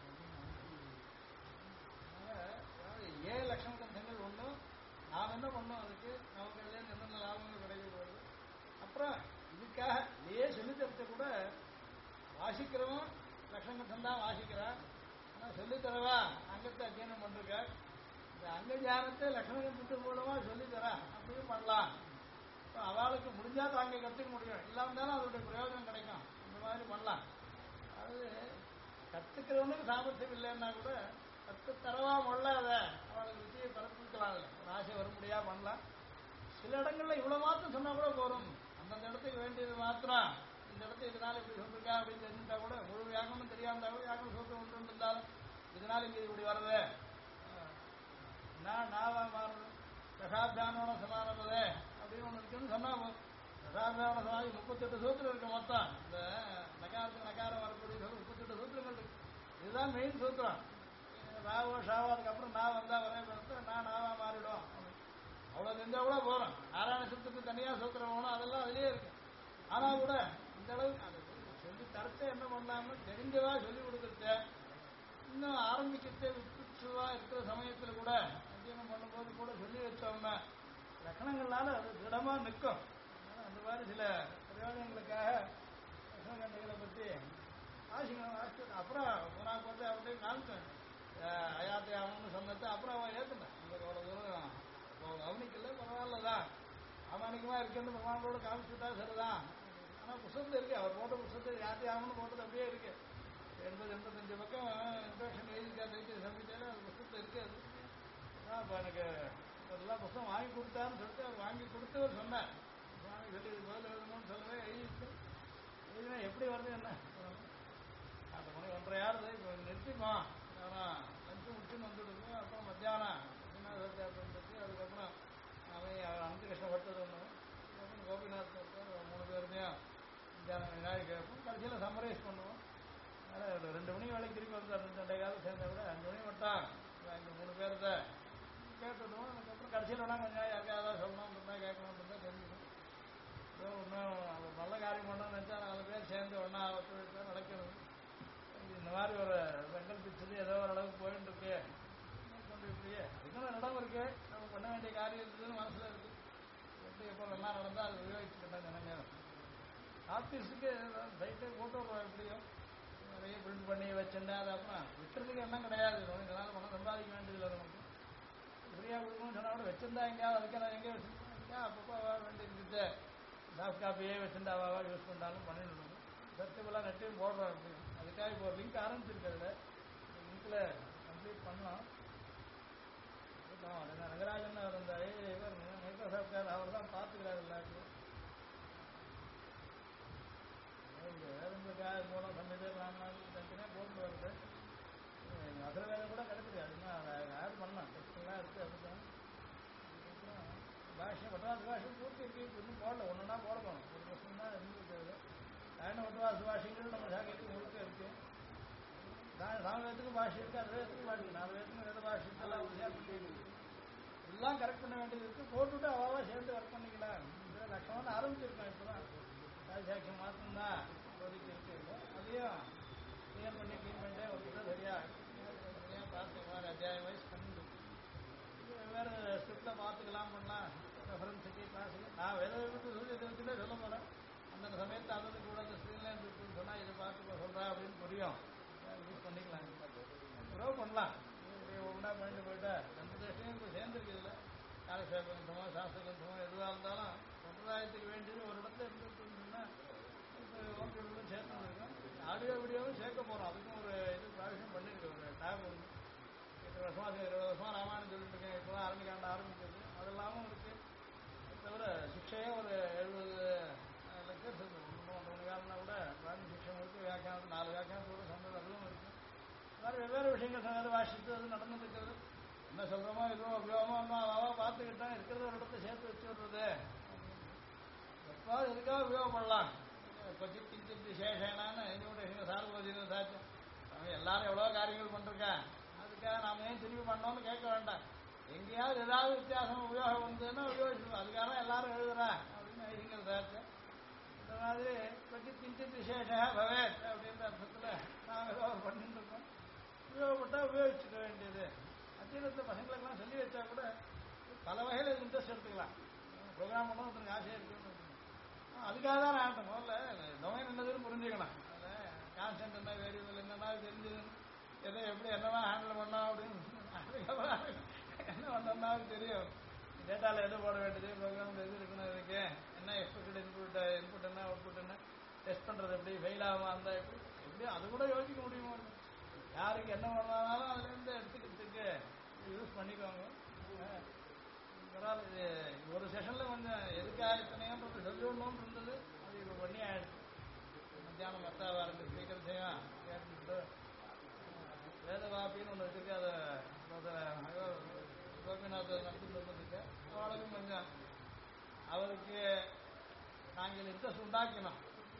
ஏன் லட்சண கிரந்தங்கள் ஒன்றும் நாம் என்ன பண்ணோம், அதுக்கு நமக்கு அதுலேருந்து என்னென்ன லாபங்கள் கிடைக்கிறது. அப்புறம் இதுக்காக இதே சொல்லித்தரத்தை கூட வாசிக்கிறவன் லட்சண கிரந்தம் தான் வாசிக்கிறான். ஆனால் சொல்லித்தரவா அங்கத்தை அத்தியனம் பண்ணிருக்கார். இந்த அங்க ஞானத்தை லக்ஷ்மணத்தின் மூலமா சொல்லி தரேன் அப்படியும் பண்ணலாம். இப்போ அவளுக்கு முடிஞ்சா தான் அங்கே கற்றுக்க முடியும், இல்லாம தானே அதோடைய பிரயோஜனம் கிடைக்கும். இந்த மாதிரி பண்ணலாம். அது கற்றுக்கிறவனுக்கு சாமர்த்தியம் இல்லைன்னா கூட கற்று தரவா மொள்ளாத அவளுக்கு ருச்சியை பரப்பிக்கலாம். இல்லை ஒரு ஆசை வர முடியா பண்ணலாம். சில இடங்கள்ல இவ்வளவு மாத்திரம் சொன்னா கூட போறோம். அந்தந்த இடத்துக்கு வேண்டியது மாத்திரம் இந்த இடத்துல இதனால இப்படி சொல்லிருக்கா அப்படின்னு தெரிஞ்சுட்டா கூட முழு வியாக்கணும் தெரியாம இருந்தா கூட வியாக்கணம் சூத்திரம் ஒன்று இருந்தாலும் இதனால இங்க இப்படி வருது நாவா மாறுது தசாப்தானோட சமானப்பதே அப்படின்னு ஒன்று இருக்குன்னு சொன்னா தசாப்தானோட சமாதி 38 சூத்திரம் இருக்கு மொத்தம். இந்த நகாரத்துக்கு நகாரம் வரக்கூடிய 38 சூத்திரங்கள் இருக்கு. இதுதான் மெயின் சூத்திரம். ராவோ ஷாவோ அதுக்கப்புறம் நான் வந்தா வரே நான் நாவா மாறிடும். அவ்வளோ தெரிஞ்சா கூட போகிறோம். நாராயண சூத்திரத்துக்கு தனியாக சூத்திரம் வேணும், அதெல்லாம் அதுலேயே இருக்கு. ஆனால் கூட இந்த அளவுக்கு அது சொல்லி தரத்தை என்ன பண்ணலாம்னு தெரிஞ்சவா சொல்லி கொடுக்குறது. இன்னும் ஆரம்பிக்கிறதே விட்டுச்சுவா இருக்கிற சமயத்தில் கூட அத்தியனம் பண்ணும்போது கூட சொல்லி வச்சோம்னா லக்ஷணங்கள்னால அது திடமாக நிற்கும். அந்த மாதிரி சில பிரயோஜனங்களுக்காக லக்ஷணகண்டைகளை பற்றி வாசிக்கணும். அப்புறம் போனால் பார்த்து அவர்கிட்ட காமிச்சேன் அயாத்தை அவனு சொன்னது. அப்புறம் அவன் ஏற்றுனேன். இவர் அவ்வளோ தூரம் கவனிக்கல, பரவாயில்லதான் அமானிக்கமாக இருக்குன்னு பகவானோட காமிச்சுட்டா சரிதான். ஆனால் புத்தகத்தில் இருக்கு, அவர் போட்ட புத்தகத்தில் யாத்தி ஆகணும்னு போட்டது அப்படியே இருக்கு. 80-85 பக்கம் இன்ட்ரோடக்ஷன் எழுதியிருக்கா தைத்திய சமைச்சாலும் அது புத்தகத்தில் இருக்கு. அது இப்போ எனக்கு இதெல்லாம் புத்தகம் வாங்கி கொடுத்தாருன்னு சொல்லிட்டு அவர் வாங்கி கொடுத்தவர் சொன்னார். வாங்கி சொல்லி இது பதில் எழுதணும்னு சொல்லவே எழுதினா எப்படி வருது என்ன 4 மணி 1:30 ஆறுது. இப்போ நிறுத்திப்போம். ஆனால் லஞ்சு முடிச்சுன்னு வந்துடுது. அப்புறம் மத்தியானம் சத்தியாபுரத்துக்கு அதுக்கப்புறம் அவன் அனந்த கஷ்டப்பட்டது ஒன்று. அதுக்கப்புறம் கோபிநாத் இருக்கார். 3 பேருமே மத்தியானம் விநாயகர் கேட்போம். கடைசியில் சம்மரைஸ் பண்ணுவோம். அதனால் 2 மணி வேலைக்கு திரும்பி வந்து 2 காலம் சேர்ந்தா கூட 5 மணி மட்டும் இந்த 3 பேர்த்த கேட்டுவிடுவோம். அதுக்கப்புறம் கடைசியில் வேணா கொஞ்சம் யாருக்காவது சொல்லணும்னு இருந்தால் கேட்கணும்னு இருந்தால் தெரிஞ்சுக்கணும். இன்னும் அது நல்ல காரியம் பண்ணணும்னு நினச்சா 4 பேர் சேர்ந்து ஒன்றா ஒத்துழைச்சா நடக்கிறது. இந்த மாதிரி ஒரு சங்கல்பிச்சது ஏதோ ஓரளவுக்கு போயிட்டு இருக்கு. இப்படியே அதுக்கான இடம் இருக்கு, நம்ம பண்ண வேண்டிய காரியம் இருக்குதுன்னு மனசுல இருக்கு. எப்படி எப்போ நல்லா நடந்தால் அது உபயோகிச்சுக்கிட்டேன் ஜனங்க. ஆஃபீஸுக்கு சைட்டே போட்டு விடுறோம். எப்படியும் நிறைய பிரிண்ட் பண்ணி வச்சுட்டு அது அப்புறம் விட்டுறதுக்கு எண்ணம் கிடையாது. இதனால் பணம் சம்பாதிக்க வேண்டியதில்லை. நமக்கு ஃப்ரீயாக கொடுக்கணும்னு சொன்னால் கூட வச்சிருந்தா எங்கேயாவது அதுக்கு நான் எங்கேயும் வச்சுருந்தேன் அப்பப்போ வேண்டியது சாஃப்ட் காப்பியே வச்சுட்டு அவாவா யூஸ் பண்ணாலும் பண்ணிடணும். சர்டிஃபிகெல்லாம் நெட்டையும் போடுறோம். எப்படியும் அதுக்காக இப்போ ஒரு லிங்க் ஆரம்பிச்சிருக்கு. அதில் லிங்கில் கம்ப்ளீட் பண்ணலாம். ரங்கராஜன் அவர் இருந்தார். இவர் மைக்ரோசாஃப்ட்கார் அவர் தான் பார்த்துக்கிறார் எல்லாத்தையும். வேதங்களுக்காக மூலம் சம்மிதே தனித்தனியாக போட்டு வருது. அசல வேதம் கூட கிடைச்சிருக்கு. அதுனா அதை ஆட் பண்ணலாம். டெக்ஸ்ட்லாம் இருக்குது. அதுதான் பாஷ்யம் வட்டவாசி பாஷ்யம் பூர்த்தி இருக்கு. இன்னும் போடல. ஒன்றுனா போட போகணும். 1 வருஷம் தான் இருந்துருக்குது. காரணம் வட்டவாசி பாஷைங்கிறது நம்ம சாக்கியத்துக்கு முழுக்க இருக்கு. சாமவேதத்துக்கும் பாஷை இருக்குது, அது வேதத்துக்கும் பாஷை இருக்குது. 4 வேதத்துக்கும் வேத பாஷைக்கெல்லாம் உறுதியாக பண்ணிட்டு எல்லாம் கரெக்ட் பண்ண வேண்டியது இருக்குது. போட்டுவிட்டு அவாவா சேர்ந்து ஒர்க் பண்ணிக்கலாம். இதில் லட்சம்னு ஆரம்பிச்சிருக்கோம். இப்போ தான் சாட்சியம் மாற்றம்தான் இப்போதைக்கு இருக்குது. அதையும் கிளியர் பண்ணி க்ளீன் பண்ணிட்டே ஒரு சரியாக பார்த்து மாதிரி அத்தியாயம் வைஸ் பண்ணிட்டு வேறு ஸ்கிரிப்டில் பார்த்துக்கலாம் பண்ணலாம். ரெஃபரன்ஸுக்கு கிளாஸுக்கு நான் வேத விபத்து சூரியத்தை வச்சுட்டே சொல்ல போகிறேன். அந்தந்த சமயத்தை அதது கூட அந்த ஸ்க்ரீன்லேருந்து இருக்குன்னு சொன்னால் இதை பார்த்து சொல்கிறா அப்படின்னு புரியும். யூஸ் பண்ணிக்கலாம். ப்ரோ பண்ணலாம். ஒன்றா பண்ணிட்டு போயிட்டா 2 தேசத்தையும் இப்போ சேர்ந்துருக்குதுல்ல. காலக்ஷேப கிரந்தமோ சாஸ்திர கிரந்தமோ எதுவாக இருந்தாலும் சம்பிரதாயத்துக்கு வேண்டியது ஒரு இடத்துல இருந்துருக்குன்னா இப்போ ஓகேவும் சேர்த்துருக்கோம். ஆடியோ வீடியோவும் சேர்க்க போகிறோம். அதுக்கும் ஒரு இது ப்ராவிஷன் பண்ணியிருக்கோம். ஒரு டேப் ஒன்று 8 வருஷமாக 20 வருஷமாக ராமாயணம் சொல்லிட்டு இருக்கேன். இப்போ தான் அரணிக்காண்ட ஆரம்பிக்கிறது. அதெல்லாமும் இருக்குது. தவிர சிக்ஷையே ஒரு 70 லெக்சர்ஸ் இருக்குது. 1 மணி நேரம்னா கூட பிராணி சிக்ஷை முழுக்க வியாக்கியானத்து 4 வியாக்கியானத்தோடு சொன்னது அதுவும் இருக்குது. வேறு வெவ்வேறு விஷயங்கள் சொன்னது வாசித்து அது நடந்துட்டு இருக்கிறது. என்ன சொல்கிறோமோ இதுவோ உபயோகமோ அம்மாவாவா பார்த்துக்கிட்டா இருக்கிறத ஒரு இடத்த சேர்த்து வச்சு விடுறது. எப்பாவது எதுக்காக உபயோகப்படலாம். கொஞ்சம் கிஞ்சித் விசேஷனான்னு என்னோட சார்போதின சாட்சியம் அவன் எல்லாரும் எவ்வளோ காரியங்கள் பண்ணிருக்கேன். அதுக்காக நாம் ஏன் திரும்பி பண்ணோம்னு கேட்க வேண்டாம். எங்கேயாவது ஏதாவது வித்தியாசம் உபயோகம் வந்ததுன்னா உபயோகிச்சுருவோம். அதுக்காக எல்லாரும் எழுதுறேன் அப்படின்னு ஐதிகள் சாட்சியம். இந்த மாதிரி கொஞ்சம் கிஞ்சித் விசேஷ பவேத் அப்படின்ற அர்த்தத்தில் நாம் ஏதோ பண்ணிட்டு இருக்கோம். உபயோகப்பட்டால் உபயோகிச்சுக்க வேண்டியது. அத்தியனத்தை பசங்களுக்கெல்லாம் சொல்லி வச்சா கூட பல வகையில் இன்ட்ரெஸ்ட் எடுத்துக்கலாம். ப்ரோக்ராம் பண்ணணும் ஒருத்தருக்கு ஆசையாக இருக்குன்னு அதுக்காக தான் நான் முதல்ல டொமைன் என்னதுன்னு புரிஞ்சுக்கணும். அதில் கான்ஸ்டன்ட் என்ன வேரியபிள் என்னன்னா தெரிஞ்சது எதை எப்படி என்னவா ஹேண்டில் பண்ணோம் அப்படின்னு அதுக்கப்புறம் வந்தோம்னா தெரியும் டேட்டாவில் எது போட வேண்டியது ப்ரோக்ராமில் எது இருக்கணும் இருக்கு என்ன எக்ஸ்பெக்டட் இன்புட் என்ன அவுட்புட் என்ன டெஸ்ட் பண்ணுறது எப்படி ஃபெயில் ஆகும் அந்த எப்படி அது கூட யோசிக்க முடியுமோ யாருக்கு என்ன பண்ணாலும் அதுலேருந்து எடுத்துக்கிறதுக்கு யூஸ் பண்ணிக்கோங்க. பரவாயில்ல இது ஒரு செஷனில் கொஞ்சம் எதுக்காக இத்தனையோன்றது சொல்லணும்னு இருந்தது அது இப்போ பண்ணி ஆயிடுச்சு. மத்தியானம் மற்ற வாரங்கள் ஸ்பீக்கர் செய்யும் கேட்டுட்டு வேதவாபின்னு ஒன்று வச்சுருக்கு அதை கோபிநாத் நடத்திட்டு வந்துருக்கு அவளுக்கும் கொஞ்சம் அவருக்கு நாங்கள் இன்ட்ரெஸ்ட் உண்டாக்கணும்.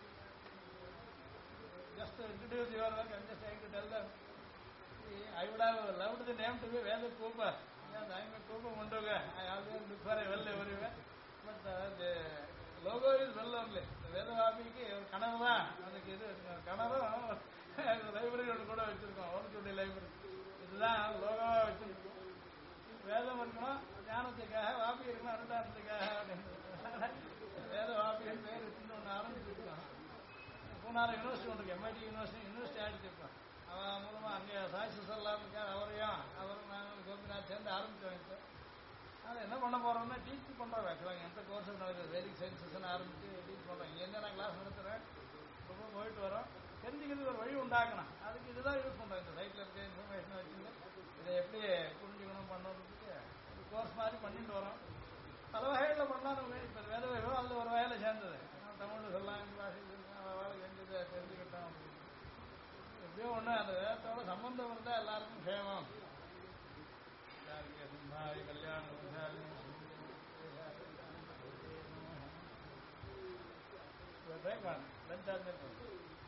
Just to introduce your work, I'm just trying to tell them. See, I would have loved the name to be Veda Koopa. Yes, I'm a Koopa Mundoga. I always look for a well everywhere. But the logo is well only. The Veda Vapiki, Kanava, Kanava, library would go to Orchid library. It's a logo. Veda Murkana, Janathika, Vapi, Naradathika, Veda Vapi, and where it's no Naran. பூனார் யூனிவர்சிட்டி ஒன்று இருக்கு, MIT யூனிவர்சிட்டி ஆகிடுச்சுப்போம். அவன் மூலமாக அங்கே சாய் சுசல்லாம் இருக்கார், அவரையும் அவரும் நாங்கள் கோபிநாத் சேர்ந்து ஆரம்பித்தோம். இப்போ அதை என்ன பண்ண போகிறோம்னா டீச் பண்ணுறோம். ஆக்சுவலாக எந்த கோர்ஸ் நடக்குது வேதிக் சயின்சஸ்ன்னு ஆரம்பித்து டீச் பண்ணுறோம். இங்கேருந்து நான் கிளாஸ் நடத்துகிறேன், ரொம்ப போயிட்டு வரோம். தெரிஞ்சுக்கிறதுக்கு ஒரு வழி உண்டாக்கணும். அதுக்கு இதுதான் யூஸ் பண்ணுறோம். இந்த சைட்டில் இருக்க இன்ஃபர்மேஷன் வச்சுருந்து இதை எப்படி புரிஞ்சுக்கணும் பண்ணுறதுக்கு ஒரு கோர்ஸ் மாதிரி பண்ணிட்டு வரோம். பல வகைகளில் பண்ணலாம். இப்போ வேத வகைகளும் அதில் ஒரு வகையில் சேர்ந்தது. தமிழ் சொல்லலாம், இந்த பாஷை அவளுக்கு வேண்டியதை தெரிஞ்சுக்கிட்டோம் அப்படின்னு எப்படியோ ஒன்று அந்த வேதத்தோட சம்பந்தம் இருந்தால் எல்லாருக்கும் க்ஷேமம். கல்யாணம் பிரேக் வேணும், லஞ்ச் ஆகுது.